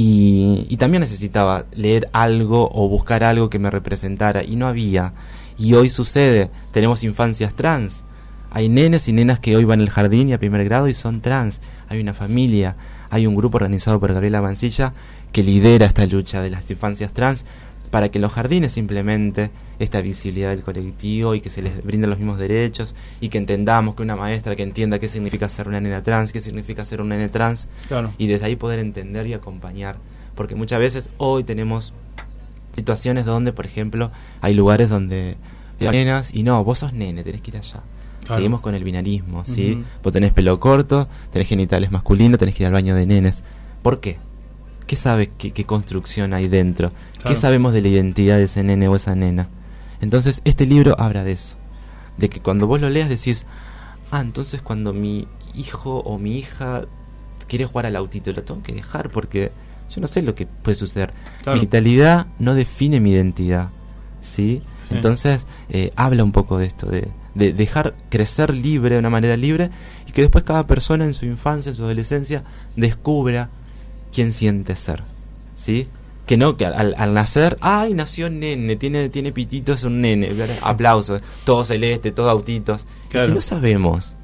y, y también necesitaba leer algo o buscar algo que me representara, y no había. Y hoy sucede, tenemos infancias trans, hay nenes y nenas que hoy van al jardín y a primer grado y son trans, hay una familia, hay un grupo organizado por Gabriela Mancilla que lidera esta lucha de las infancias trans, para que en los jardines simplemente esta visibilidad del colectivo y que se les brinden los mismos derechos y que entendamos que una maestra que entienda qué significa ser una nena trans, qué significa ser un nene trans, claro. Y desde ahí poder entender y acompañar, porque muchas veces hoy tenemos situaciones donde, por ejemplo, hay lugares donde hay nenas y no, vos sos nene, tenés que ir allá. Claro. Seguimos con el binarismo, ¿sí? Uh-huh. Vos tenés pelo corto, tenés genitales masculinos, tenés que ir al baño de nenes. ¿Por qué? ¿Qué sabe qué, qué construcción hay dentro? Claro. ¿Qué sabemos de la identidad de ese nene o esa nena? Entonces este libro habla de eso, de que cuando vos lo leas decís, ah, entonces cuando mi hijo o mi hija quiere jugar al autito, lo tengo que dejar porque yo no sé lo que puede suceder. Claro. Mi vitalidad no define mi identidad, ¿sí? Sí. Entonces eh, habla un poco de esto, de, de dejar crecer libre, de una manera libre, y que después cada persona en su infancia, en su adolescencia, descubra quién siente ser, ¿sí? Que no, que al, al nacer, ay, nació nene, tiene tiene pititos, es un nene, aplausos, todo celeste, todo autitos. Claro. Si no sabemos,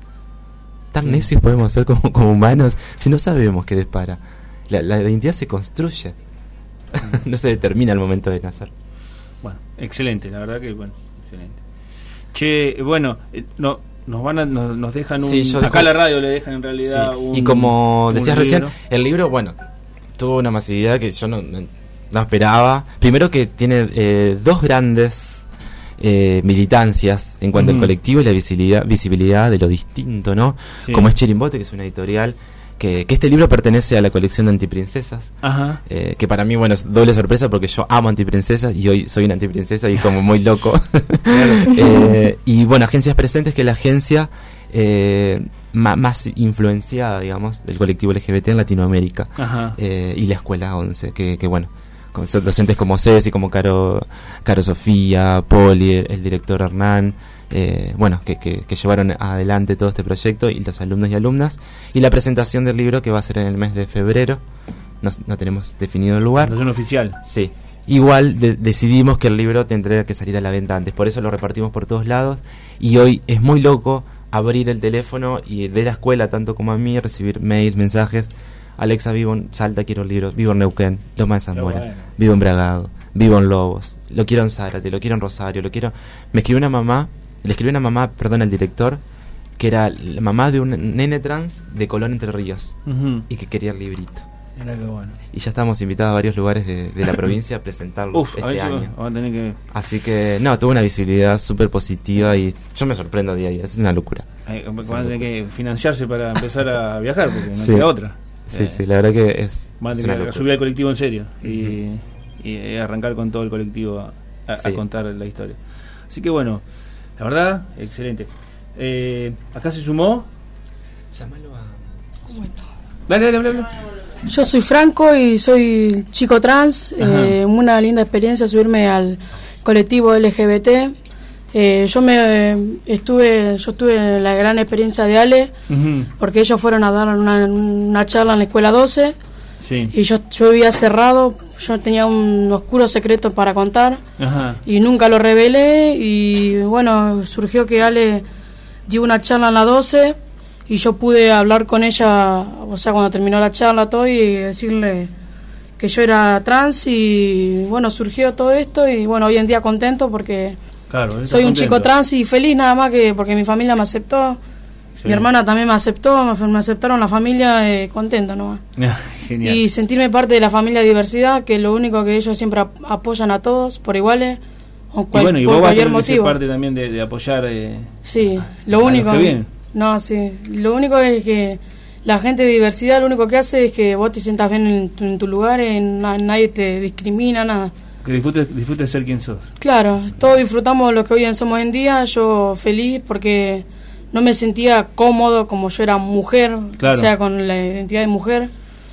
tan necios podemos ser como, como humanos, si no sabemos qué depara. La, la identidad se construye, no se determina al momento de nacer. Bueno, excelente, la verdad que, bueno, excelente. Che, bueno, eh, no... Nos van a, nos, nos dejan un... Sí, yo acá dejo, la radio le dejan en realidad sí. un... Y como decías recién, el libro, bueno, tuvo una masividad que yo no, no esperaba. Primero que tiene eh, dos grandes eh, militancias en cuanto uh-huh. al colectivo y la visibilidad, visibilidad de lo distinto, ¿no? Sí. Como es Chirimbote, que es una editorial... Que, que este libro pertenece a la colección de Antiprincesas. Ajá. Eh, que para mí, bueno, es doble sorpresa porque yo amo Antiprincesas y hoy soy una antiprincesa y como muy loco. Claro. eh, y bueno, Agencias Presentes, que es la agencia eh, ma, más influenciada, digamos, del colectivo L G B T en Latinoamérica. Ajá. Eh, y la Escuela once, que, que bueno, con docentes como Ceci, como Caro, Caro Sofía, Poli, el, el director Hernán. Eh, bueno, que, que, que llevaron adelante todo este proyecto y los alumnos y alumnas, y la presentación del libro que va a ser en el mes de febrero. No, no tenemos definido el lugar. ¿No es oficial? Sí. Igual de, decidimos que el libro tendría que salir a la venta antes, por eso lo repartimos por todos lados, y hoy es muy loco abrir el teléfono y de la escuela, tanto como a mí, recibir mails, mensajes. Alexa, vivo en Salta, quiero el libro, vivo en Neuquén, Loma de Zamora, bueno. Vivo en Bragado, vivo en Lobos, lo quiero en Zárate, lo quiero en Rosario, lo quiero... Me escribió una mamá Le escribió una mamá, perdón, al director, que era la mamá de un nene trans de Colón, Entre Ríos, uh-huh. y que quería el librito. Era que bueno. Y ya estamos invitados a varios lugares de, de la provincia a presentarlo Uf, este a año. Va a tener que... Así que, no, tuvo una visibilidad súper positiva y yo me sorprendo día a día, es una locura. Ay, van a tener que financiarse para empezar a viajar, porque no sí. queda otra. Sí, eh, sí, la verdad que es... Van a tener que subir al colectivo en serio y, uh-huh. y arrancar con todo el colectivo a, a, sí. a contar la historia. Así que bueno... La verdad, excelente. Eh, acá se sumó. Llámalo a. ¿Cómo está? Dale, dale, dale, dale. Yo soy Franco y soy chico trans. Eh, una linda experiencia subirme al colectivo L G B T. Eh, yo me eh, estuve yo estuve en la gran experiencia de Ale, uh-huh. porque ellos fueron a dar una, una charla en la escuela doce, sí. y yo, yo había cerrado, yo tenía un oscuro secreto para contar, uh-huh. y nunca lo revelé, y bueno, surgió que Ale dio una charla en la doce, y yo pude hablar con ella, o sea, cuando terminó la charla todo, y decirle que yo era trans, y bueno, surgió todo esto, y bueno, hoy en día contento porque... Claro, soy un contento. Chico trans y feliz nada más que porque mi familia me aceptó, sí. mi hermana también me aceptó, me, me aceptaron la familia, eh, contento nomás. Genial. Y sentirme parte de la familia diversidad, que es lo único que ellos siempre ap- apoyan a todos por iguales, o cual, y bueno, y por vos cualquier vas a tener motivo. Que ser parte también de, de apoyar. Eh, sí, lo a único. Los que vienen. No, sí, lo único es que la gente de diversidad lo único que hace es que vos te sientas bien en tu, en tu lugar, en, na, nadie te discrimina, nada. Que disfrutes, disfrutes de ser quien sos. Claro, todos disfrutamos lo que hoy en somos en día. Yo feliz porque no me sentía cómodo como yo era mujer, claro. o sea, con la identidad de mujer.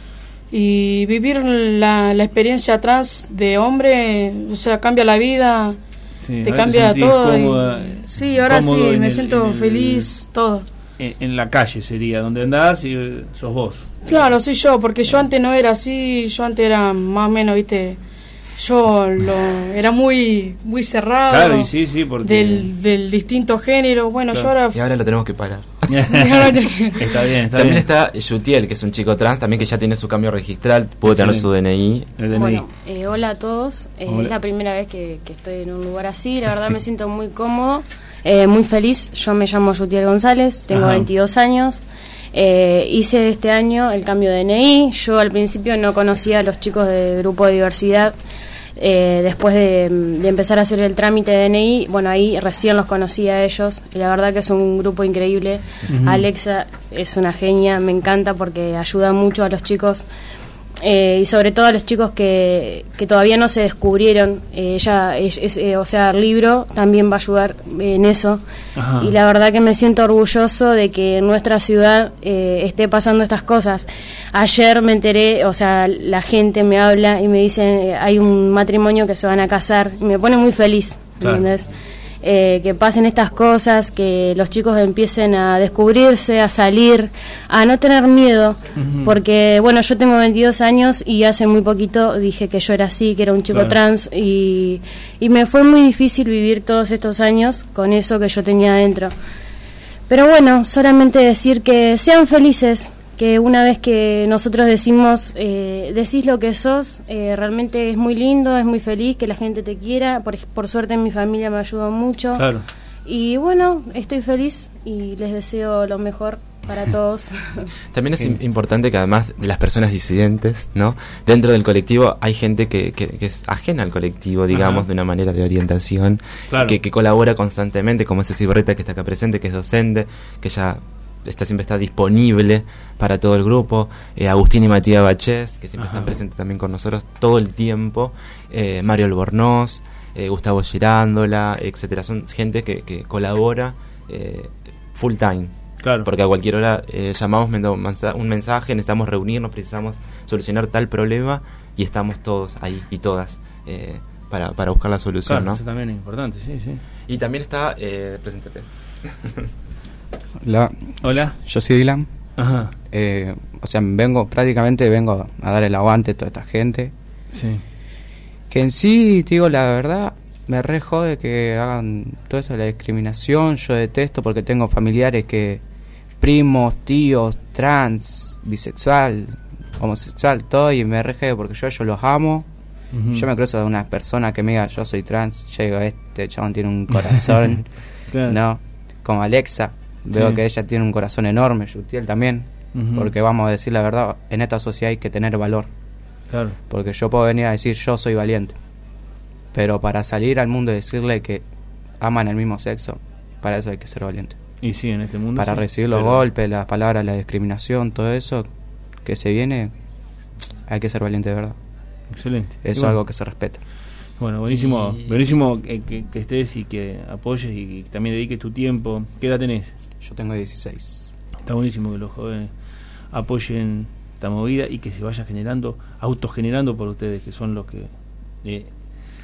Y vivir la, la experiencia trans de hombre, o sea, cambia la vida, sí, te cambia te todo. Cómoda, y, sí, ahora sí, me el, siento el, feliz, todo. En, en la calle sería, donde andás y sos vos. Claro, soy yo, porque yo antes no era así, yo antes era más o menos, viste... Yo lo era muy muy cerrado, claro, y sí, sí, porque... del, del distinto género. Bueno, claro. yo ahora... Y ahora lo tenemos que parar. Está bien, está también bien. Está Yutiel, que es un chico trans, también que ya tiene su cambio registral, puede tener sí. su D N I. El D N I. Bueno, eh, hola a todos. Eh, hola. Es la primera vez que, que estoy en un lugar así. La verdad me siento muy cómodo, eh, muy feliz. Yo me llamo Yutiel González, tengo Ajá. veintidós años. Eh, hice este año el cambio de D N I. Yo al principio no conocía a los chicos del grupo de diversidad. Eh, después de, de empezar a hacer el trámite de D N I, bueno, ahí recién los conocí a ellos. Y la verdad que es un grupo increíble. Uh-huh. Alexa es una genia, me encanta porque ayuda mucho a los chicos. Eh, y sobre todo a los chicos que, que todavía no se descubrieron. Eh, ella, es, es, eh, o sea, el libro también va a ayudar en eso. Ajá. Y la verdad que me siento orgulloso de que en nuestra ciudad eh, esté pasando estas cosas. Ayer me enteré, o sea, la gente me habla y me dice, eh, hay un matrimonio que se van a casar, y me pone muy feliz, claro. ¿entendés? Eh, que pasen estas cosas, que los chicos empiecen a descubrirse, a salir, a no tener miedo, uh-huh. porque bueno, yo tengo veintidós años y hace muy poquito dije que yo era así, que era un chico claro. trans, y, y me fue muy difícil vivir todos estos años con eso que yo tenía adentro. Pero bueno, solamente decir que sean felices, que una vez que nosotros decimos, eh, decís lo que sos, eh, realmente es muy lindo, es muy feliz que la gente te quiera. Por, por suerte mi familia me ayudó mucho. Claro. Y bueno, estoy feliz y les deseo lo mejor para todos. También es sí. importante que además de las personas disidentes, ¿no? Dentro del colectivo hay gente que, que, que es ajena al colectivo, digamos, Ajá. de una manera de orientación, claro. que, que colabora constantemente, como ese Ciborreta que está acá presente, que es docente, que ya... Está, siempre está disponible para todo el grupo. eh, Agustín y Matías Bachés, que siempre Ajá. están presentes también con nosotros todo el tiempo. eh, Mario Albornoz, eh, Gustavo Girándola, etcétera. Son gente que, que colabora eh, full time. Claro. Porque a cualquier hora eh, llamamos un mensaje, necesitamos reunirnos, precisamos solucionar tal problema y estamos todos ahí y todas eh, para, para buscar la solución, claro, ¿no? Eso también es importante, sí, sí. Y también está, eh, preséntate. Hola. Hola. Yo soy Dylan. Ajá. Eh, o sea, vengo, prácticamente vengo a dar el aguante a toda esta gente. Sí. Que en sí, te digo la verdad, me re jode que hagan todo eso de la discriminación. Yo detesto porque tengo familiares que, primos, tíos, trans, bisexual, homosexual, todo, y me re jode porque yo, yo los amo. Uh-huh. Yo me cruzo de una persona que me diga yo soy trans, yo digo, este chabón tiene un corazón, claro. ¿no? Como Alexa. Veo sí. que ella tiene un corazón enorme, Yutiel también, uh-huh. porque vamos a decir la verdad, en esta sociedad hay que tener valor. Claro. Porque yo puedo venir a decir yo soy valiente, pero para salir al mundo y decirle que aman el mismo sexo, para eso hay que ser valiente. Y sí, en este mundo para sí, recibir los pero... golpes, las palabras, la discriminación, todo eso que se viene, hay que ser valiente de verdad. Excelente. Eso es bueno. algo que se respeta. Bueno, buenísimo, y... buenísimo que, que, que estés y que apoyes y que también dediques tu tiempo. ¿Qué edad tenés? Yo tengo dieciséis. Está buenísimo que los jóvenes apoyen esta movida y que se vaya generando, autogenerando por ustedes, que son los que eh,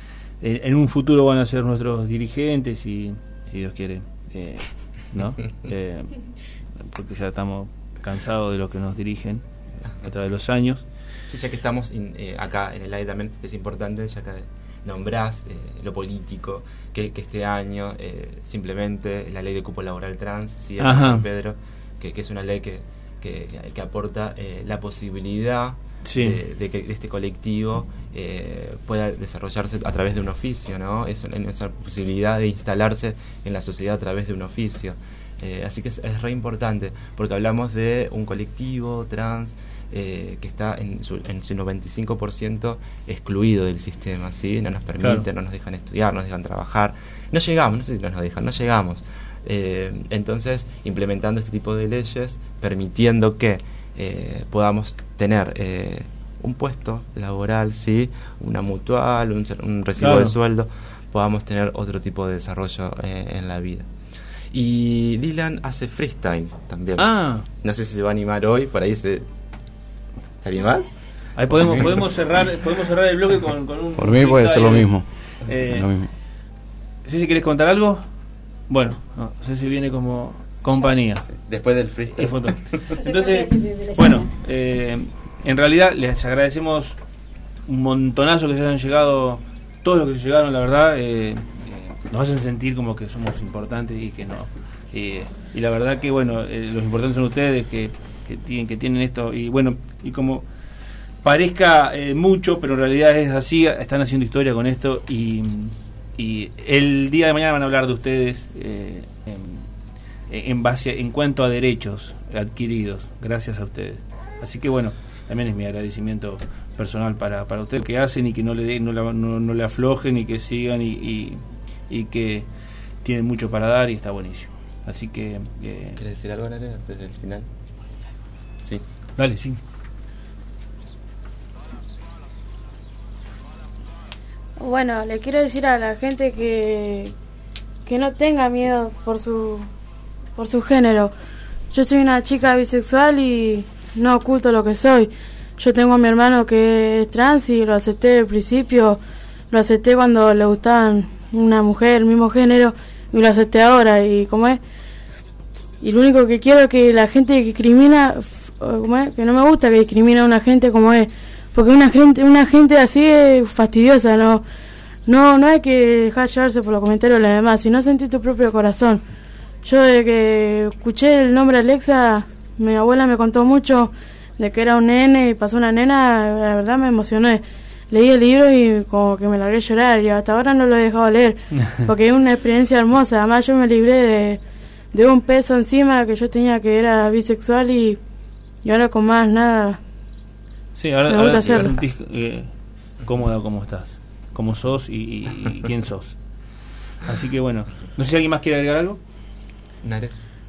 en, en un futuro van a ser nuestros dirigentes y, si Dios quiere, eh, ¿no? Eh, porque ya estamos cansados de los que nos dirigen a través de los años. Sí, ya que estamos in, eh, acá en el aire también es importante, ya que nombrás eh, lo político, que, que este año eh, simplemente la ley de cupo laboral trans, sí, San Pedro, que, que es una ley que, que, que aporta eh, la posibilidad sí. de, de que este colectivo eh, pueda desarrollarse a través de un oficio, ¿no? Es una, es una posibilidad de instalarse en la sociedad a través de un oficio. Eh, así que es, es re importante, porque hablamos de un colectivo trans eh, que está en su, en su noventa y cinco por ciento excluido del sistema, ¿sí? No nos permiten, claro. no nos dejan estudiar, no nos dejan trabajar. No llegamos, no sé si nos dejan, no llegamos. Eh, entonces, implementando este tipo de leyes, permitiendo que eh, podamos tener eh, un puesto laboral, ¿sí? Una mutual, un, un recibo claro. de sueldo, podamos tener otro tipo de desarrollo eh, en la vida. Y Dylan hace freestyle también. Ah. No sé si se va a animar hoy, por ahí se... ¿Te animás? Ahí podemos podemos cerrar podemos cerrar el bloque con, con un... Por mí puede ser lo mismo. Eh, lo mismo. No sé si querés contar algo. Bueno, no, no sé si viene como compañía. Sí, después del freestyle. Entonces, bueno, eh, en realidad les agradecemos un montonazo que se hayan llegado, todos los que se llegaron, la verdad. Eh, nos hacen sentir como que somos importantes y que no. Eh, y la verdad que, bueno, eh, los importantes son ustedes que, que, tienen, que tienen esto. Y bueno, y como parezca eh, mucho, pero en realidad es así, están haciendo historia con esto. Y, y el día de mañana van a hablar de ustedes eh, en, en base en cuanto a derechos adquiridos, gracias a ustedes. Así que, bueno, también es mi agradecimiento personal para, para ustedes que hacen y que no le, de, no, la, no, no le aflojen y que sigan y, y y que tienen mucho para dar y está buenísimo. Así que... Eh, ¿Quieres decir algo, Nare, antes del final? Sí. Dale, sí. Bueno, le quiero decir a la gente que que no tenga miedo por su por su género. Yo soy una chica bisexual y no oculto lo que soy. Yo tengo a mi hermano que es trans y lo acepté desde el principio. Lo acepté cuando le gustaban una mujer, mismo género, y lo acepté ahora, y como es, y lo único que quiero es que la gente que discrimina, como es, que no me gusta que discrimina a una gente como es, porque una gente, una gente así es fastidiosa, no, no, no hay que dejar llevarse por los comentarios de los demás, sino sentir tu propio corazón. Yo desde que escuché el nombre Alexa, mi abuela me contó mucho de que era un nene y pasó una nena, la verdad me emocioné. Leí el libro y como que me largué a llorar y hasta ahora no lo he dejado leer porque es una experiencia hermosa. Además yo me libré de, de un peso encima que yo tenía, que era bisexual, y, y ahora con más nada sí, ahora, me gusta ahora hacerlo. Te sentís eh, cómoda como estás, como sos y, y, y quién sos. Así que bueno, no sé si alguien más quiere agregar algo. Nare.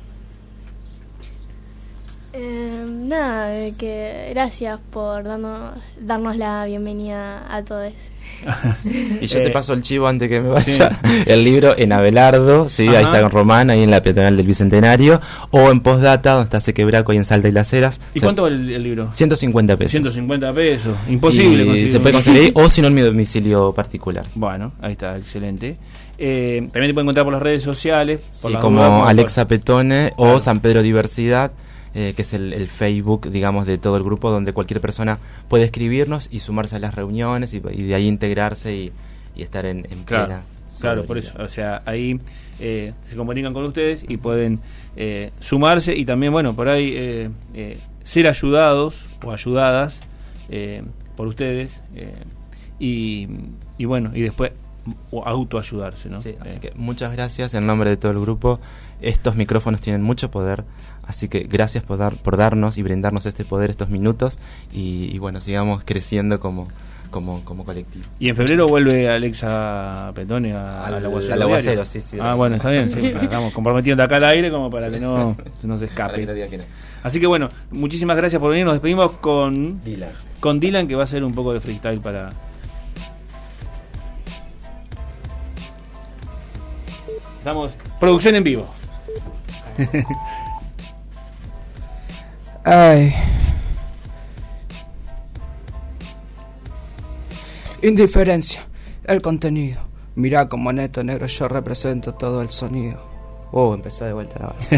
Eh, nada, eh, que gracias por darnos, darnos la bienvenida a todos. Y yo te paso el chivo antes que me vaya. Sí. El libro en Abelardo, sí, ahí está en Román, ahí en la peatonal del Bicentenario, o en Postdata, donde está Sequebraco, ahí en Salta y Las Heras. ¿Y cuánto vale el, el libro? ciento cincuenta pesos. ciento cincuenta pesos, imposible conseguir. Se puede conseguir ahí, o si no en mi domicilio particular. Bueno, ahí está, excelente. Eh, también te pueden encontrar por las redes sociales. Por sí, como dudas, Alexa Petone o San Pedro Diversidad. Eh, que es el, el Facebook, digamos, de todo el grupo, donde cualquier persona puede escribirnos y sumarse a las reuniones y, y de ahí integrarse y, y estar en, en claro, plena. Claro, por eso, o sea, ahí eh, se comunican con ustedes y pueden eh, sumarse y también, bueno, por ahí eh, eh, ser ayudados o ayudadas eh, por ustedes eh, y, y bueno, y después autoayudarse, ¿no? Sí, así eh. que muchas gracias en nombre de todo el grupo. Estos micrófonos tienen mucho poder, así que gracias por dar, por darnos y brindarnos este poder estos minutos y, y bueno, sigamos creciendo como como como colectivo. Y en febrero vuelve Alexa Petone a, al, al aguacero. Al aguacero, sí, sí. Ah, bueno, está bien, sí, estamos comprometiendo acá al aire como para que no, no se escape. Que no. Así que bueno, muchísimas gracias por venir. Nos despedimos con Dylan, con Dylan, que va a hacer un poco de freestyle para... Estamos, producción en vivo. Ay. Indiferencia. el contenido. Mirá como en esto negro yo represento todo el sonido. Oh, empezó de vuelta la base.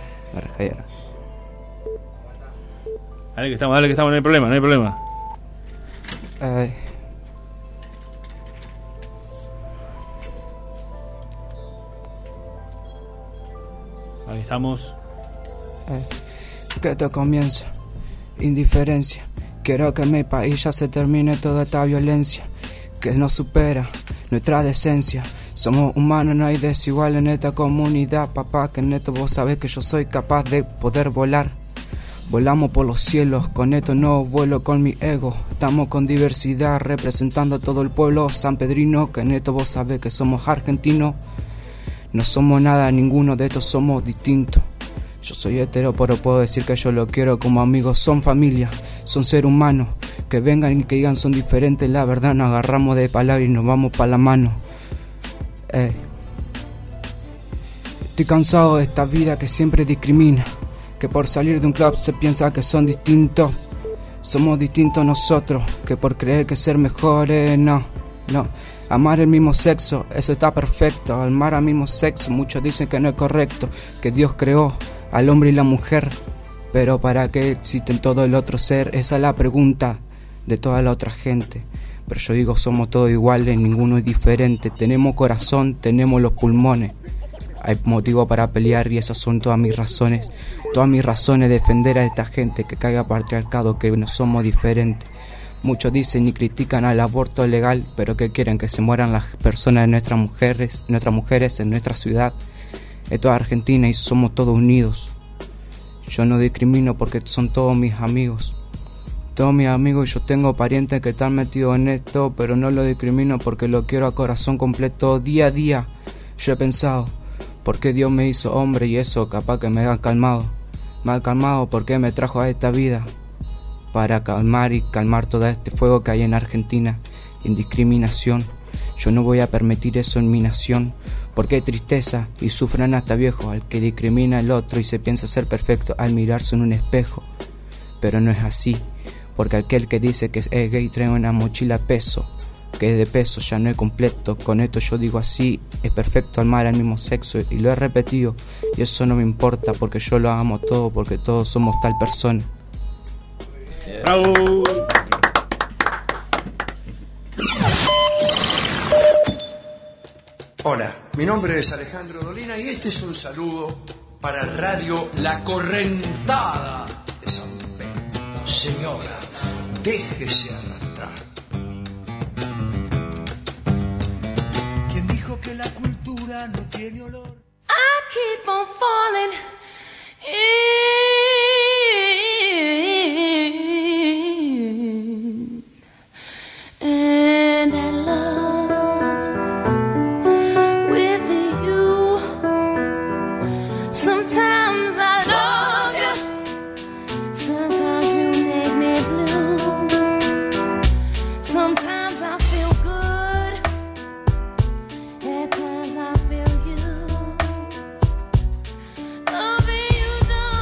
Dale que estamos, dale que estamos, no hay problema, no hay problema. Ay. Ahí estamos. Ay. Que esto comienza. Indiferencia. Quiero que en mi país ya se termine toda esta violencia que nos supera nuestra decencia. Somos humanos, no hay desigual en esta comunidad, papá, que en esto vos sabés que yo soy capaz de poder volar. Volamos por los cielos, con esto no vuelo con mi ego. Estamos con diversidad, representando a todo el pueblo sanpedrino, que en esto vos sabés que somos argentinos. No somos nada, ninguno de estos somos distintos. Yo soy hetero, pero puedo decir que yo lo quiero como amigos. Son familia, son seres humanos. Que vengan y que digan son diferentes, la verdad nos agarramos de palabra y nos vamos pa' la mano. Eh. Estoy cansado de esta vida que siempre discrimina. Que por salir de un club se piensa que son distintos. Somos distintos nosotros, que por creer que ser mejores, no, no. Amar el mismo sexo, eso está perfecto. Amar al mismo sexo, muchos dicen que no es correcto. Que Dios creó al hombre y la mujer, pero ¿para qué existen todo el otro ser? Esa es la pregunta de toda la otra gente. Pero yo digo, somos todos iguales, ninguno es diferente. Tenemos corazón, tenemos los pulmones. Hay motivo para pelear y esas son todas mis razones. Todas mis razones de defender a esta gente que caiga patriarcado, que no somos diferentes. Muchos dicen y critican al aborto legal, pero que quieren que se mueran las personas de nuestras mujeres, nuestras mujeres en nuestra ciudad. Esto es Argentina y somos todos unidos. Yo no discrimino porque son todos mis amigos. Todos mis amigos, yo tengo parientes que están metidos en esto, pero no lo discrimino porque lo quiero a corazón completo. Día a día yo he pensado, ¿por qué Dios me hizo hombre? Y eso capaz que me ha calmado. Me ha calmado porque me trajo a esta vida. Para calmar y calmar todo este fuego que hay en Argentina. Indiscriminación. Yo no voy a permitir eso en mi nación. Porque hay tristeza y sufran hasta viejos al que discrimina al otro y se piensa ser perfecto al mirarse en un espejo. Pero no es así. Porque aquel que dice que es gay trae una mochila peso, que es de peso, ya no es completo. Con esto yo digo así, es perfecto amar al mismo sexo y lo he repetido. Y eso no me importa porque yo lo amo todo, porque todos somos tal persona. ¡Bravo! Hola, mi nombre es Alejandro Dolina y este es un saludo para Radio La Correntada de San Pedro. Señora, déjese arrastrar. ¿Quién dijo que la cultura no tiene olor? I keep on falling in, and I love with you. Sometimes I love you, sometimes you make me blue. Sometimes I feel good, at times I feel used. Loving you don't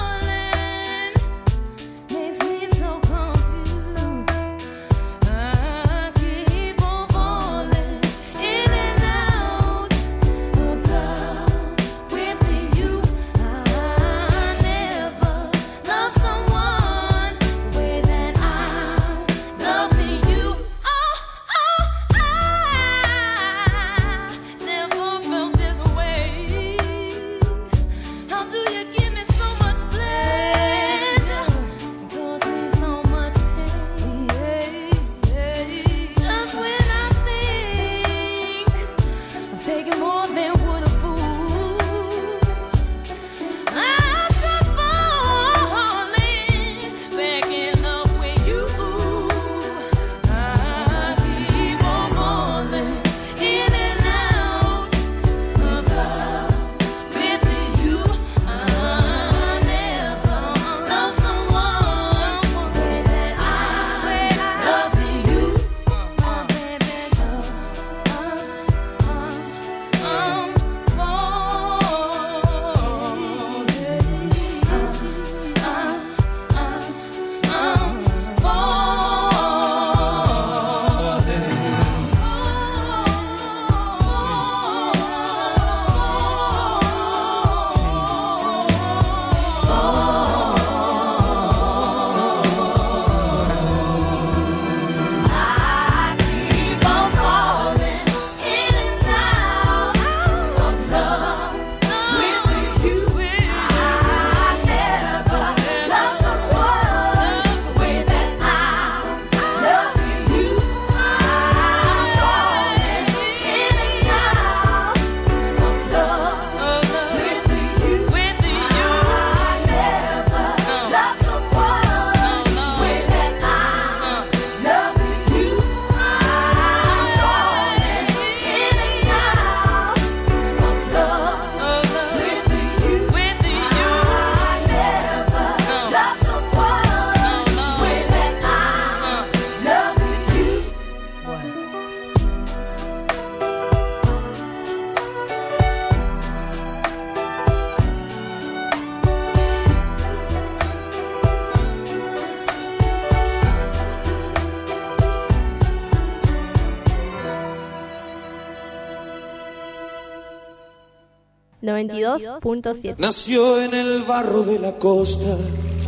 noventa y dos punto siete. Nació en el barro de la costa,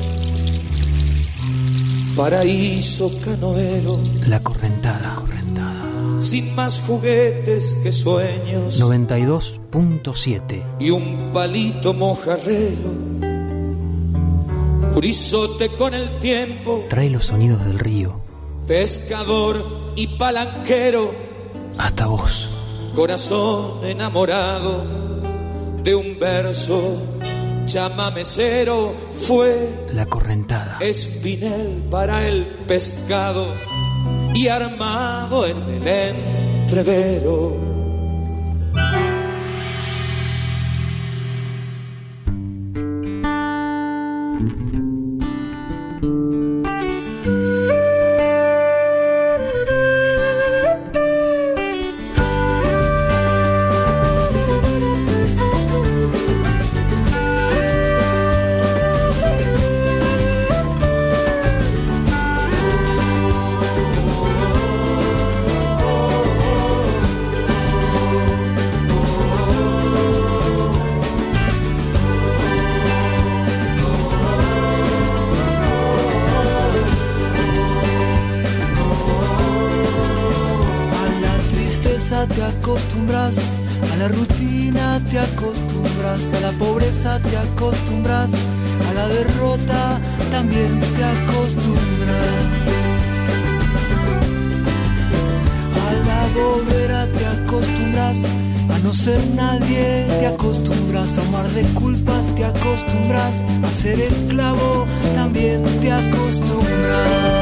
paraíso canoero, La Correntada. Correntada. sin más juguetes que sueños noventa y dos punto siete. y un palito mojarrero, curizote con el tiempo, Trae los sonidos del río pescador y palanquero, hasta vos. corazón enamorado de un verso chamamecero, fue La Correntada. espinel para el pescado y armado en el entrevero. Te acostumbras, a la rutina te acostumbras, a la pobreza te acostumbras, a la derrota también te acostumbras, a la bobera te acostumbras, a no ser nadie te acostumbras, a un mar de culpas te acostumbras, a ser esclavo también te acostumbras.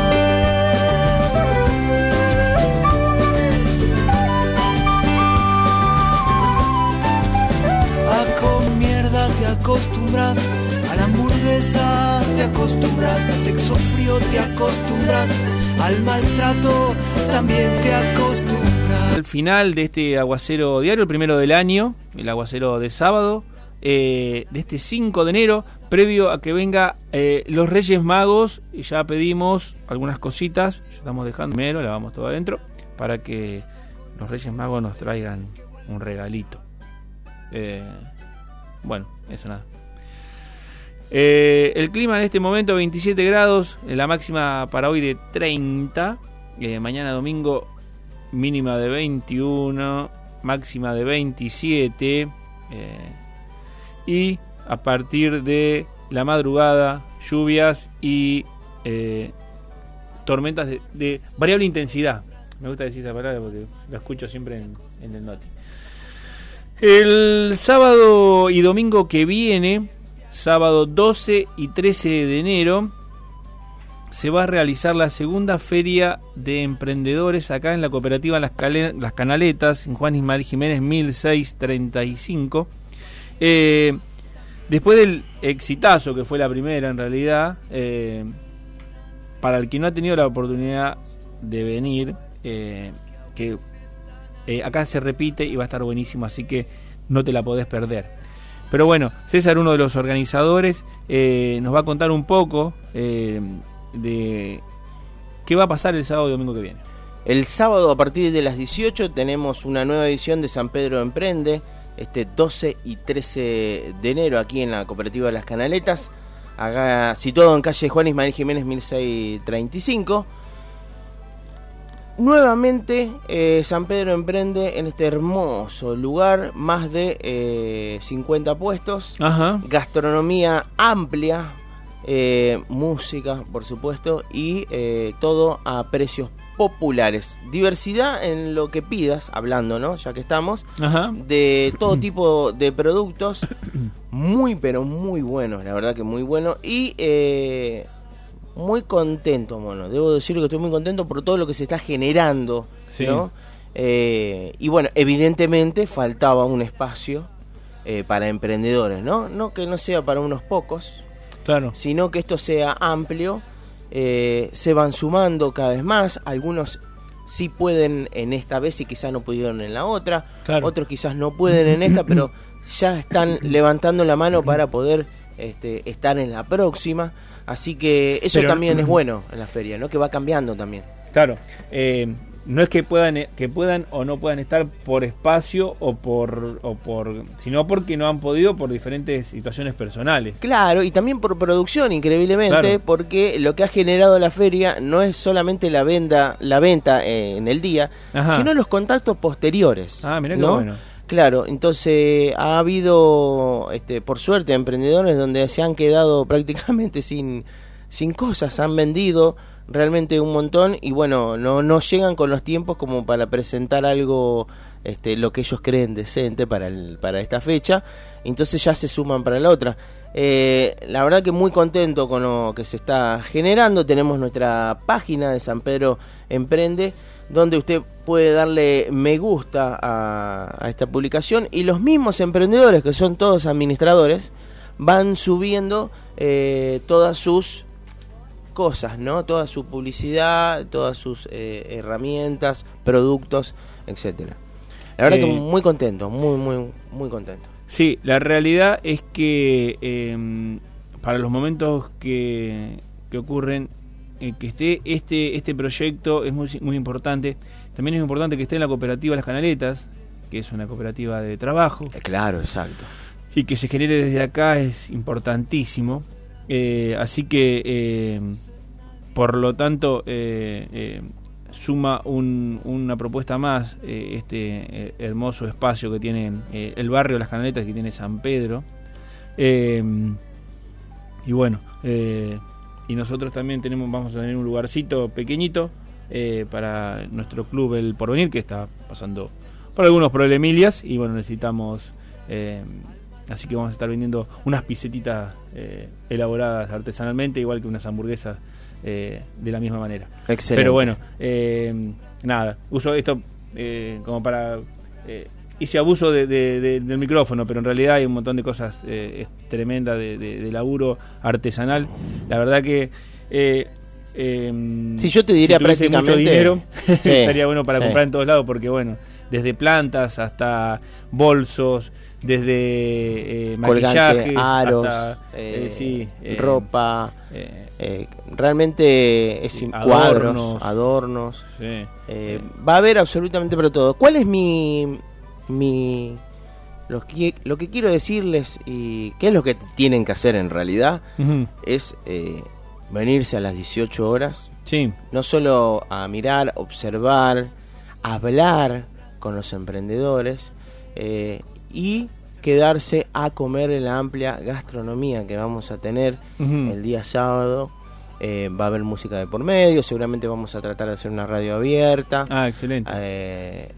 Te acostumbras, a la hamburguesa te acostumbras, al sexo frío te acostumbras, al maltrato también te acostumbras. Al final de este aguacero diario, el primero del año, el aguacero de sábado, eh, de este cinco de enero, previo a que venga eh, los Reyes Magos, y ya pedimos algunas cositas, ya estamos dejando primero, la vamos todo adentro, para que los Reyes Magos nos traigan un regalito. Eh... Bueno, eso nada. Eh, el clima en este momento veintisiete grados, la máxima para hoy de treinta, eh, mañana domingo mínima de veintiuno, máxima de veintisiete, eh, y a partir de la madrugada lluvias y eh, tormentas de, de variable intensidad. Me gusta decir esa palabra porque la escucho siempre en, en el noti. El sábado y domingo que viene, sábado doce y trece de enero, se va a realizar la segunda feria de emprendedores acá en la cooperativa Las, Cale- Las Canaletas, en Juan Ismael Jiménez mil seiscientos treinta y cinco. Eh, después del exitazo que fue la primera, en realidad, eh, para el que no ha tenido la oportunidad de venir, eh, que Eh, acá se repite y va a estar buenísimo, así que no te la podés perder. Pero bueno, César, uno de los organizadores, eh, nos va a contar un poco eh, de qué va a pasar el sábado y domingo que viene. El sábado a partir de las dieciocho tenemos una nueva edición de San Pedro Emprende, este doce y trece de enero aquí en la cooperativa Las Canaletas, acá situado en calle Juan Ismael Jiménez mil seiscientos treinta y cinco. Nuevamente eh, San Pedro Emprende en este hermoso lugar, más de eh, cincuenta puestos. Ajá. Gastronomía amplia, eh, música por supuesto, y eh, todo a precios populares, diversidad en lo que pidas, hablando, ¿no? Ya que estamos, Ajá. de todo tipo de productos, muy pero muy buenos, la verdad que muy buenos, y eh, muy contento, bueno, debo decir que estoy muy contento por todo lo que se está generando, sí. ¿no? Eh, y bueno, evidentemente faltaba un espacio eh, para emprendedores, ¿no? No que no sea para unos pocos, claro, sino que esto sea amplio. Eh, se van sumando cada vez más, algunos sí pueden en esta vez y quizás no pudieron en la otra, claro. Otros quizás no pueden en esta, pero ya están levantando la mano para poder este, estar en la próxima. Así que eso pero, también es bueno en la feria, ¿no? Que va cambiando también. Claro. Eh, no es que puedan que puedan o no puedan estar por espacio o por o por sino porque no han podido por diferentes situaciones personales. Claro, y también por producción, increíblemente, claro. Porque lo que ha generado la feria no es solamente la venta la venta eh, en el día, Ajá. sino los contactos posteriores. Ah, mirá, ¿no? qué bueno. Claro, entonces ha habido, este, por suerte, emprendedores donde se han quedado prácticamente sin sin cosas, han vendido realmente un montón y bueno, no no llegan con los tiempos como para presentar algo, este, lo que ellos creen decente para el, para esta fecha, entonces ya se suman para la otra. Eh, la verdad que muy contento con lo que se está generando. Tenemos nuestra página de San Pedro Emprende, donde usted puede darle me gusta a, a esta publicación, y los mismos emprendedores, que son todos administradores, van subiendo eh, todas sus cosas, ¿no? Toda su publicidad, todas sus eh, herramientas, productos, etcétera. La verdad eh, que muy contento, muy, muy, muy contento. Sí, la realidad es que eh, para los momentos que, que ocurren, eh, que esté este este proyecto es muy, muy importante. También es importante que esté en la cooperativa Las Canaletas, que es una cooperativa de trabajo. Eh, claro, exacto. Y que se genere desde acá es importantísimo. Eh, así que, eh, por lo tanto, eh, eh, suma un, una propuesta más eh, este eh, hermoso espacio que tiene eh, el barrio Las Canaletas, que tiene San Pedro. Eh, y bueno, eh, y nosotros también tenemos vamos a tener un lugarcito pequeñito eh, para nuestro club El Porvenir, que está pasando por algunos problemillas y bueno, necesitamos... Eh, Así que vamos a estar vendiendo unas pisetitas eh, elaboradas artesanalmente, igual que unas hamburguesas eh, de la misma manera. Excelente. Pero bueno, eh, nada, uso esto eh, como para... Eh, hice abuso de, de, de, del micrófono, pero en realidad hay un montón de cosas eh, tremendas de, de, de laburo artesanal. La verdad que... Eh, eh, si yo te diría si prácticamente mucho dinero, sí, estaría bueno para sí. comprar en todos lados, porque bueno, desde plantas hasta bolsos, desde eh, maquillajes, aros, hasta, eh, eh, sí, eh, ropa, eh, eh, realmente es sí, cuadros, adornos, adornos sí, eh, va a haber absolutamente para todo. ¿Cuál es mi mi lo que lo que quiero decirles y qué es lo que tienen que hacer en realidad? Uh-huh. Es eh, venirse a las dieciocho horas, sí, no solo a mirar, observar, hablar con los emprendedores eh, y quedarse a comer en la amplia gastronomía que vamos a tener uh-huh. el día sábado. Eh, va a haber música de por medio, seguramente vamos a tratar de hacer una radio abierta. Ah, excelente. Eh,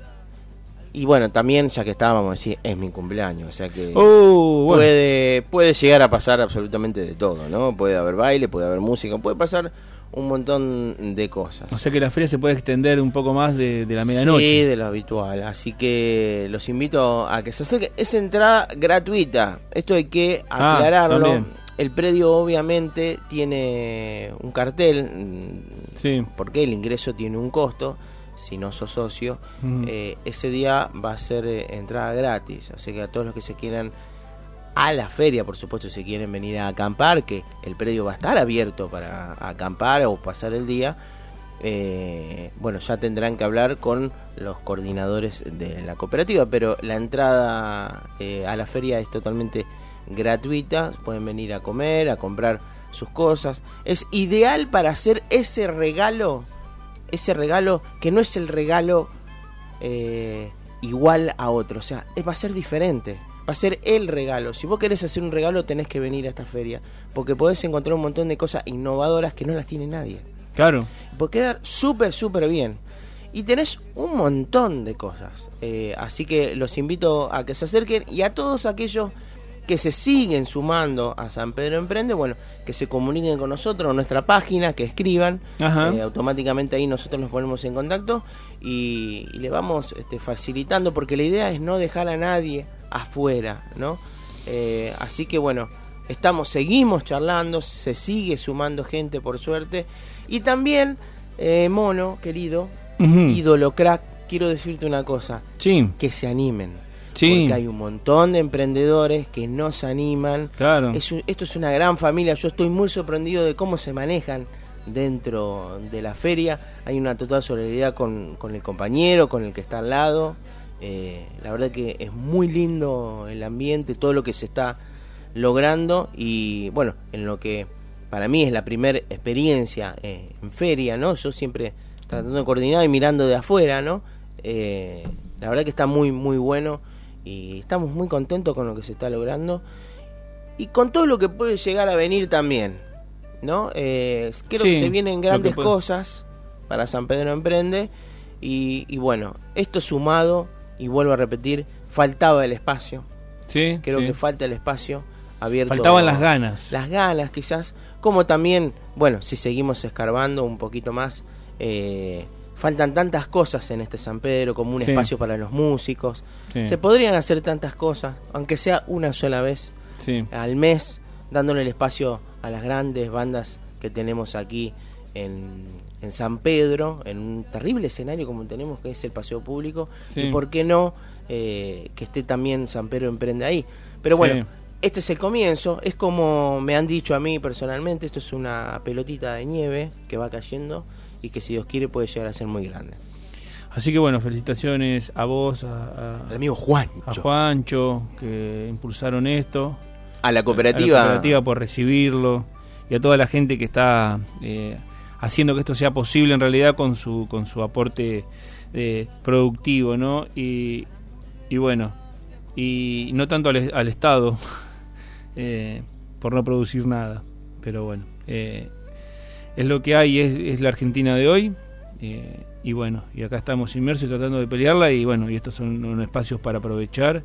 y bueno, también, ya que estábamos, decir, es mi cumpleaños, o sea que uh, bueno. puede puede llegar a pasar absolutamente de todo, ¿no? Puede haber baile, puede haber música, puede pasar un montón de cosas. O sea que la feria se puede extender un poco más de, de la medianoche. Sí, de lo habitual. Así que los invito a que se acerquen. Es entrada gratuita. Esto hay que aclararlo. Ah, el predio obviamente tiene un cartel. Sí. Porque el ingreso tiene un costo. Si no sos socio, uh-huh. eh, ese día va a ser eh, entrada gratis. Así que a todos los que se quieran a la feria, por supuesto, si quieren venir a acampar, que el predio va a estar abierto para acampar o pasar el día, eh, bueno, ya tendrán que hablar con los coordinadores de la cooperativa, pero la entrada eh, a la feria es totalmente gratuita. Pueden venir a comer, a comprar sus cosas. Es ideal para hacer ese regalo, ese regalo que no es el regalo eh, igual a otro, o sea, va a ser diferente. Va a ser el regalo. Si vos querés hacer un regalo, tenés que venir a esta feria, porque podés encontrar un montón de cosas innovadoras que no las tiene nadie. Claro. Puede quedar súper, súper bien. Y tenés un montón de cosas. Eh, así que los invito a que se acerquen, y a todos aquellos que se siguen sumando a San Pedro Emprende, bueno, que se comuniquen con nosotros en nuestra página, que escriban, eh, automáticamente ahí nosotros nos ponemos en contacto y, y le vamos este, facilitando, porque la idea es no dejar a nadie afuera, ¿no? Eh, así que bueno, estamos, seguimos charlando, se sigue sumando gente por suerte, y también eh, Mono, querido, uh-huh. ídolo, crack, quiero decirte una cosa, sí. que se animen. Sí. Porque hay un montón de emprendedores que no se animan. Claro. Es un, esto es una gran familia. Yo estoy muy sorprendido de cómo se manejan dentro de la feria. Hay una total solidaridad con, con el compañero, con el que está al lado. Eh, la verdad que es muy lindo el ambiente, todo lo que se está logrando, y bueno, en lo que para mí es la primera experiencia eh, en feria, ¿no? Yo siempre tratando de coordinar y mirando de afuera, ¿no? Eh, la verdad que está muy muy bueno y estamos muy contentos con lo que se está logrando y con todo lo que puede llegar a venir también, ¿no? Eh, creo sí, que se vienen grandes cosas para San Pedro Emprende y, y bueno, esto sumado, y vuelvo a repetir, faltaba el espacio. Sí, creo sí. que falta el espacio abierto. Faltaban las ganas. Las ganas quizás, como también, bueno, si seguimos escarbando un poquito más, eh, faltan tantas cosas en este San Pedro, como un sí. espacio para los músicos. Sí. Se podrían hacer tantas cosas, aunque sea una sola vez sí. al mes, dándole el espacio a las grandes bandas que tenemos aquí en, en San Pedro, en un terrible escenario como tenemos, que es el Paseo Público, sí. y por qué no eh, que esté también San Pedro Emprende ahí. Pero bueno, sí. este es el comienzo, es como me han dicho a mí personalmente, esto es una pelotita de nieve que va cayendo y que si Dios quiere puede llegar a ser muy grande. Así que bueno, felicitaciones a vos, a, a, al amigo Juancho. a Juancho, que impulsaron esto, a la cooperativa, a la cooperativa por recibirlo, y a toda la gente que está eh, haciendo que esto sea posible en realidad con su con su aporte eh, productivo, ¿no? Y, y bueno, y no tanto al, al Estado eh, por no producir nada, pero bueno, eh, es lo que hay, es, es la Argentina de hoy, eh, y bueno, y acá estamos inmersos tratando de pelearla, y bueno, y estos son unos espacios para aprovechar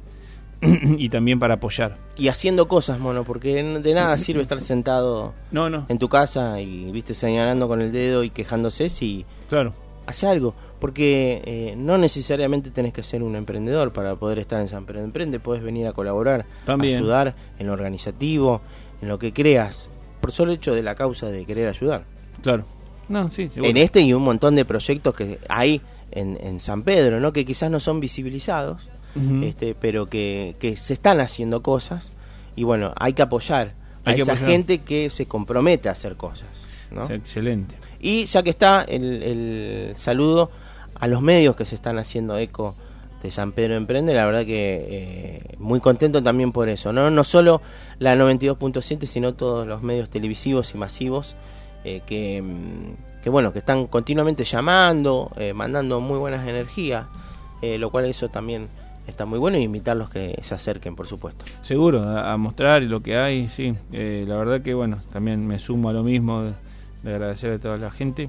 y también para apoyar. Y haciendo cosas, mono, porque de nada sirve estar sentado no, no. en tu casa y viste señalando con el dedo y quejándose si claro. hace algo, porque eh, no necesariamente tenés que ser un emprendedor para poder estar en San Pedro Emprende, podés venir a colaborar, también. a ayudar en lo organizativo, en lo que creas, por solo hecho de la causa de querer ayudar. Claro. No, sí, seguro. En este y un montón de proyectos que hay en, en San Pedro, ¿no? Que quizás no son visibilizados, uh-huh. este, pero que, que se están haciendo cosas, y bueno, hay que apoyar hay a que esa apoyar. gente que se compromete a hacer cosas, ¿no? Es excelente. Y ya que está el, el saludo a los medios que se están haciendo eco de San Pedro Emprende, la verdad que eh, muy contento también por eso, no no solo la noventa y dos punto siete, sino todos los medios televisivos y masivos eh, que, que bueno, que están continuamente llamando, eh, mandando muy buenas energías, eh, lo cual eso también está muy bueno, y invitarlos que se acerquen, por supuesto. Seguro, a, a mostrar lo que hay, sí, eh, la verdad que bueno, también me sumo a lo mismo, de, de agradecer a toda la gente,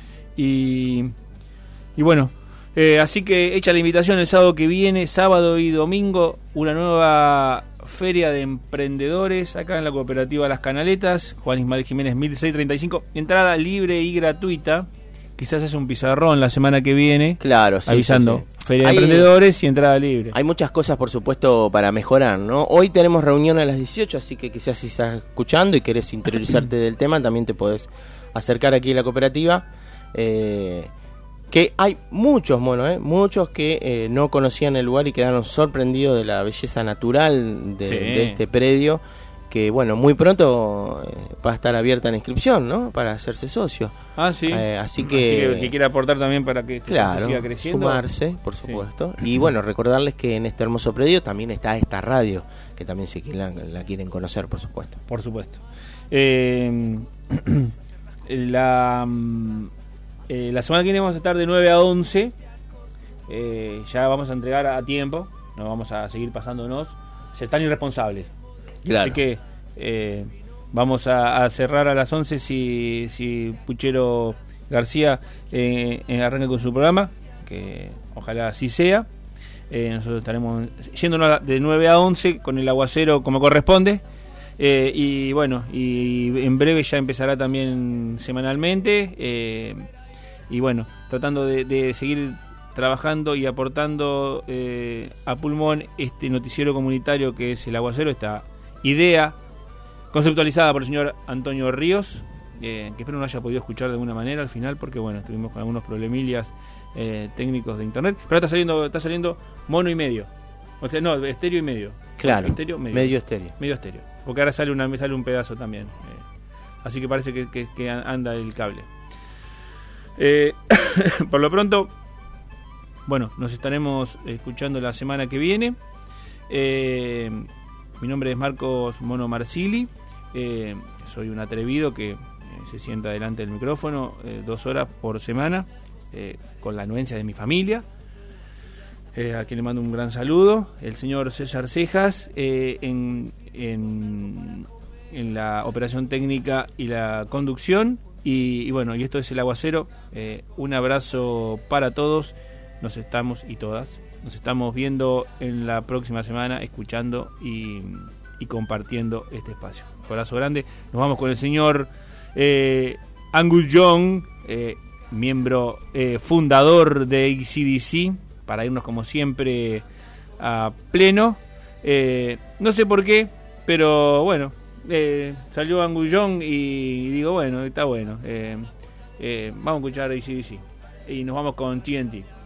y, y bueno, Eh, así que hecha la invitación el sábado que viene, sábado y domingo, una nueva feria de emprendedores acá en la cooperativa Las Canaletas, Juan Ismael Jiménez mil seiscientos treinta y cinco, entrada libre y gratuita. Quizás es un pizarrón la semana que viene, claro, sí, avisando sí, sí. feria hay, de emprendedores y entrada libre. Hay muchas cosas, por supuesto, para mejorar, ¿no? Hoy tenemos reunión a las dieciocho, así que quizás si estás escuchando y querés interiorizarte del tema, también te podés acercar aquí a la cooperativa. Eh... que hay muchos monos, ¿eh? muchos que eh, no conocían el lugar y quedaron sorprendidos de la belleza natural de, sí. de este predio, que bueno, muy pronto eh, va a estar abierta la inscripción, ¿no? Para hacerse socio. Ah, sí. Eh, así que... Así que el que quiera aportar también para que este claro, siga creciendo. Sumarse, por supuesto. Sí. Y bueno, recordarles que en este hermoso predio también está esta radio, que también si la, la quieren conocer, por supuesto. Por supuesto. Eh, la... Eh, la semana que viene vamos a estar de nueve a once, eh, ya vamos a entregar a tiempo, no vamos a seguir pasándonos, se están irresponsables. Claro. Así que eh, vamos a, a cerrar a las once si, si Puchero García eh, eh, arranca con su programa, que ojalá así sea. Eh, nosotros estaremos yéndonos de nueve a once con el aguacero como corresponde. Eh, y bueno, y en breve ya empezará también semanalmente. Eh, y bueno, tratando de, de seguir trabajando y aportando eh, a pulmón este noticiero comunitario que es El Aguacero, esta idea conceptualizada por el señor Antonio Ríos, eh, que espero no haya podido escuchar de alguna manera al final, porque bueno, estuvimos con algunos problemillas eh, técnicos de internet, pero está saliendo está saliendo mono y medio, o sea, no, estéreo y medio. Claro, estéreo, medio, medio estéreo. Medio estéreo, porque ahora sale, una, sale un pedazo también. Eh. así que parece que, que, que anda el cable. Eh, por lo pronto, bueno, nos estaremos escuchando la semana que viene. Eh, mi nombre es Marcos Mono Marsili. Eh, soy un atrevido que eh, se sienta delante del micrófono eh, dos horas por semana, eh, con la anuencia de mi familia, eh, a quien le mando un gran saludo. El señor César Cejas eh, en, en, en la operación técnica y la conducción. Y, y bueno, y esto es El Aguacero. Eh, un abrazo para todos. Nos estamos, y todas, nos estamos viendo en la próxima semana, escuchando y, y compartiendo este espacio. Un abrazo grande. Nos vamos con el señor eh, Angus Young, eh, miembro eh, fundador de A C D C, para irnos como siempre a pleno. Eh, no sé por qué, pero bueno, eh, salió Angus Young y digo, bueno, está bueno. Eh, eh, vamos a escuchar A C D C y nos vamos con T N T.